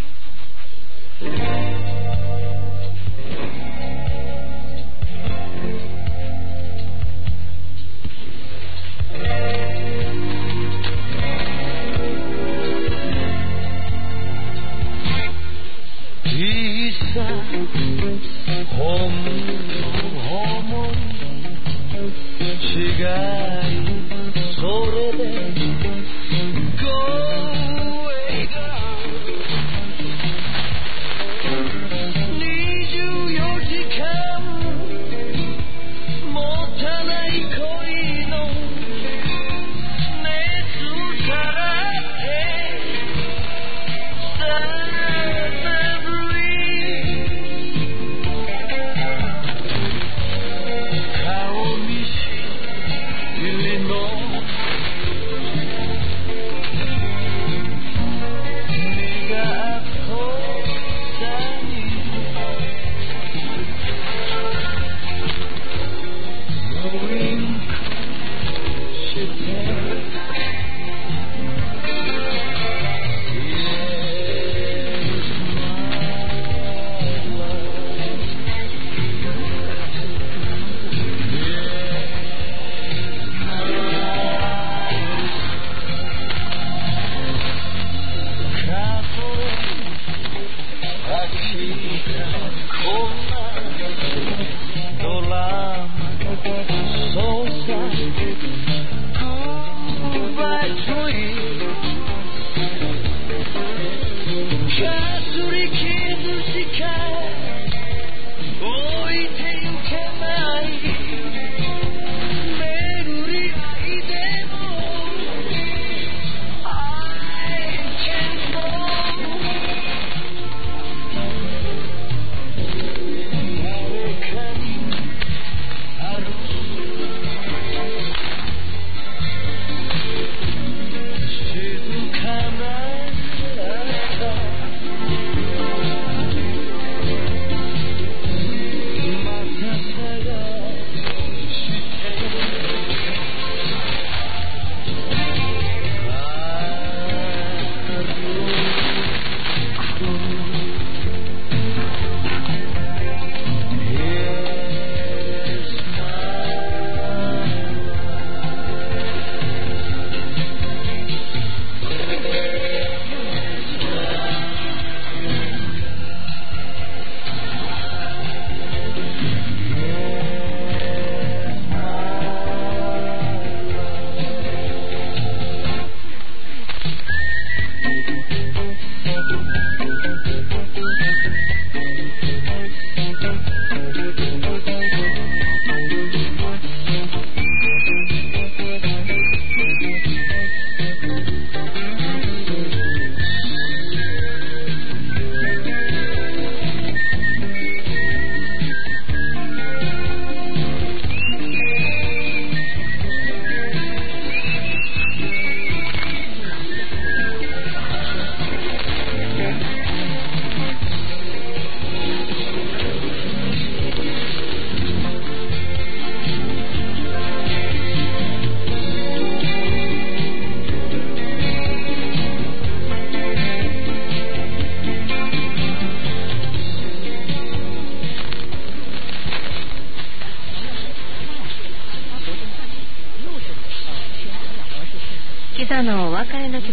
本の思い違いそれで Go away girl にじゅうよじかん持たない恋の熱からって「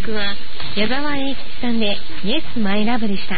曲は矢沢永吉さんで Yes My Love でした。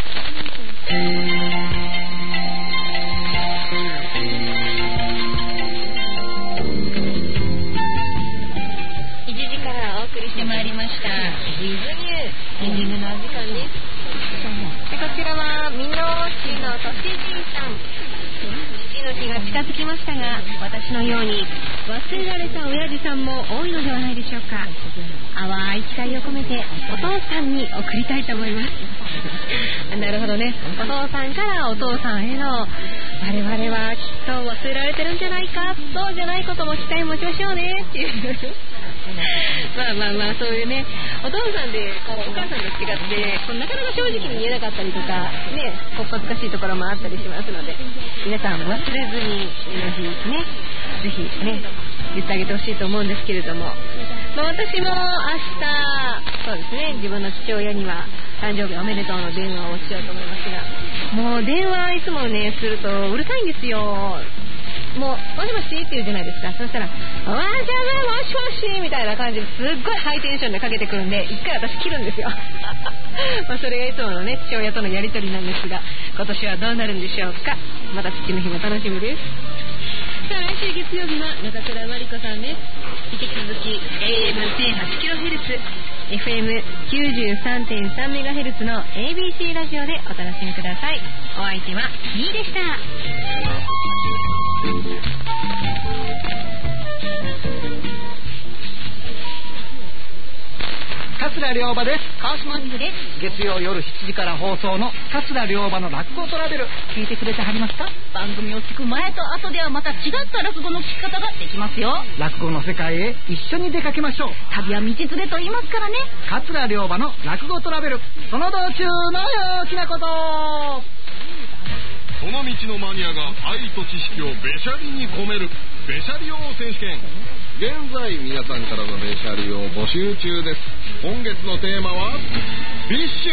いちじからお送りしてまいりましたディズニューエンディングのお時間です。でこちらは美濃市のとしじいさん。父の日が近づきましたが、私のように忘れられた親父さんも多いのではないでしょうか。淡い期待を込めてお父さんに送りたいと思いますなるほどね、お父さんからお父さんへの、我々はきっと忘れられてるんじゃないか、そうじゃないことも期待持ちましょうねっていうまあまあまあ、そういうね、お父さんでこうお母さんと違ってこうなかなか正直に言えなかったりとかね、こっぱずかしいところもあったりしますので、皆さん忘れずに父の日ね、ぜひね言ってあげてほしいと思うんですけれども、まあ、私も明日そうですね、自分の父親には誕生日おめでとうの電話をしようと思いますが、もう電話いつもねするとうるさいんですよ。もうもしもしって言うじゃないですか。そしたらわーじゃあもしもしみたいな感じですっごいハイテンションでかけてくるんで、一回私切るんですよまあそれがいつものね父親とのやり取りなんですが、今年はどうなるんでしょうか。また父の日も楽しみです。さあ来週月曜日は中倉真理子さんです。引き続き エーエムせんはちキロヘルツ エフエムきゅうじゅうさんてんさんメガヘルツ の エービーシー ラジオでお楽しみください。お相手はみーでした。 桂良馬です。 川島美です。 月曜夜しちじから放送の桂良馬の落語トラベル、聞いてくれてはりますか。 番組を聞く前と後ではまた違った落語の聞き方ができますよ。 落語の世界へ一緒に出かけましょう。 旅は道連れと言いますからね。 桂良馬の落語トラベル、その道中の陽気なこと。 その道のマニアが愛と知識をべしゃりに込めるべしゃり王選手権。現在皆さんからのべしゃりを募集中です。今月のテーマはビッシュ。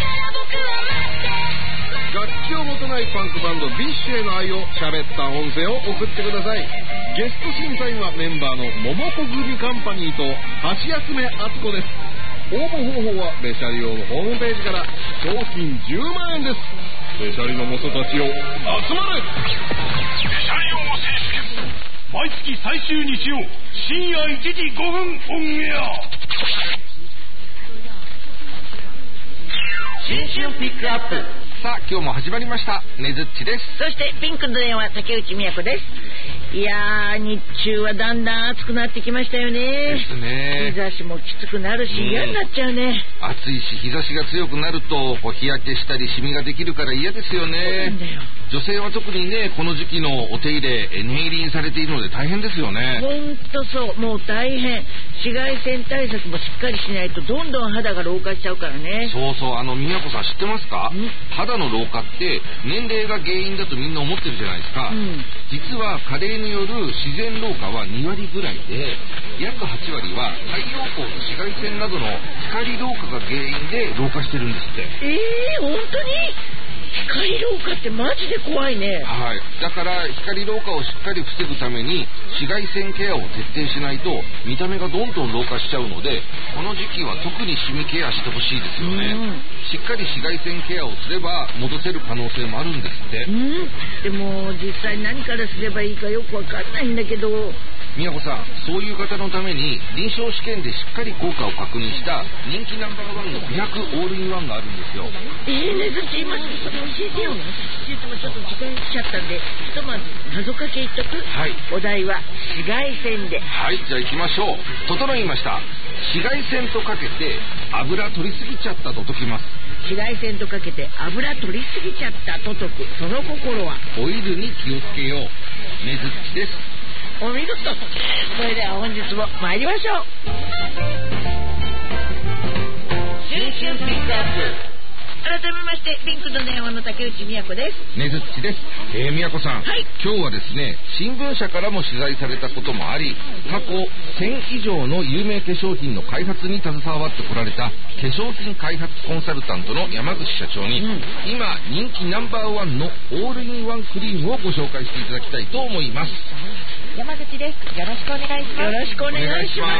楽器を持たないパンクバンドビッシュへの愛を喋った音声を送ってください。ゲスト審査員はメンバーの桃子組カンパニーと橋休め敦子です。応募方法はべしゃり王のホームページから。賞金じゅうまんえんです。べしゃりの元たちよ、集まれ。べしゃり王選手権、毎月最終日曜深夜いちじごふんオンエア。 新春ピックアップ。 さあ今日も始まりました。ねずっちです。 そしてピンクの電話、竹内美也子です。いやー、日中はだんだん暑くなってきましたよね。 ですね。 日差しもきつくなるし、うん、嫌になっちゃうね。 暑いし日差しが強くなるとこう日焼けしたりシミができるから嫌ですよね。女性は特にね、この時期のお手入れ念入りにされているので大変ですよね。 ほんとそう、もう大変。紫外線対策もしっかりしないとどんどん肌が老化しちゃうからね。 そうそう、あの宮子さん知ってますか。肌の老化って年齢が原因だとみんな思ってるじゃないですか、うん、実は加齢による自然老化はにわりぐらいで、約はちわりは太陽光の紫外線などの光老化が原因で老化してるんですって。 えー、本当に光老化ってマジで怖いね。 はい、だから光老化をしっかり防ぐために紫外線ケアを徹底しないと見た目がどんどん老化しちゃうので、この時期は特にシミケアしてほしいですよね、うん、しっかり紫外線ケアをすれば戻せる可能性もあるんですって、うん、 でも実際何からすればいいかよくわかんないんだけど。 宮子さん、そういう方のために臨床試験でしっかり効果を確認した人気ナンバーワンの美白オールインワンがあるんですよ。 えー、ねずっち今すぐそれ教えてよ。教えてもちょっと時間来ちゃったんで、ひとまず謎かけいっとく。はい、お題は紫外線で。 はい、じゃあ行きましょう。整いました。紫外線とかけて油取りすぎちゃったと解きます。 紫外線とかけて油取りすぎちゃったと解く、その心は。 オイルに気をつけよう。ねずっちです。 お見事。それでは本日も参りましょう。新春ピックアップ。改めましてピンクの電話の竹内美也子です。 ねずっちです。えー、美也子さん、はい、今日はですね、新聞社からも取材されたこともあり、過去せん以上の有名化粧品の開発に携わってこられた化粧品開発コンサルタントの山口社長に、うん、今人気ナンバーワンのオールインワンクリームをご紹介していただきたいと思います。 山口です。よろしくお願いします。 よろしくお願いします。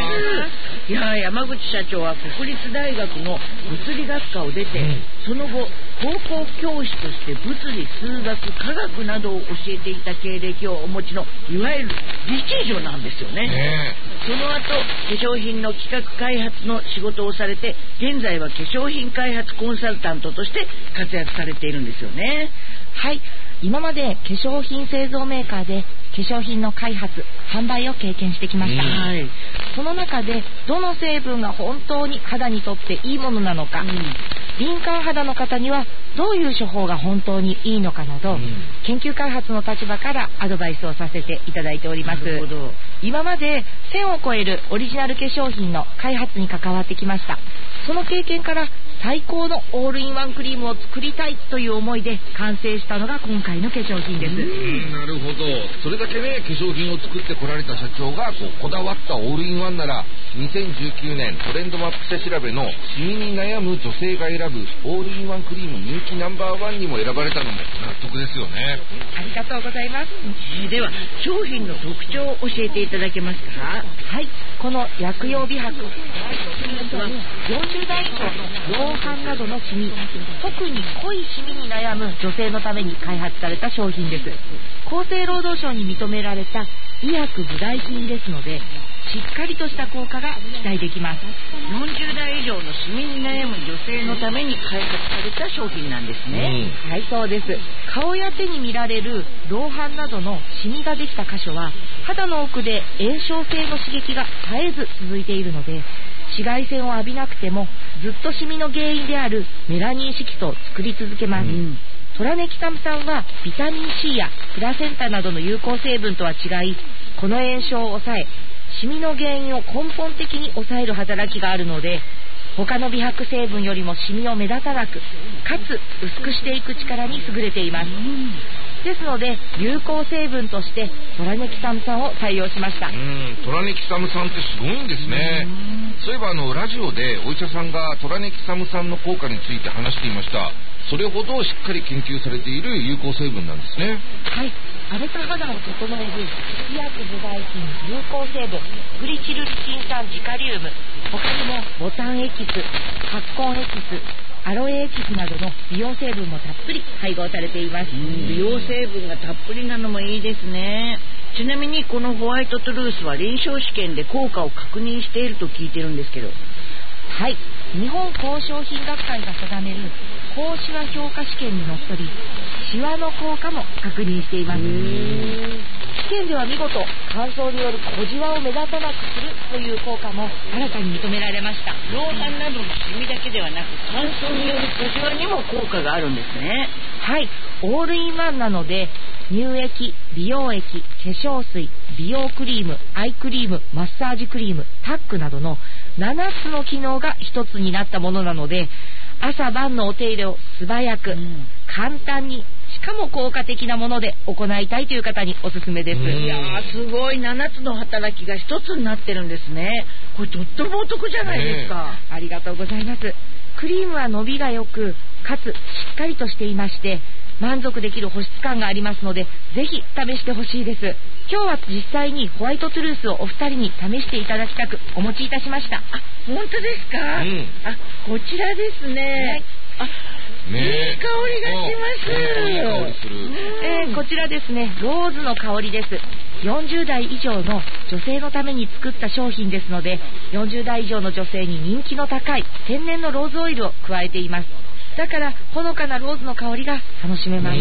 いや山口社長は国立大学の物理学科を出て、うん、その後高校教師として物理、数学、科学などを教えていた経歴をお持ちのいわゆる理系女なんですよね。ねその後化粧品の企画開発の仕事をされて、現在は化粧品開発コンサルタントとして活躍されているんですよね。 はい、今まで化粧品製造メーカーで化粧品の開発、販売を経験してきました、うんはい、その中でどの成分が本当に肌にとっていいものなのか、うん、敏感肌の方にはどういう処方が本当にいいのかなど、うん、研究開発の立場からアドバイスをさせていただいております。なるほど。今までせんを超えるオリジナル化粧品の開発に関わってきました。その経験から最高のオールインワンクリームを作りたいという思いで完成したのが今回の化粧品です。 うんなるほど。それだけね化粧品を作ってこられた社長がこうこだわったオールインワンなら、にせんじゅうきゅうねんトレンドマップ社調べのシミに悩む女性が選ぶオールインワンクリーム人気ナンバーワンにも選ばれたのも納得ですよね。 ありがとうございます。 では商品の特徴を教えていただけますか？ はい、この薬用美白はよんじゅうだい以上の老斑などのシミ、特に濃いシミに悩む女性のために開発された商品です。厚生労働省に認められた医薬部外品ですので、しっかりとした効果が期待できます。 よんじゅうだい以上のシミに悩む女性のために開発された商品なんですね、 うん、はいそうです。顔や手に見られる老斑などのシミができた箇所は肌の奥で炎症性の刺激が絶えず続いているので、紫外線を浴びなくてもずっとシミの原因であるメラニン色素を作り続けます、うん、トラネキサム酸はビタミン C やプラセンタなどの有効成分とは違い、この炎症を抑えシミの原因を根本的に抑える働きがあるので、他の美白成分よりもシミを目立たなく、かつ薄くしていく力に優れています。ですので有効成分としてトラネキサム酸を採用しました。 うんトラネキサム酸ってすごいんですね。そういえばあのラジオでお医者さんがトラネキサム酸の効果について話していました。それほどしっかり研究されている有効成分なんですね。 はい、荒れた肌を整える医薬部外品有効成分グリチルリチン酸ジカリウム、他にもボタンエキス、カッコンエキス、アロエエキスなどの美容成分もたっぷり配合されています。 美容成分がたっぷりなのもいいですね。ちなみにこのホワイトトゥルースは臨床試験で効果を確認していると聞いてるんですけど。 はい、日本工商品学会が定める高シワ評価試験にのっとり、シワの効果も確認しています。試験では見事乾燥による小じわを目立たなくするという効果も新たに認められました。 老斑などのシミだけではなく乾燥による小じわにも効果があるんですね。 はい、オールインワンなので乳液、美容液、化粧水、美容クリーム、アイクリーム、マッサージクリーム、タックなどのななつの機能が一つになったものなので、朝晩のお手入れを素早く、うん、簡単に、しかも効果的なもので行いたいという方におすすめです。 いやーすごい、ななつの働きが一つになってるんですね。これとってもお得じゃないですか、 ね、ありがとうございます。クリームは伸びが良く、かつしっかりとしていまして、満足できる保湿感がありますので、ぜひ試してほしいです。今日は実際にホワイトトゥルースをお二人に試していただきたくお持ちいたしました。あ、 本当ですか、うん、あ、こちらですね、はい、あ、ね、いい香りがします。いい香りする、 えー、こちらですね、ローズの香りです。よんじゅうだい以上の女性のために作った商品ですので、よんじゅうだい以上の女性に人気の高い天然のローズオイルを加えています。だからほのかなローズの香りが楽しめます。うん、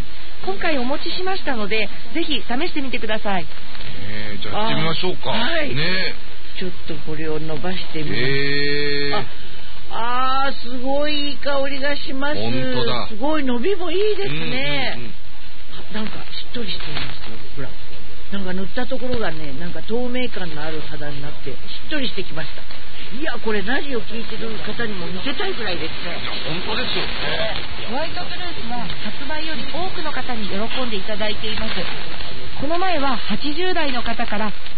今回お持ちしましたので、ぜひ試してみてください。 えー、じゃあやってみましょうか。 はい、 ね、 ちょっとこれを伸ばしてみます。 えー、 ああー、すごいいい香りがします。 本当だ。 すごい伸びもいいですね、うんうんうん、なんかしっとりしていますよ。ほら、なんか塗ったところがね、なんか透明感のある肌になってしっとりしてきました。いや、これラジオ聞いてる方にも見せたいくらいですね。 本当ですよね。 ホワイトトゥルースは発売より多くの方に喜んでいただいています。この前ははちじゅうだいの方から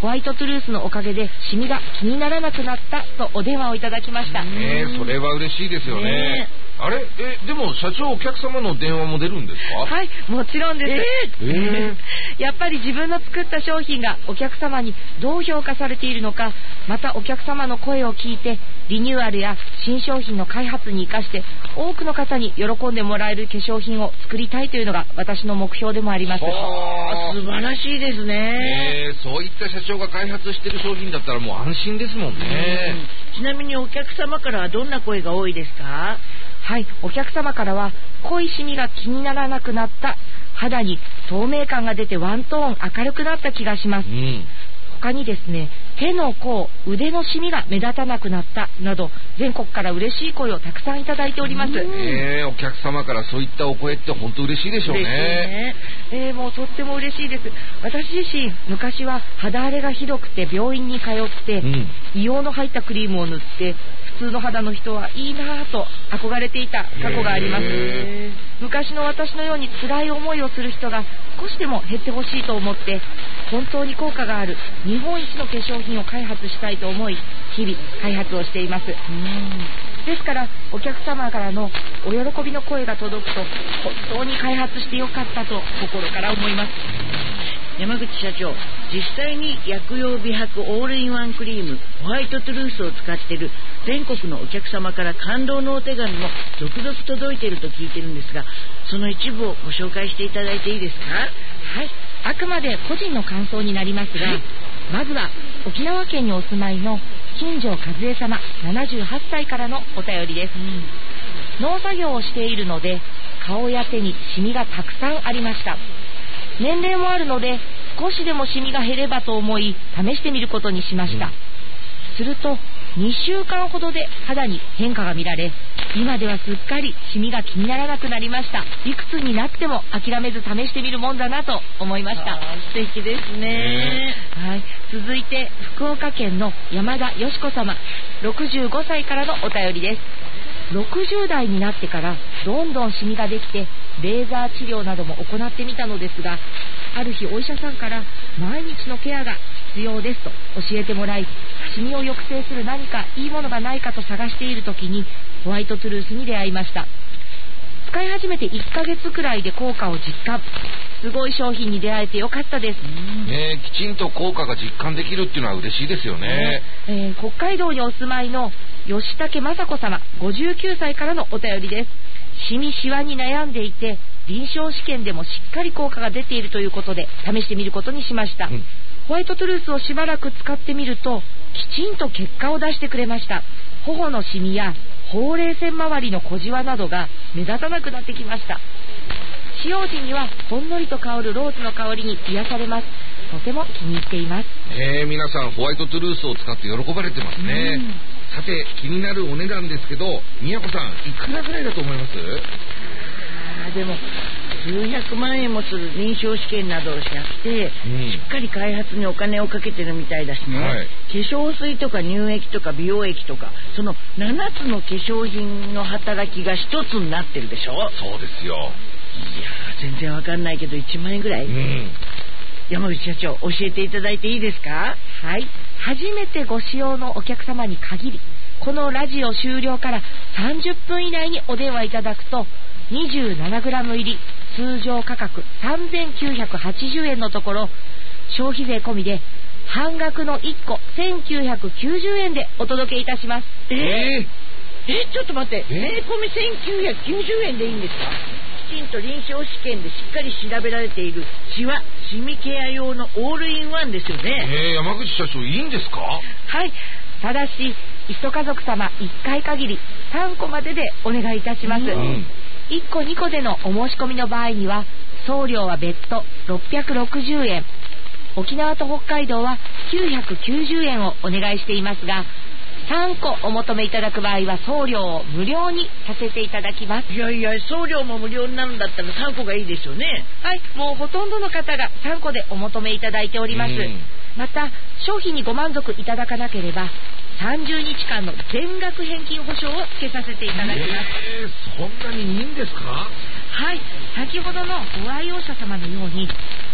ホワイトトゥルースのおかげでシミが気にならなくなったとお電話をいただきました。 ねえ、それは嬉しいですよね。ねあれえでも社長、お客様の電話も出るんですか？ はい、もちろんです。えーえー、やっぱり自分の作った商品がお客様にどう評価されているのか、またお客様の声を聞いてリニューアルや新商品の開発に生かして多くの方に喜んでもらえる化粧品を作りたいというのが私の目標でもあります。 あ、素晴らしいですね。 ね、そういった社長が開発している商品だったらもう安心ですもんね。 うん、ちなみにお客様からはどんな声が多いですか？ はい、お客様からは濃いシミが気にならなくなった、肌に透明感が出てワントーン明るくなった気がします。うん、他にですね、手の甲、腕のシミが目立たなくなったなど全国から嬉しい声をたくさんいただいております。 えー、お客様からそういったお声って本当嬉しいでしょうね。 ね、えー、もうとっても嬉しいです。私自身昔は肌荒れがひどくて病院に通って、うん、硫黄の入ったクリームを塗って普通の肌の人はいいなぁと憧れていた過去があります。昔の私のように辛い思いをする人が少しでも減ってほしいと思って本当に効果がある日本一の化粧品を開発したいと思い日々開発をしています。うんですからお客様からのお喜びの声が届くと本当に開発してよかったと心から思います。 山口社長、実際に薬用美白オールインワンクリームホワイトトゥルースを使っている全国のお客様から感動のお手紙も続々届いていると聞いているんですが、その一部をご紹介していただいていいですか？ はい、あくまで個人の感想になりますが、はい、まずは沖縄県にお住まいの金城和恵様ななじゅうはっさいからのお便りです。うん、農作業をしているので顔や手にシミがたくさんありました。年齢もあるので少しでもシミが減ればと思い試してみることにしました。うん、するとにしゅうかんほどで肌に変化が見られ、今ではすっかりシミが気にならなくなりました。いくつになっても諦めず試してみるもんだなと思いました。 素敵ですね。 はい、続いて福岡県の山田よし子様ろくじゅうごさいからのお便りです。ろくじゅうだいになってからどんどんシミができてレーザー治療なども行ってみたのですが、ある日お医者さんから毎日のケアが必要ですと教えてもらい、シミを抑制する何かいいものがないかと探している時にホワイトトゥルースに出会いました。使い始めていっかげつくらいで効果を実感。すごい商品に出会えてよかったです。 ね、きちんと効果が実感できるっていうのは嬉しいですよね。 えー、北海道にお住まいの吉武雅子様ごじゅうきゅうさいからのお便りです。シミシワに悩んでいて臨床試験でもしっかり効果が出ているということで試してみることにしました。うん、ホワイトトゥルースをしばらく使ってみるときちんと結果を出してくれました。頬のシミやほうれい線周りの小じわなどが目立たなくなってきました。使用時にはほんのりと香るローズの香りに癒されます。とても気に入っています。 えー、皆さんホワイトトゥルースを使って喜ばれてますね。さて気になるお値段ですけど、宮子さんいくらぐらいだと思います？ あでも数百万円もする臨床試験などをやって、うん、しっかり開発にお金をかけてるみたいだしね、はい、化粧水とか乳液とか美容液とかそのななつの化粧品の働きが一つになってるでしょ。 そうですよ。いや全然わかんないけどいちまんえんぐらい、うん、山口社長教えていただいていいですか？ はい、初めてご使用のお客様に限りこのラジオ終了からさんじゅっぷん以内にお電話いただくと にじゅうななグラム 入り通常価格さんぜんきゅうひゃくはちじゅうえんのところ消費税込みで半額のいっこせんきゅうひゃくきゅうじゅうえんでお届けいたします。 えー、えー、ちょっと待って、税込みせんきゅうひゃくきゅうじゅうえんでいいんですか？きちんと臨床試験でしっかり調べられているシワシミケア用のオールインワンですよね。 えー、山口社長いいんですか？ はい、ただし一家族様いっかい限りさんこまででお願いいたします。うん、いっこにこでのお申し込みの場合には送料は別途ろっぴゃくろくじゅうえん、沖縄と北海道はきゅうひゃくきゅうじゅうえんをお願いしていますが、さんこお求めいただく場合は送料を無料にさせていただきます。 いやいや送料も無料になるんだったらさんこがいいですよね。 はい、もうほとんどの方がさんこでお求めいただいております。また商品にご満足いただかなければさんじゅうにちかんの全額返金保証をつけさせていただきます。 えー、そんなにいいんですか？ はい、先ほどのご愛用者様のように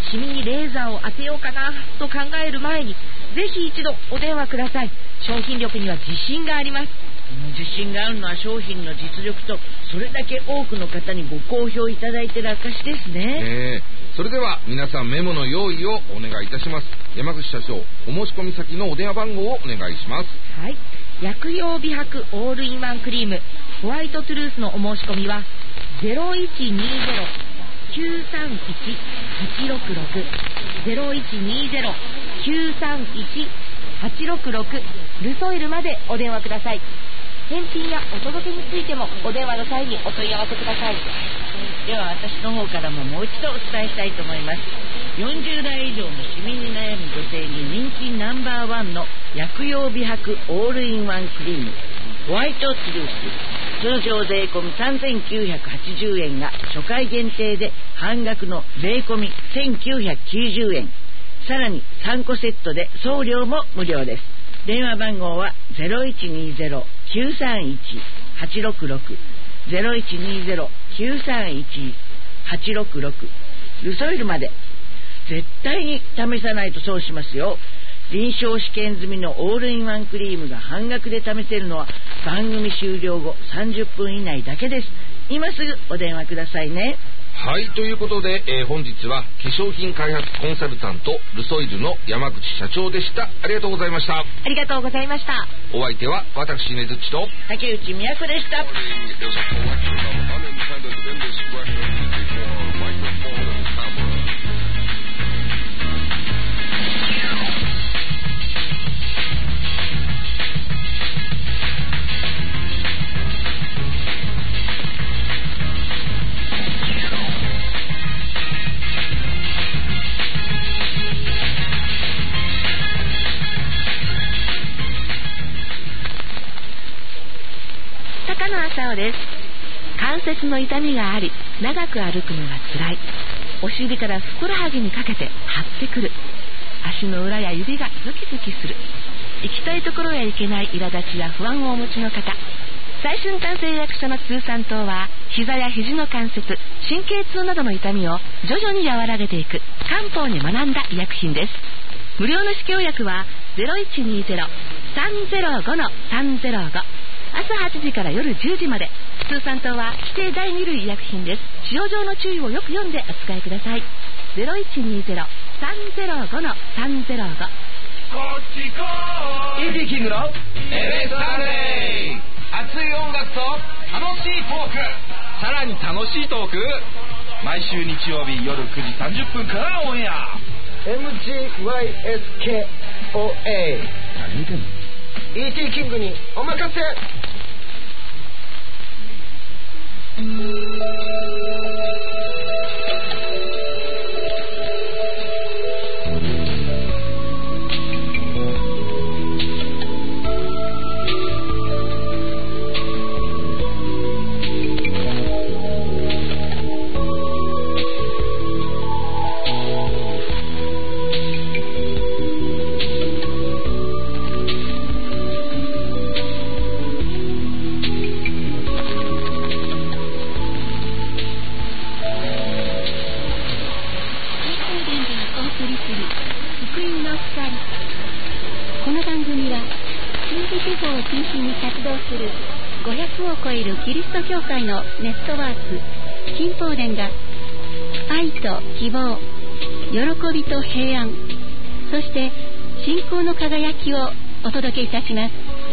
シミにレーザーを当てようかなと考える前に、ぜひ一度お電話ください。商品力には自信があります。自信があるのは商品の実力と、それだけ多くの方にご好評いただいている証ですね。 ねえ、それでは皆さんメモの用意をお願いいたします。山口社長、お申し込み先のお電話番号をお願いします。 はい、薬用美白オールインワンクリームホワイトトゥルースのお申し込みは ゼロいちにゼロ きゅうさんいち はちろくろく ゼロいちにゼロ きゅうさんいち はちろくろく ルソイルまでお電話ください。返品やお届けについてもお電話の際にお問い合わせください。では私の方からももう一度お伝えしたいと思います。よんじゅう代以上のシミに悩む女性に人気ナンバーワンの薬用美白オールインワンクリームホワイトトゥルース、通常税込みさんぜんきゅうひゃくはちじゅうえんが初回限定で半額の税込みせんきゅうひゃくきゅうじゅうえん、さらにさんこセットで送料も無料です。電話番号は ゼロいちにゼロ きゅうさんいち はちろくろく ゼロいちにゼロ きゅうさんいち はちろくろく ルソイルまで。絶対に試さないと損しますよ。臨床試験済みのオールインワンクリームが半額で試せるのは番組終了後さんじゅっぷん以内だけです。今すぐお電話くださいね。 はい、ということで、えー、本日は化粧品開発コンサルタントルソイルの山口社長でした。ありがとうございました。 ありがとうございました。 お相手は私ねずっちと竹内美也子でした。 高野麻生です。関節の痛みがあり、長く歩くのが辛い。お尻からふくらはぎにかけて張ってくる。足の裏や指がズキズキする。行きたいところへ行けない苛立ちや不安をお持ちの方、最春端製薬所の通産糖は膝や肘の関節、神経痛などの痛みを徐々に和らげていく漢方に学んだ医薬品です。無料の試供薬は ゼロいちにゼロ さんゼロご さんゼロご、朝はちじから夜じゅうじまで。通産糖は指定だいに類医薬品です。使用上の注意をよく読んでお使いください。 ゼロいちにゼロ さんゼロご さんゼロご。 こっちこー イーティー キングのエレスタデイ、熱い音楽と楽しいトーク、さらに楽しいトーク、毎週日曜日夜くじさんじゅっぷんからオンエア。 エムジーワイエスケーオーエー何見てんの。 イーティー キングにお任せ。 この番組は近畿地方を中心に活動するごひゃくを超えるキリスト教会のネットワーク金宝殿が愛と希望、喜びと平安、そして信仰の輝きをお届けいたします。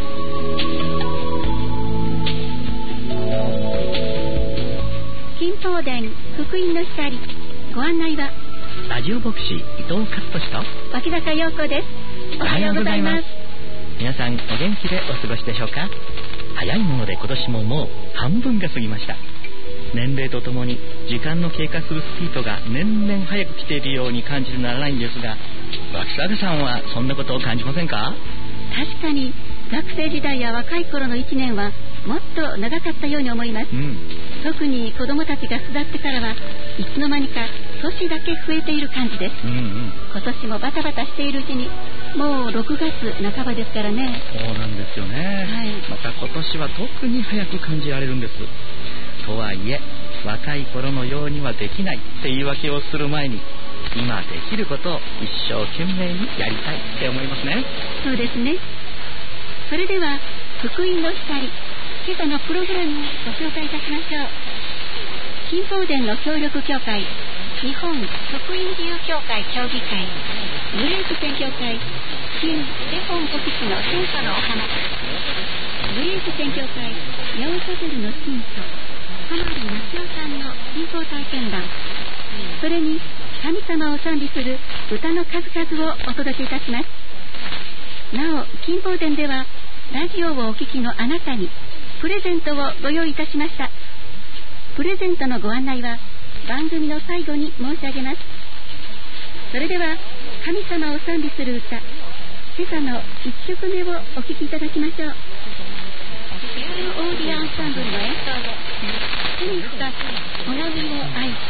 金宝殿福音の光、ご案内はラジオ牧師伊藤勝利と脇坂陽子です。おはようございます。 皆さんお元気でお過ごしでしょうか。早いもので今年ももう半分が過ぎました。年齢とともに時間の経過するスピードが年々早く来ているように感じてならないんですが、脇坂さんはそんなことを感じませんか。 確かに学生時代や若い頃のいちねんはもっと長かったように思います、うん、特に子供たちが巣立ってからはいつの間にか年だけ増えている感じです、うんうん、今年もバタバタしているうちにもうろくがつなかばですからね。 そうなんですよね、はい、また今年は特に早く感じられるんです。とはいえ若い頃のようにはできないって言い訳をする前に、今できることを一生懸命にやりたいって思いますね。 そうですね。それでは福音の光、今朝のプログラムをご紹介いたしましょう。金宝殿の協力協会、日本福音自由協会協議会、グレープ宣教会、新セホン牧師の聖書のお話、グレープ宣教会八尾ホテルの信徒、浜里正夫さんの信仰体験談、それに神様を賛美する歌の数々をお届けいたします。なお、金宝殿ではラジオをお聞きのあなたにプレゼントをご用意いたしました。プレゼントのご案内は番組の最後に申し上げます。それでは神様を賛美する歌、今朝のいっしょくめをお聴きいただきましょう。ピュールオーディアンサンブルの演奏で、主に深くもらうを愛して。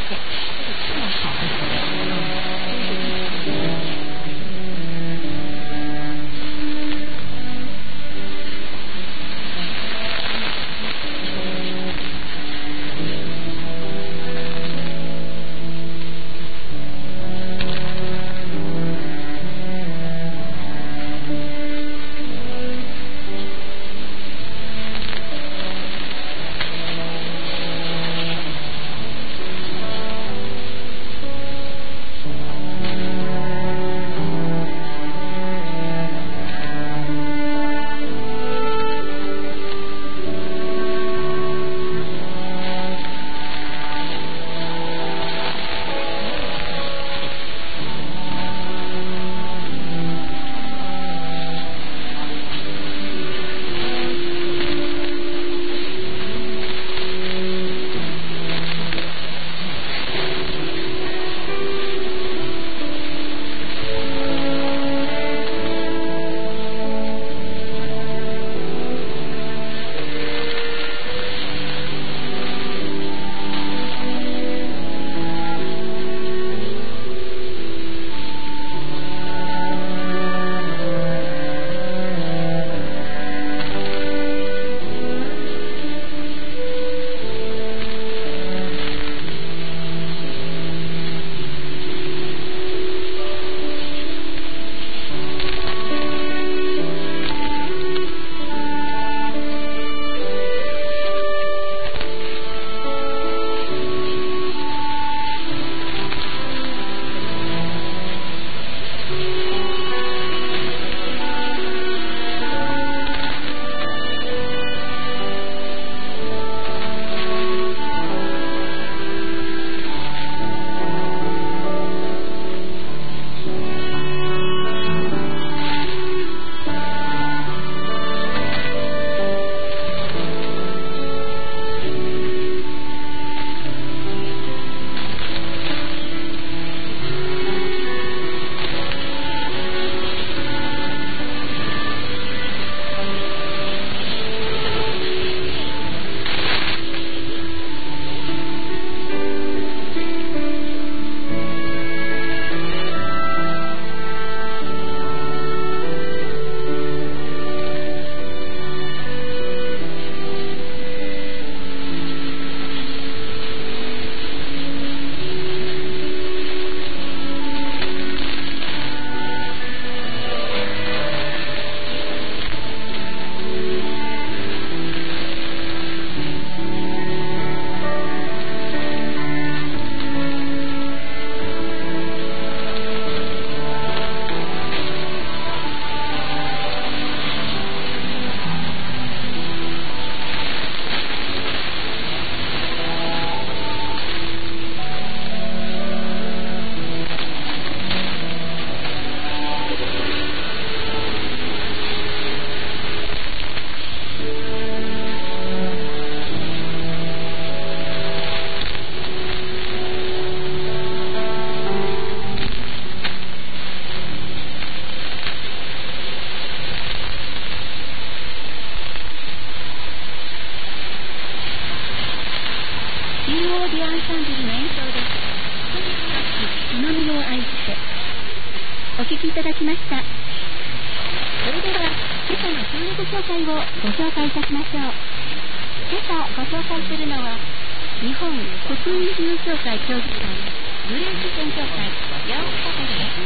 お聞きいただきました。それでは今朝の協力紹介をご紹介いたしましょう。今朝ご紹介するのは日本福音事務協会協議会グレース宣教会八尾係です。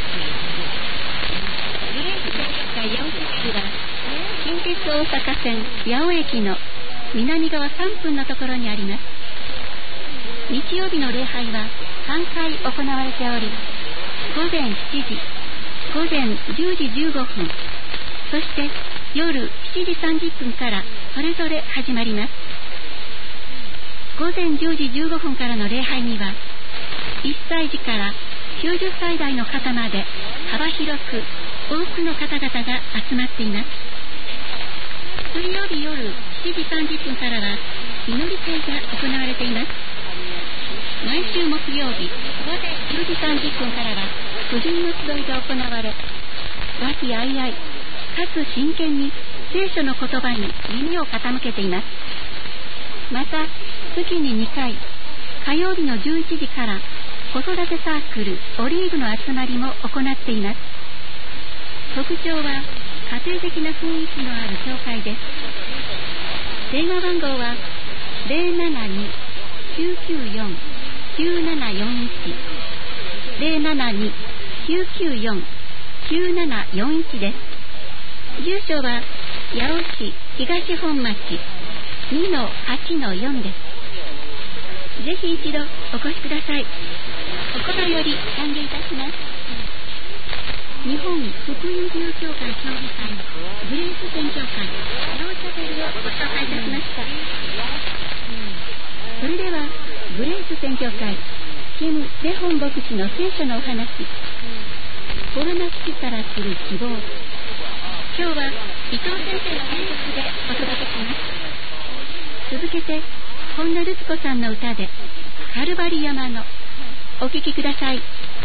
グレース宣教会八尾係は近鉄大阪線八尾駅の南側さんぷんのところにあります。日曜日の礼拝はさんかい行われており、午前しちじ、午前じゅうじじゅうごふん、そして夜しちじさんじゅっぷんからそれぞれ始まります。午前じゅうじじゅうごふんからの礼拝には、いっさいじからきゅうじゅっさい代の方まで幅広く多くの方々が集まっています。水曜日夜しちじさんじゅっぷんからは祈り会が行われています。毎週木曜日午前じゅうじさんじゅっぷんからは婦人の集いが行われ、和気あいあいかつ真剣に聖書の言葉に耳を傾けています。また月ににかい、火曜日のじゅういちじから子育てサークルオリーブの集まりも行っています。特徴は家庭的な雰囲気のある教会です。電話番号は ゼロななに きゅうきゅうよん きゅうななよんいち ゼロななに きゅうきゅうよん きゅうななよんいち です。住所は八尾市東本町 にのはちのよん です。ぜひ一度お越しください。心より歓迎いたします。日本福音事業協会協議会グレース宣教会八尾チャペルをご紹介いたしました。それではグレース宣教会金レホン牧師の聖書のお話、コロナ危機からする希望、今日は伊藤先生の演説でお届けします。続けて本田ルツ子さんの歌でカルバリ山のお聴きください。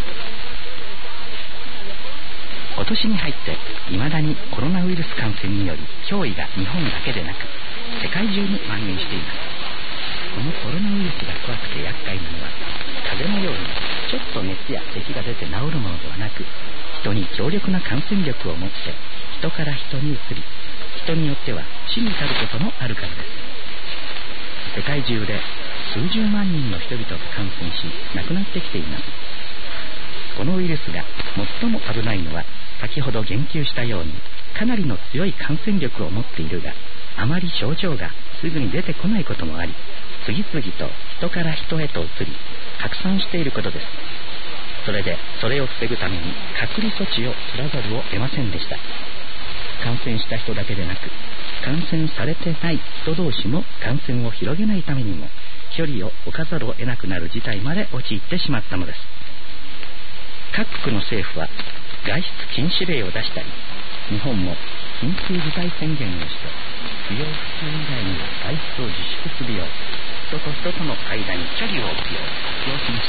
今年に入って未だにコロナウイルス感染により脅威が日本だけでなく世界中に蔓延しています。このコロナウイルスが怖くて厄介なのは、風邪のようにちょっと熱や咳が出て治るものではなく、人に強力な感染力を持って人から人に移り、人によっては死に至ることもあるからです。世界中で数十万人の人々が感染し亡くなってきています。このウイルスが最も危ないのは、先ほど言及したようにかなりの強い感染力を持っているが、あまり症状がすぐに出てこないこともあり、次々と人から人へと移り拡散していることです。それでそれを防ぐために隔離措置を取らざるを得ませんでした。感染した人だけでなく、感染されてない人同士も感染を広げないためにも距離を置かざるを得なくなる事態まで陥ってしまったのです。各国の政府は外出禁止令を出したり、日本も緊急事態宣言をして不要不急以外には外出を自粛するよう、人と人との間に距離を置くよう要しました。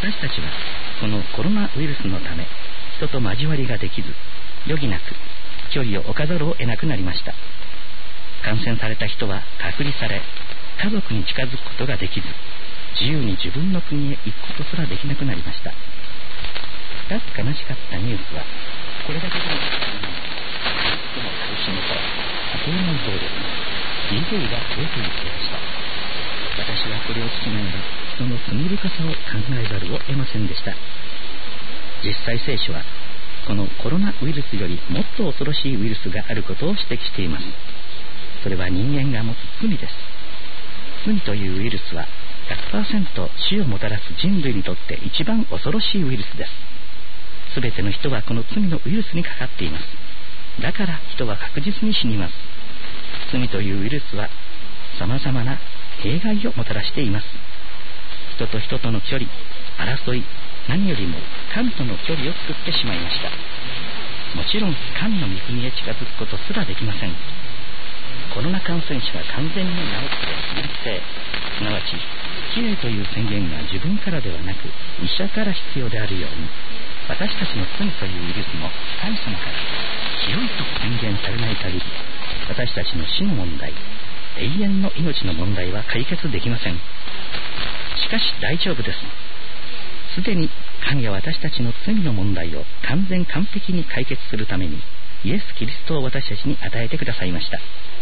私たちはこのコロナウイルスのため人と交わりができず、余儀なく距離を置かざるを得なくなりました。感染された人は隔離され、家族に近づくことができず、自由に自分の国へ行くことすらできなくなりました。しかし悲しかったニュースは、これだけでも人の苦しみから家庭内暴力、ディーブイが増えていきました。私はこれを聞きながらその罪深さを考えざるを得ませんでした。実際聖書はこのコロナウイルスよりもっと恐ろしいウイルスがあることを指摘しています。それは人間が持つ罪です。罪というウイルスは ひゃくパーセント 死をもたらす人類にとって一番恐ろしいウイルスです。すべての人はこの罪のウイルスにかかっています。だから人は確実に死にます。罪というウイルスは様々な弊害をもたらしています。人と人との距離、争い、何よりも神との距離を作ってしまいました。もちろん神の御国へ近づくことすらできません。コロナ感染者が完全に治って陰性、すなわちきれいという宣言が自分からではなく医者から必要であるように、私たちの罪というウイルスも神様から広いと宣言されない限り、私たちの死の問題、永遠の命の問題は解決できません。しかし大丈夫です。すでに神は私たちの罪の問題を完全完璧に解決するためにイエス・キリストを私たちに与えてくださいました。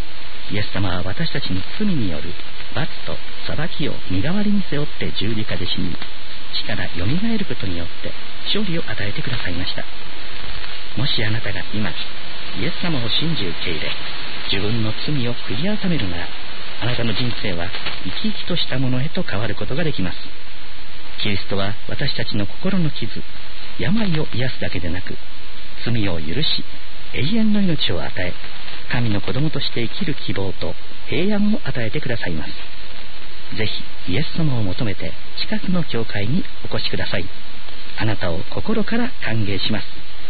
イエス様は私たちに罪による罰と裁きを身代わりに背負って十字架で死に、死からよみがえることによって勝利を与えてくださいました。もしあなたが今イエス様を信じ受け入れ、自分の罪を悔い改めるなら、あなたの人生は生き生きとしたものへと変わることができます。キリストは私たちの心の傷、病を癒すだけでなく、罪を許し永遠の命を与え、神の子供として生きる希望と平安を与えてくださいます。ぜひイエス様を求めて近くの教会にお越しください。あなたを心から歓迎します。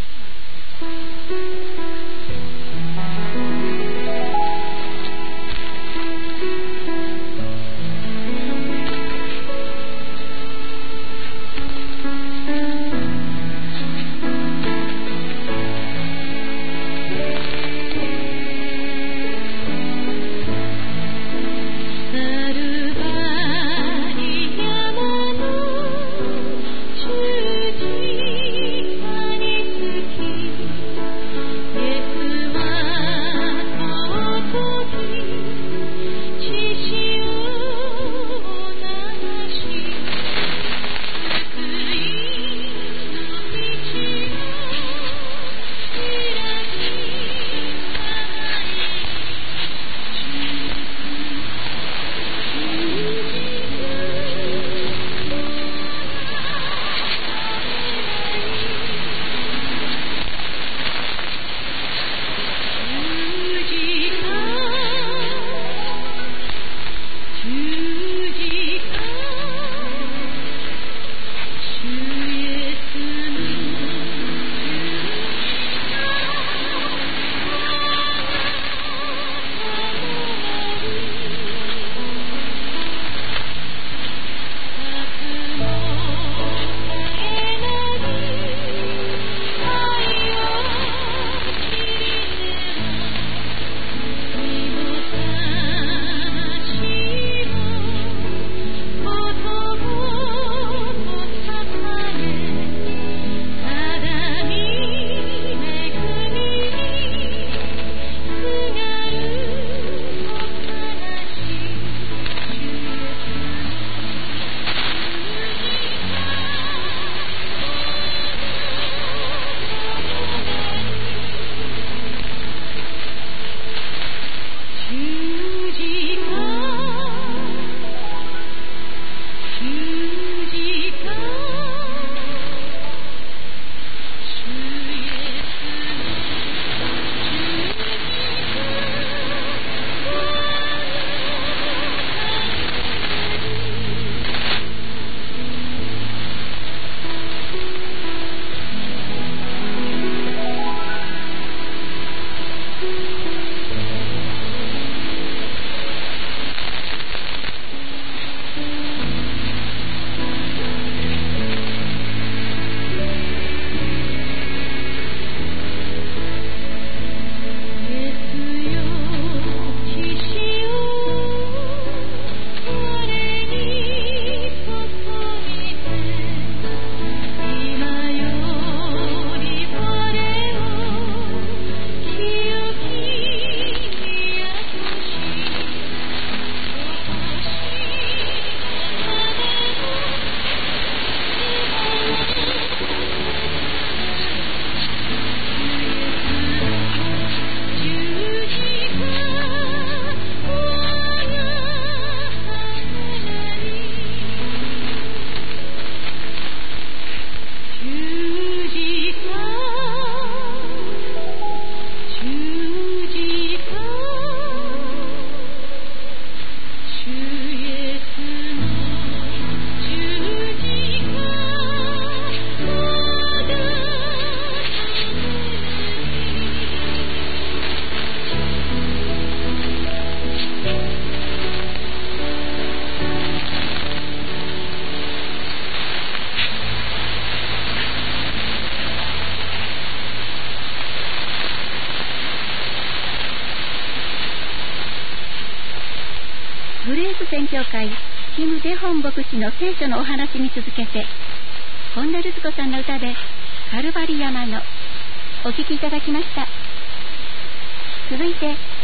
宣教会キム・デホン牧師の聖書のお話に続けて、本田ルツ子さんの歌でカルバリ山のお聴きいただきました。続いて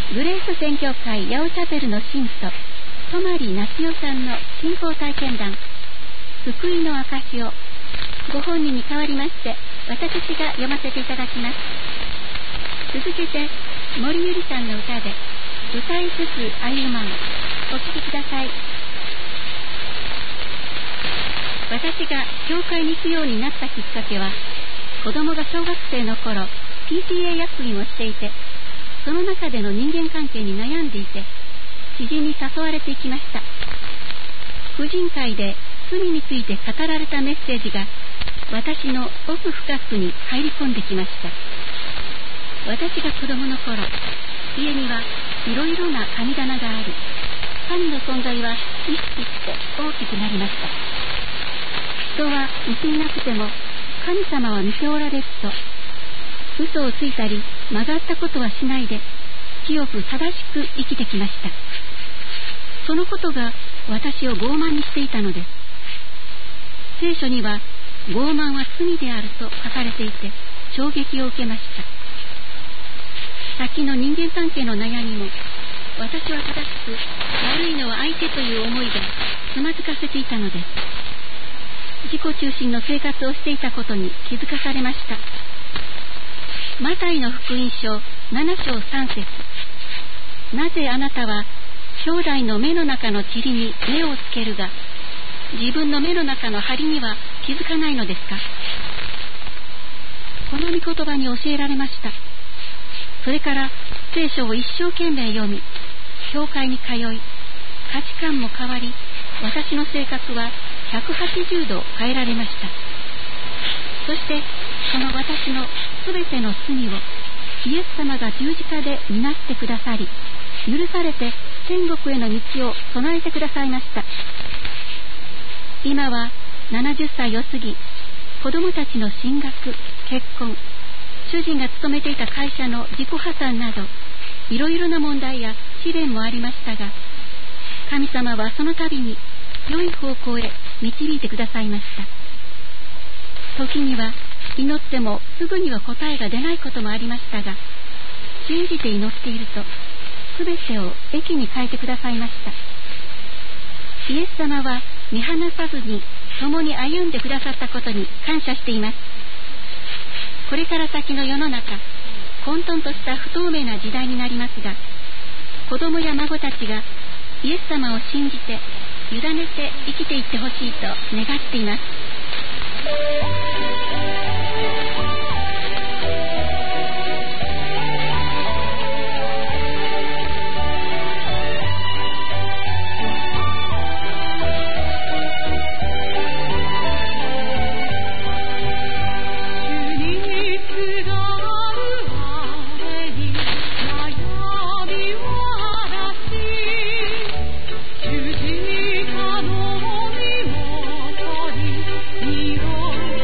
グレース宣教会八尾チャペルの信徒泊夏代さんの信仰体験談救いの証をご本人に代わりまして私が読ませていただきます。続けて森ゆりさんの歌で歌いつつ歩まん、お聴きください。私が教会に行くようになったきっかけは、子供が小学生の頃 ピーティーエー 役員をしていて、その中での人間関係に悩んでいて、知人に誘われていきました。婦人会で罪について語られたメッセージが私の奥深くに入り込んできました。私が子供の頃、家にはいろいろな神棚があり、神の存在は意識して大きくなりました。人は見ていなくても神様は見ておられると、嘘をついたり曲がったことはしないで清く正しく生きてきました。そのことが私を傲慢にしていたのです。聖書には傲慢は罪であると書かれていて衝撃を受けました。先の人間関係の悩みも、私は正しく悪いのは相手という思いでつまずかせていたのです。自己中心の生活をしていたことに気づかされました。マタイの福音書なな章さん節、なぜあなたは兄弟の目の中の塵に目をつけるが、自分の目の中の針には気づかないのですか。この御言葉に教えられました。それから聖書を一生懸命読み、教会に通い、価値観も変わり、私の生活はひゃくはちじゅうど変えられました。そしてその私のすべての罪をイエス様が十字架で担ってくださり、許されて天国への道を備えてくださいました。今はななじゅっさいを過ぎ、子供たちの進学、結婚、主人が勤めていた会社の自己破産など、いろいろな問題や試練もありましたが、神様はその度に良い方向へ導いてくださいました。時には祈ってもすぐには答えが出ないこともありましたが、信じて祈っているとすべてを益に変えてくださいました。イエス様は見放さずに共に歩んでくださったことに感謝しています。これから先の世の中、混沌とした不透明な時代になりますが、子供や孫たちがイエス様を信じて委ねて生きていってほしいと願っています。 十字架の身元に色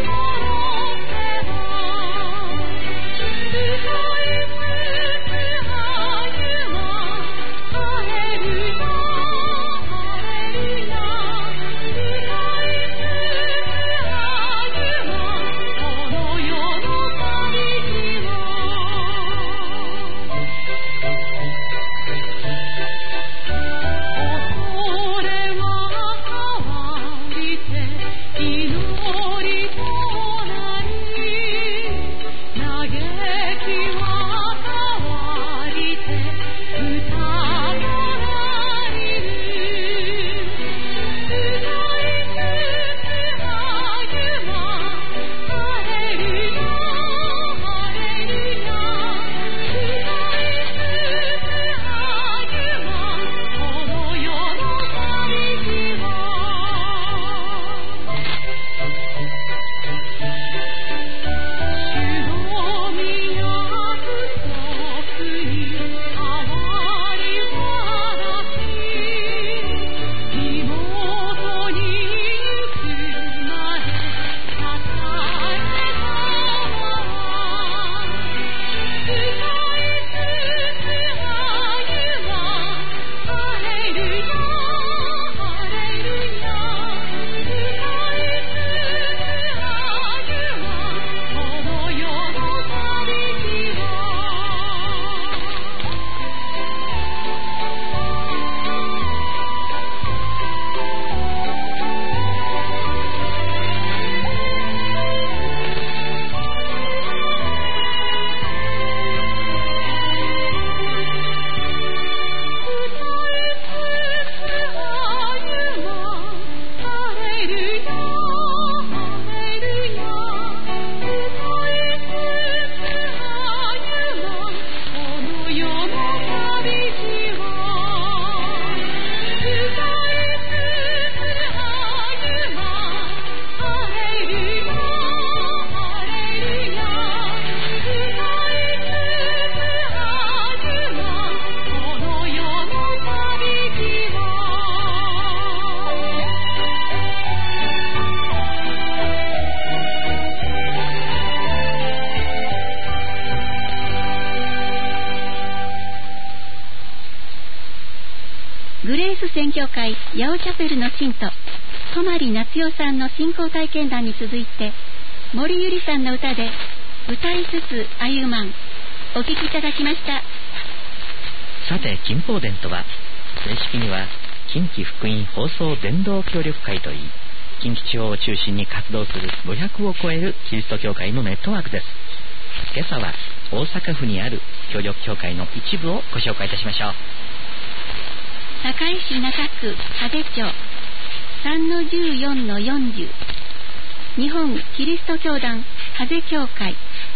会八尾チャペルの信徒泊夏代さんの信仰体験談に続いて、森ゆりさんの歌で歌いつつ歩まん、お聴きいただきました。 さて、金宝伝とは正式には近畿福音放送伝道協力会といい、近畿地方を中心に活動するごひゃくを超えるキリスト教会のネットワークです。今朝は大阪府にある協力教会の一部をご紹介いたしましょう。 堺市中区羽町 さんのじゅうよんのよんじゅう 日本キリスト教団羽教会。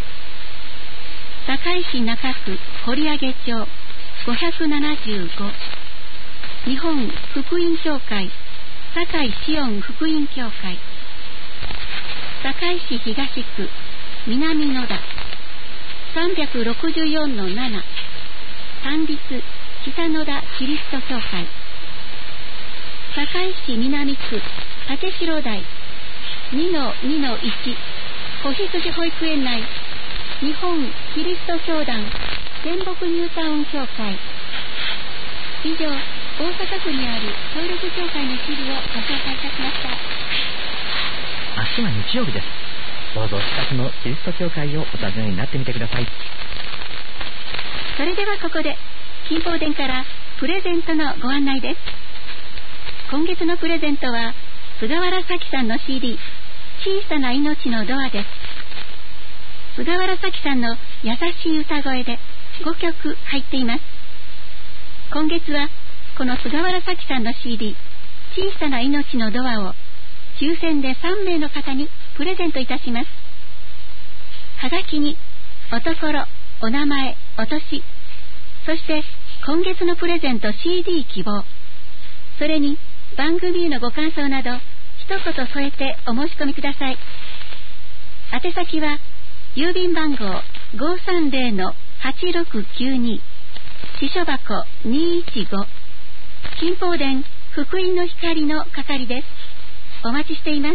堺市中区堀上町ごひゃくななじゅうご、日本福音教会堺シオン福音教会。堺市東区南野田さんびゃくろくじゅうよんのなな、三立北野田キリスト教会。堺市南区竹城台 にのにのいち 子羊保育園内日本キリスト教団天北ニュータウン教会。以上、大阪府にある協力教会の一部をご紹介いたしました。 明日は日曜日です。どうぞ近くのキリスト教会をお尋ねになってみてください。 それではここで金宝殿からプレゼントのご案内です。今月のプレゼントは菅原咲さんの シーディー 小さな命のドアです。菅原咲さんの優しい歌声でごきょく入っています。今月はこの菅原咲さんの シーディー 小さな命のドアを抽選でさんめいの方にプレゼントいたします。はがきにおところ、お名前、お年、そして今月のプレゼント シーディー 希望、それに番組へのご感想など一言添えてお申し込みください。宛先は郵便番号 ごさんぜろのはちろくきゅうに 支所箱にいちご、金宝殿福音の光の係です。お待ちしています。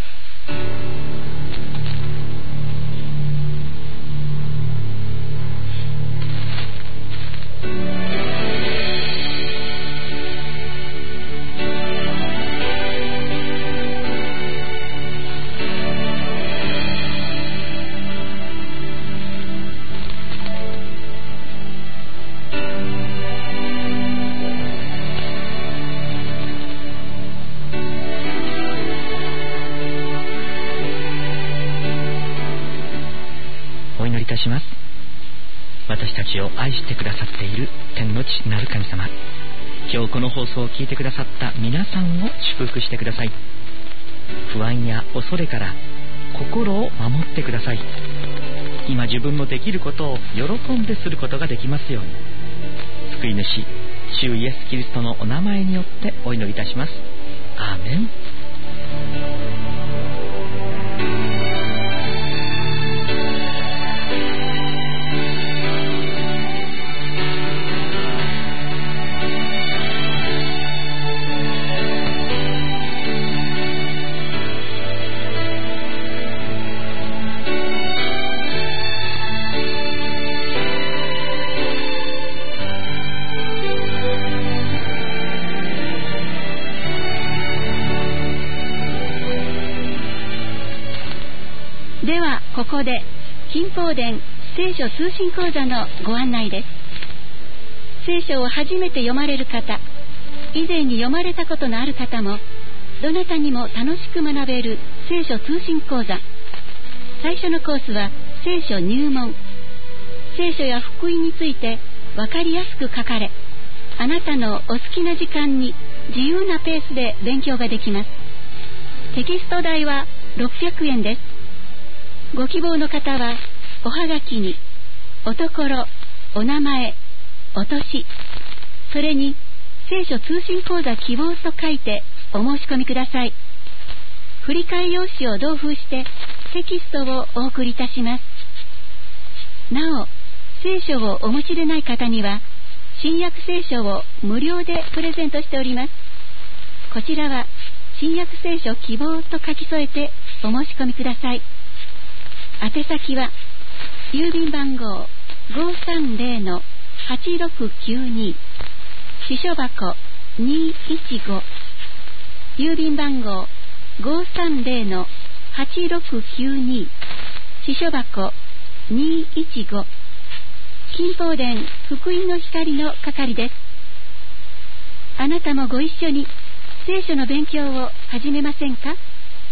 私たちを愛してくださっている天の父なる神様、今日この放送を聞いてくださった皆さんを祝福してください。不安や恐れから心を守ってください。今自分のできることを喜んですることができますように、救い主主イエスキリストのお名前によってお祈りいたします。アーメン。 ここで金宝殿聖書通信講座のご案内です。聖書を初めて読まれる方、以前に読まれたことのある方も、どなたにも楽しく学べる聖書通信講座。最初のコースは聖書入門。聖書や福音について分かりやすく書かれ、あなたのお好きな時間に自由なペースで勉強ができます。テキスト代はろっぴゃくえんです。ご希望の方はおはがきにおところ、お名前、お年、それに聖書通信講座希望と書いてお申し込みください。振り替え用紙を同封してテキストをお送りいたします。なお、聖書をお持ちでない方には新約聖書を無料でプレゼントしております。こちらは新約聖書希望と書き添えてお申し込みください。宛先は郵便番号 ごさんぜろのはちろくきゅうに 支所箱にいちご、郵便番号 ごさんぜろのはちろくきゅうに、支所箱にいちご、金宝殿福音の光の係です。あなたもご一緒に聖書の勉強を始めませんか？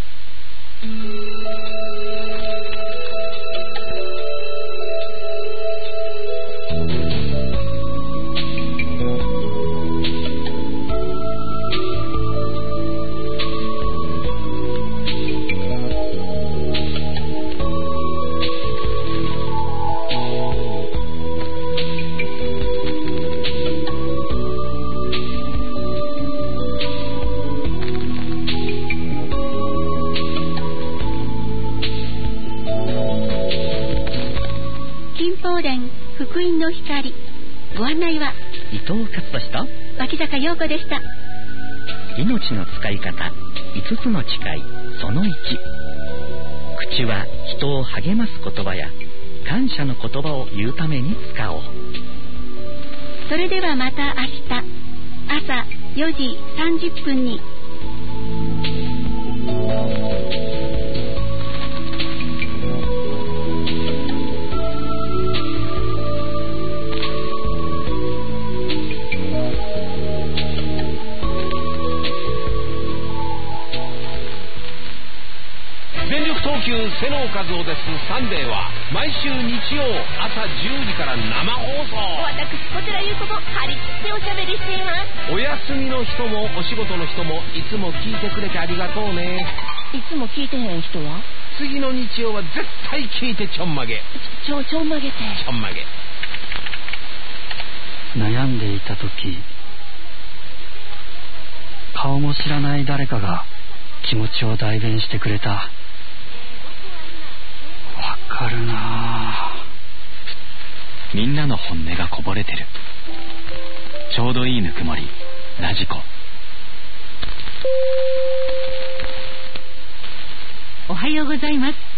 福音の光、ご案内は伊藤勝利と脇坂陽子でした。 命の使い方いつつの誓いそのいち、口は人を励ます言葉や感謝の言葉を言うために使おう。 それではまた明日朝よじさんじゅっぷんに。 瀬能和夫です。サンデーは毎週日曜朝じゅうじから生放送。 私小寺優子も張り切っておしゃべりしています。 お休みの人もお仕事の人もいつも聞いてくれてありがとうね。 いつも聞いてへん人は次の日曜は絶対聞いてちょんまげ。 ちょちょんまげてちょんまげ。 悩んでいた時、顔も知らない誰かが気持ちを代弁してくれた。わかるな。 みんなの本音がこぼれてる。ちょうどいいぬくもり、ラジコ。 おはようございます。